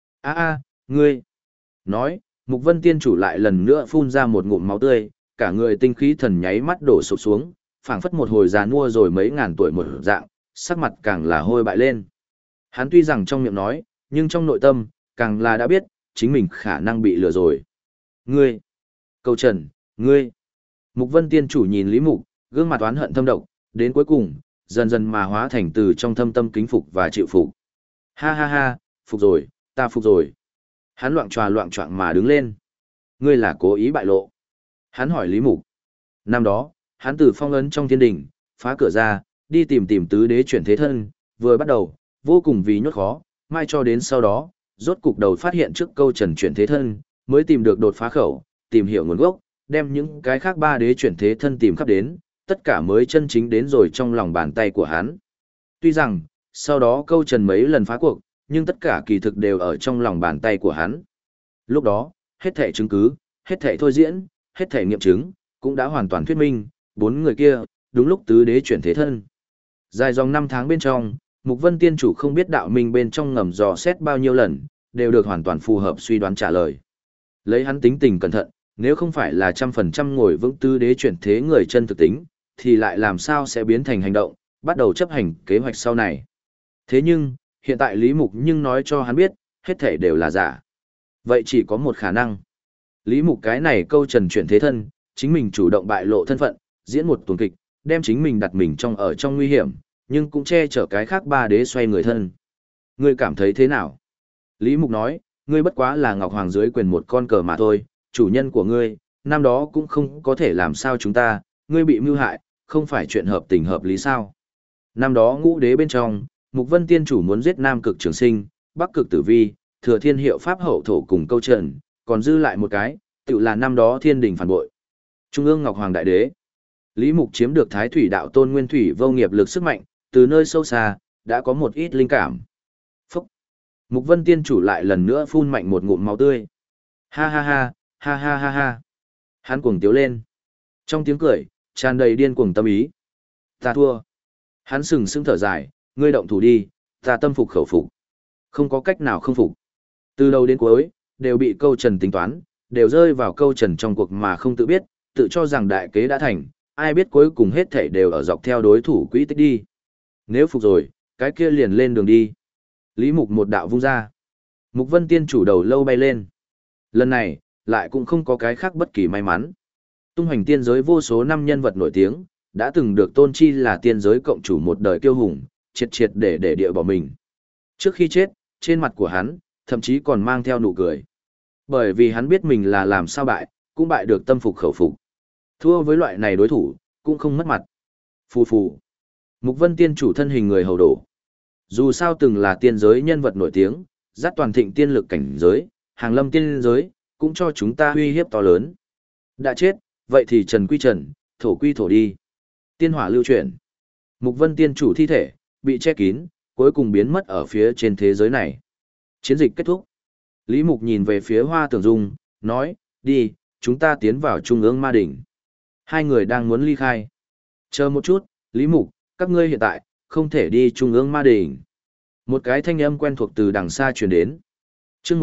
S1: Ngươi. Nói, Mục Vân Tiên chủ lại lần nữa phun ra một ngụm máu tươi, cả người tinh khí thần nháy mắt đổ sụp xuống, phảng phất một hồi già nua rồi mấy ngàn tuổi một dạng, sắc mặt càng là hôi bại lên. Hắn tuy rằng trong miệng nói, nhưng trong nội tâm, càng là đã biết, chính mình khả năng bị lừa rồi. Ngươi. Câu Trần, ngươi. Mục Vân Tiên chủ nhìn Lý Mục, gương mặt oán hận thâm độc, đến cuối cùng, dần dần mà hóa thành từ trong thâm tâm kính phục và chịu phục. Ha ha ha, phục rồi, ta phục rồi. Hắn loạng choạng mà đứng lên. Ngươi là cố ý bại lộ. Hắn hỏi Lý Mục. Năm đó, hắn từ phong ấn trong thiên đình, phá cửa ra, đi tìm tứ đế chuyển thế thân, vừa bắt đầu, vô cùng vì nhốt khó, mai cho đến sau đó, rốt cục đầu phát hiện trước Câu Trần chuyển thế thân, mới tìm được đột phá khẩu, tìm hiểu nguồn gốc, đem những cái khác ba đế chuyển thế thân tìm khắp đến, tất cả mới chân chính đến rồi trong lòng bàn tay của hắn. Tuy rằng, sau đó Câu Trần mấy lần phá cuộc, nhưng tất cả kỳ thực đều ở trong lòng bàn tay của hắn. Lúc đó, hết thảy chứng cứ, hết thảy thôi diễn, hết thảy nghiệm chứng, cũng đã hoàn toàn thuyết minh, bốn người kia, đúng lúc tứ đế chuyển thế thân. Dài dòng 5 tháng bên trong, Mục Vân Tiên chủ không biết đạo minh bên trong ngầm dò xét bao nhiêu lần, đều được hoàn toàn phù hợp suy đoán trả lời. Lấy hắn tính tình cẩn thận, nếu không phải là 100% ngồi vững tứ đế chuyển thế người chân thực tính, thì lại làm sao sẽ biến thành hành động, bắt đầu chấp hành kế hoạch sau này. Thế nhưng, hiện tại Lý Mục nhưng nói cho hắn biết, hết thể đều là giả. Vậy chỉ có một khả năng. Lý Mục cái này Câu Trần chuyển thế thân, chính mình chủ động bại lộ thân phận, diễn một tuần kịch, đem chính mình đặt mình trong nguy hiểm, nhưng cũng che chở cái khác ba đế xoay người thân. Ngươi cảm thấy thế nào? Lý Mục nói, ngươi bất quá là Ngọc Hoàng dưới quyền một con cờ mà thôi, chủ nhân của ngươi, năm đó cũng không có thể làm sao chúng ta, ngươi bị mưu hại, không phải chuyện hợp tình hợp lý sao? Năm đó ngũ đế bên trong, Mục Vân Tiên chủ muốn giết Nam Cực Trường Sinh, Bắc Cực Tử Vi, Thừa Thiên Hiệu Pháp Hậu Thổ cùng Câu Trần, còn dư lại một cái, tự là năm đó Thiên Đình phản bội. Trung ương Ngọc Hoàng Đại Đế. Lý Mục chiếm được Thái Thủy Đạo Tôn Nguyên Thủy vô nghiệp lực sức mạnh, từ nơi sâu xa, đã có một ít linh cảm. Phúc! Mục Vân Tiên chủ lại lần nữa phun mạnh một ngụm máu tươi. Ha ha ha, ha ha ha ha. Hắn cuồng tiếu lên. Trong tiếng cười, tràn đầy điên cuồng tâm ý. Ta thua. Hắn sừng sững thở dài, ngươi động thủ đi, ta tâm phục khẩu phục. Không có cách nào không phục. Từ đầu đến cuối, đều bị Câu Trần tính toán, đều rơi vào Câu Trần trong cuộc mà không tự biết, tự cho rằng đại kế đã thành, ai biết cuối cùng hết thảy đều ở dọc theo đối thủ quỹ tích đi. Nếu phục rồi, cái kia liền lên đường đi. Lý Mục một đạo vung ra. Mục Vân Tiên chủ đầu lâu bay lên. Lần này, lại cũng không có cái khác bất kỳ may mắn. Tung hoành tiên giới vô số năm nhân vật nổi tiếng, đã từng được tôn chi là tiên giới cộng chủ một đời kiêu hùng, triệt để địa bỏ mình. Trước khi chết, trên mặt của hắn, thậm chí còn mang theo nụ cười. Bởi vì hắn biết mình là làm sao bại, cũng bại được tâm phục khẩu phục. Thua với loại này đối thủ, cũng không mất mặt. Phù phù. Mục Vân Tiên chủ thân hình người hầu đổ. Dù sao từng là tiên giới nhân vật nổi tiếng, dắt toàn thịnh tiên lực cảnh giới, hàng lâm tiên giới, cũng cho chúng ta uy hiếp to lớn. Đã chết, vậy thì trần quy trần, thổ quy thổ đi. Tiên hỏa lưu chuyển. Mục Vân Tiên chủ thi thể, bị che kín, cuối cùng biến mất ở phía trên thế giới này. Chiến dịch kết thúc. Lý Mục nhìn về phía Hoa Tưởng Dung, nói, đi, chúng ta tiến vào Trung ương Ma Đỉnh. Hai người đang muốn ly khai. Chờ một chút, Lý Mục, các ngươi hiện tại, không thể đi Trung ương Ma Đỉnh. Một cái thanh âm quen thuộc từ đằng xa truyền đến. Trước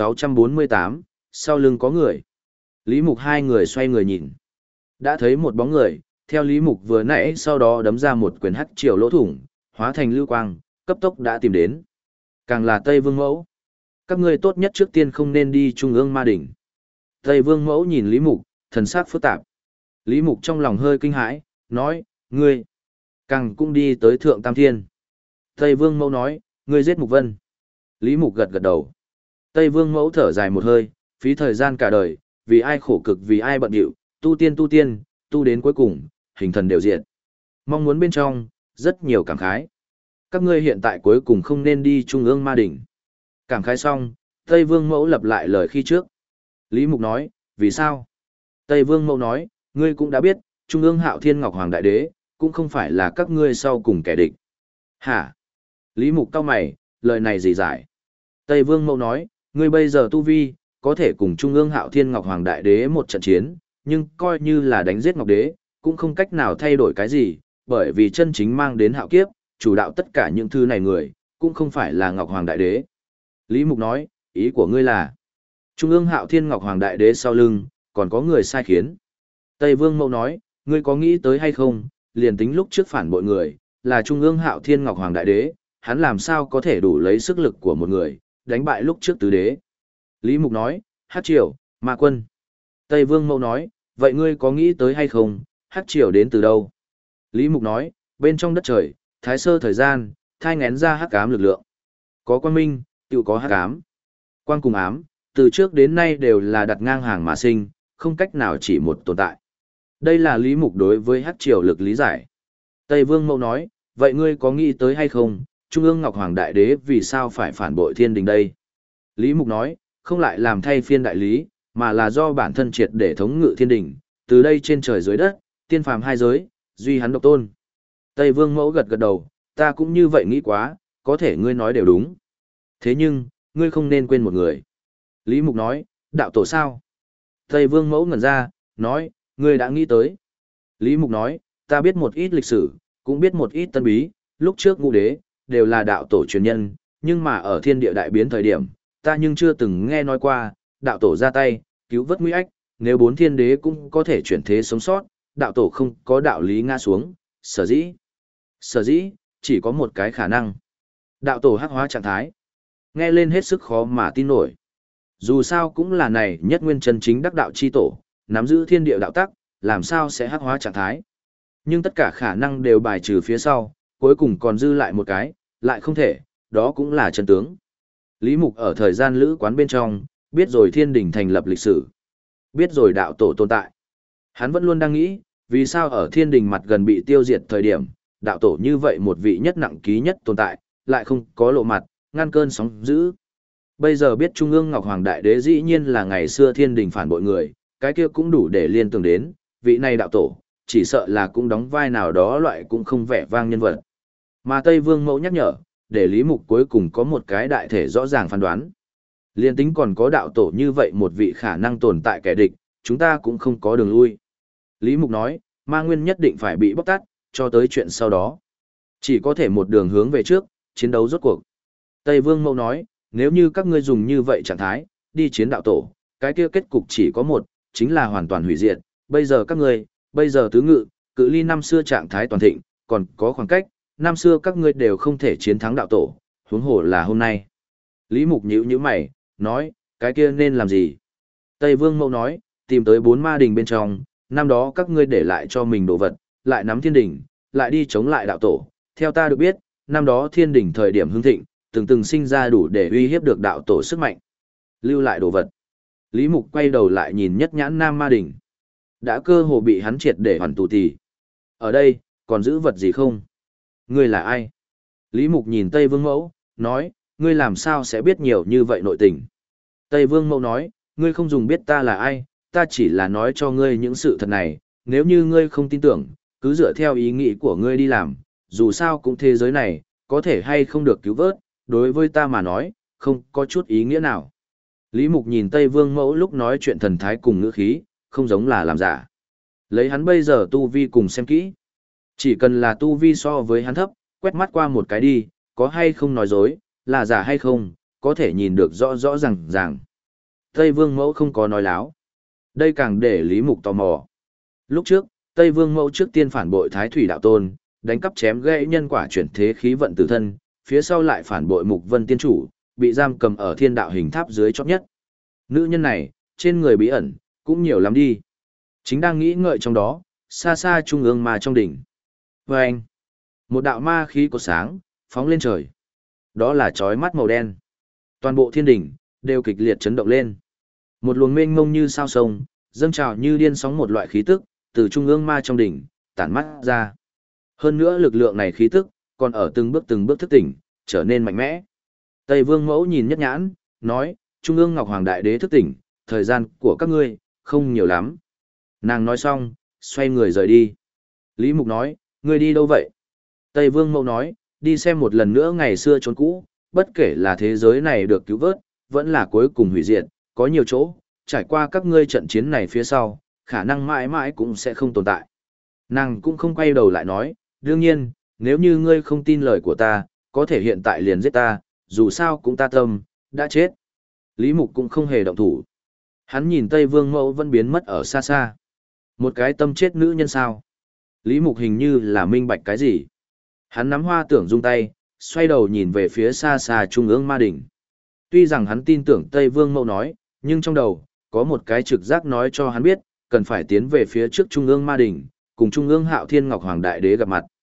S1: 1648, sau lưng có người. Lý Mục hai người xoay người nhìn. Đã thấy một bóng người, theo Lý Mục vừa nãy sau đó đấm ra một quyền hắc triều lỗ thủng, hóa thành lưu quang, cấp tốc đã tìm đến. Càng là Tây Vương Mẫu. Các ngươi tốt nhất trước tiên không nên đi Trung ương Ma Đỉnh. Tây Vương Mẫu nhìn Lý Mục, thần sắc phức tạp. Lý Mục trong lòng hơi kinh hãi, nói, ngươi, càng cũng đi tới Thượng Tam Thiên. Tây Vương Mẫu nói, ngươi giết Mục Vân. Lý Mục gật gật đầu. Tây Vương Mẫu thở dài một hơi, phí thời gian cả đời, vì ai khổ cực vì ai bận rộn, tu tiên, tu đến cuối cùng, hình thần đều diệt. Mong muốn bên trong, rất nhiều cảm khái. Các ngươi hiện tại cuối cùng không nên đi Trung ương Ma Đỉnh. Cảm khái xong, Tây Vương Mẫu lặp lại lời khi trước. Lý Mục nói, vì sao? Tây Vương Mẫu nói, ngươi cũng đã biết, Trung ương Hạo Thiên Ngọc Hoàng Đại Đế, cũng không phải là các ngươi sau cùng kẻ địch. Hả? Lý Mục cau mày, lời này gì giải? Tây Vương Mẫu nói, ngươi bây giờ tu vi, có thể cùng Trung ương Hạo Thiên Ngọc Hoàng Đại Đế một trận chiến, nhưng coi như là đánh giết Ngọc Đế, cũng không cách nào thay đổi cái gì, bởi vì chân chính mang đến hạo kiếp, chủ đạo tất cả những thứ này người, cũng không phải là Ngọc Hoàng Đại Đế. Lý Mục nói, ý của ngươi là, Trung ương Hạo Thiên Ngọc Hoàng Đại Đế sau lưng, còn có người sai khiến. Tây Vương Mẫu nói, ngươi có nghĩ tới hay không, liền tính lúc trước phản bội người, là Trung ương Hạo Thiên Ngọc Hoàng Đại Đế, hắn làm sao có thể đủ lấy sức lực của một người, đánh bại lúc trước tứ đế. Lý Mục nói, Hắc Triều, Ma Quân. Tây Vương Mẫu nói, vậy ngươi có nghĩ tới hay không, Hắc Triều đến từ đâu? Lý Mục nói, bên trong đất trời, thái sơ thời gian, thai ngén ra hắc ám lực lượng. Có quang minh, tự có hắc ám. Quang cùng ám, từ trước đến nay đều là đặt ngang hàng mà sinh, không cách nào chỉ một tồn tại. Đây là Lý Mục đối với Hắc Triều lực lý giải. Tây Vương Mẫu nói, vậy ngươi có nghĩ tới hay không, Trung ương Ngọc Hoàng Đại Đế vì sao phải phản bội thiên đình đây? Lý Mục nói, không lại làm thay phiên đại lý, mà là do bản thân triệt để thống ngự thiên đình, từ đây trên trời dưới đất, tiên phàm hai giới, duy hắn độc tôn. Tây Vương Mẫu gật gật đầu, ta cũng như vậy nghĩ quá, có thể ngươi nói đều đúng. Thế nhưng, ngươi không nên quên một người. Lý Mục nói, đạo tổ sao? Tây Vương Mẫu ngẩn ra, nói, ngươi đã nghĩ tới. Lý Mục nói, ta biết một ít lịch sử, cũng biết một ít tân bí, lúc trước ngũ đế, đều là đạo tổ truyền nhân, nhưng mà ở thiên địa đại biến thời điểm, ta nhưng chưa từng nghe nói qua, đạo tổ ra tay, cứu vớt nguy ách, nếu bốn thiên đế cũng có thể chuyển thế sống sót, đạo tổ không có đạo lý ngã xuống, sở dĩ, chỉ có một cái khả năng. Đạo tổ hắc hóa trạng thái. Nghe lên hết sức khó mà tin nổi. Dù sao cũng là này nhất nguyên chân chính đắc đạo chi tổ, nắm giữ thiên địa đạo tắc, làm sao sẽ hắc hóa trạng thái. Nhưng tất cả khả năng đều bài trừ phía sau, cuối cùng còn dư lại một cái, lại không thể, đó cũng là chân tướng. Lý Mục ở thời gian lữ quán bên trong, biết rồi thiên đình thành lập lịch sử, biết rồi đạo tổ tồn tại. Hắn vẫn luôn đang nghĩ, vì sao ở thiên đình mặt gần bị tiêu diệt thời điểm, đạo tổ như vậy một vị nhất nặng ký nhất tồn tại, lại không có lộ mặt, ngăn cơn sóng dữ. Bây giờ biết Trung ương Ngọc Hoàng Đại Đế dĩ nhiên là ngày xưa thiên đình phản bội người, cái kia cũng đủ để liên tưởng đến, vị này đạo tổ, chỉ sợ là cũng đóng vai nào đó loại cũng không vẻ vang nhân vật. Mà Tây Vương Mẫu nhắc nhở, để Lý Mục cuối cùng có một cái đại thể rõ ràng phán đoán. Liên tính còn có đạo tổ như vậy một vị khả năng tồn tại kẻ địch, chúng ta cũng không có đường lui. Lý Mục nói, Ma Nguyên nhất định phải bị bóc tát, cho tới chuyện sau đó. Chỉ có thể một đường hướng về trước, chiến đấu rốt cuộc. Tây Vương Mẫu nói, nếu như các ngươi dùng như vậy trạng thái, đi chiến đạo tổ, cái kia kết cục chỉ có một, chính là hoàn toàn hủy diệt. Bây giờ các ngươi, bây giờ tứ ngự, cự ly năm xưa trạng thái toàn thịnh, còn có khoảng cách, năm xưa các ngươi đều không thể chiến thắng đạo tổ, huống hồ là hôm nay. Lý Mục nhíu mày, nói, cái kia nên làm gì? Tây Vương Mẫu nói, tìm tới 4 ma đình bên trong, năm đó các ngươi để lại cho mình đồ vật, lại nắm thiên đình, lại đi chống lại đạo tổ. Theo ta được biết, năm đó thiên đình thời điểm hưng thịnh, từng sinh ra đủ để uy hiếp được đạo tổ sức mạnh. Lưu lại đồ vật. Lý Mục quay đầu lại nhìn nhất nhãn nam ma đình. Đã cơ hồ bị hắn triệt để hoàn tù tì. Ở đây, còn giữ vật gì không? Ngươi là ai? Lý Mục nhìn Tây Vương Mẫu, nói, ngươi làm sao sẽ biết nhiều như vậy nội tình? Tây Vương Mẫu nói, ngươi không dùng biết ta là ai, ta chỉ là nói cho ngươi những sự thật này, nếu như ngươi không tin tưởng, cứ dựa theo ý nghĩ của ngươi đi làm, dù sao cũng thế giới này, có thể hay không được cứu vớt, đối với ta mà nói, không có chút ý nghĩa nào. Lý Mục nhìn Tây Vương Mẫu lúc nói chuyện thần thái cùng ngữ khí, không giống là làm giả. Lấy hắn bây giờ tu vi cùng xem kỹ. Chỉ cần là tu vi so với hắn thấp, quét mắt qua một cái đi, có hay không nói dối, là giả hay không, có thể nhìn được rõ ràng. Tây Vương Mẫu không có nói láo. Đây càng để Lý Mục tò mò. Lúc trước, Tây Vương Mẫu trước tiên phản bội Thái Thủy Đạo Tôn, đánh cắp chém gãy nhân quả chuyển thế khí vận tử thân, phía sau lại phản bội Mục Vân Tiên Chủ, bị giam cầm ở thiên đạo hình tháp dưới chót nhất. Nữ nhân này, trên người bí ẩn, cũng nhiều lắm đi. Chính đang nghĩ ngợi trong đó, xa xa trung ương ma trong đỉnh. Và anh, một đạo ma khí của sáng, phóng lên trời. Đó là chói mắt màu đen. Toàn bộ thiên đỉnh, đều kịch liệt chấn động lên. Một luồng mênh mông như sao sông, dâng trào như điên sóng một loại khí tức, từ trung ương ma trong đỉnh, tản mắt ra. Hơn nữa lực lượng này khí tức, còn ở từng bước thức tỉnh, trở nên mạnh mẽ. Tây Vương Mẫu nhìn nhất nhãn, nói, Trung ương Ngọc Hoàng Đại Đế thức tỉnh, thời gian của các ngươi, không nhiều lắm. Nàng nói xong, xoay người rời đi. Lý Mục nói, ngươi đi đâu vậy? Tây Vương Mẫu nói, đi xem một lần nữa ngày xưa chốn cũ, bất kể là thế giới này được cứu vớt, vẫn là cuối cùng hủy diệt, có nhiều chỗ, trải qua các ngươi trận chiến này phía sau, khả năng mãi mãi cũng sẽ không tồn tại. Nàng cũng không quay đầu lại nói, đương nhiên, nếu như ngươi không tin lời của ta, có thể hiện tại liền giết ta, dù sao cũng ta tâm, đã chết. Lý Mục cũng không hề động thủ. Hắn nhìn Tây Vương Mẫu vẫn biến mất ở xa xa. Một cái tâm chết nữ nhân sao? Lý Mục hình như là minh bạch cái gì. Hắn nắm hoa tưởng dung tay, xoay đầu nhìn về phía xa xa trung ương ma đỉnh. Tuy rằng hắn tin tưởng Tây Vương Mẫu nói, nhưng trong đầu, có một cái trực giác nói cho hắn biết, cần phải tiến về phía trước trung ương ma đỉnh, cùng trung ương Hạo Thiên Ngọc Hoàng Đại Đế gặp mặt.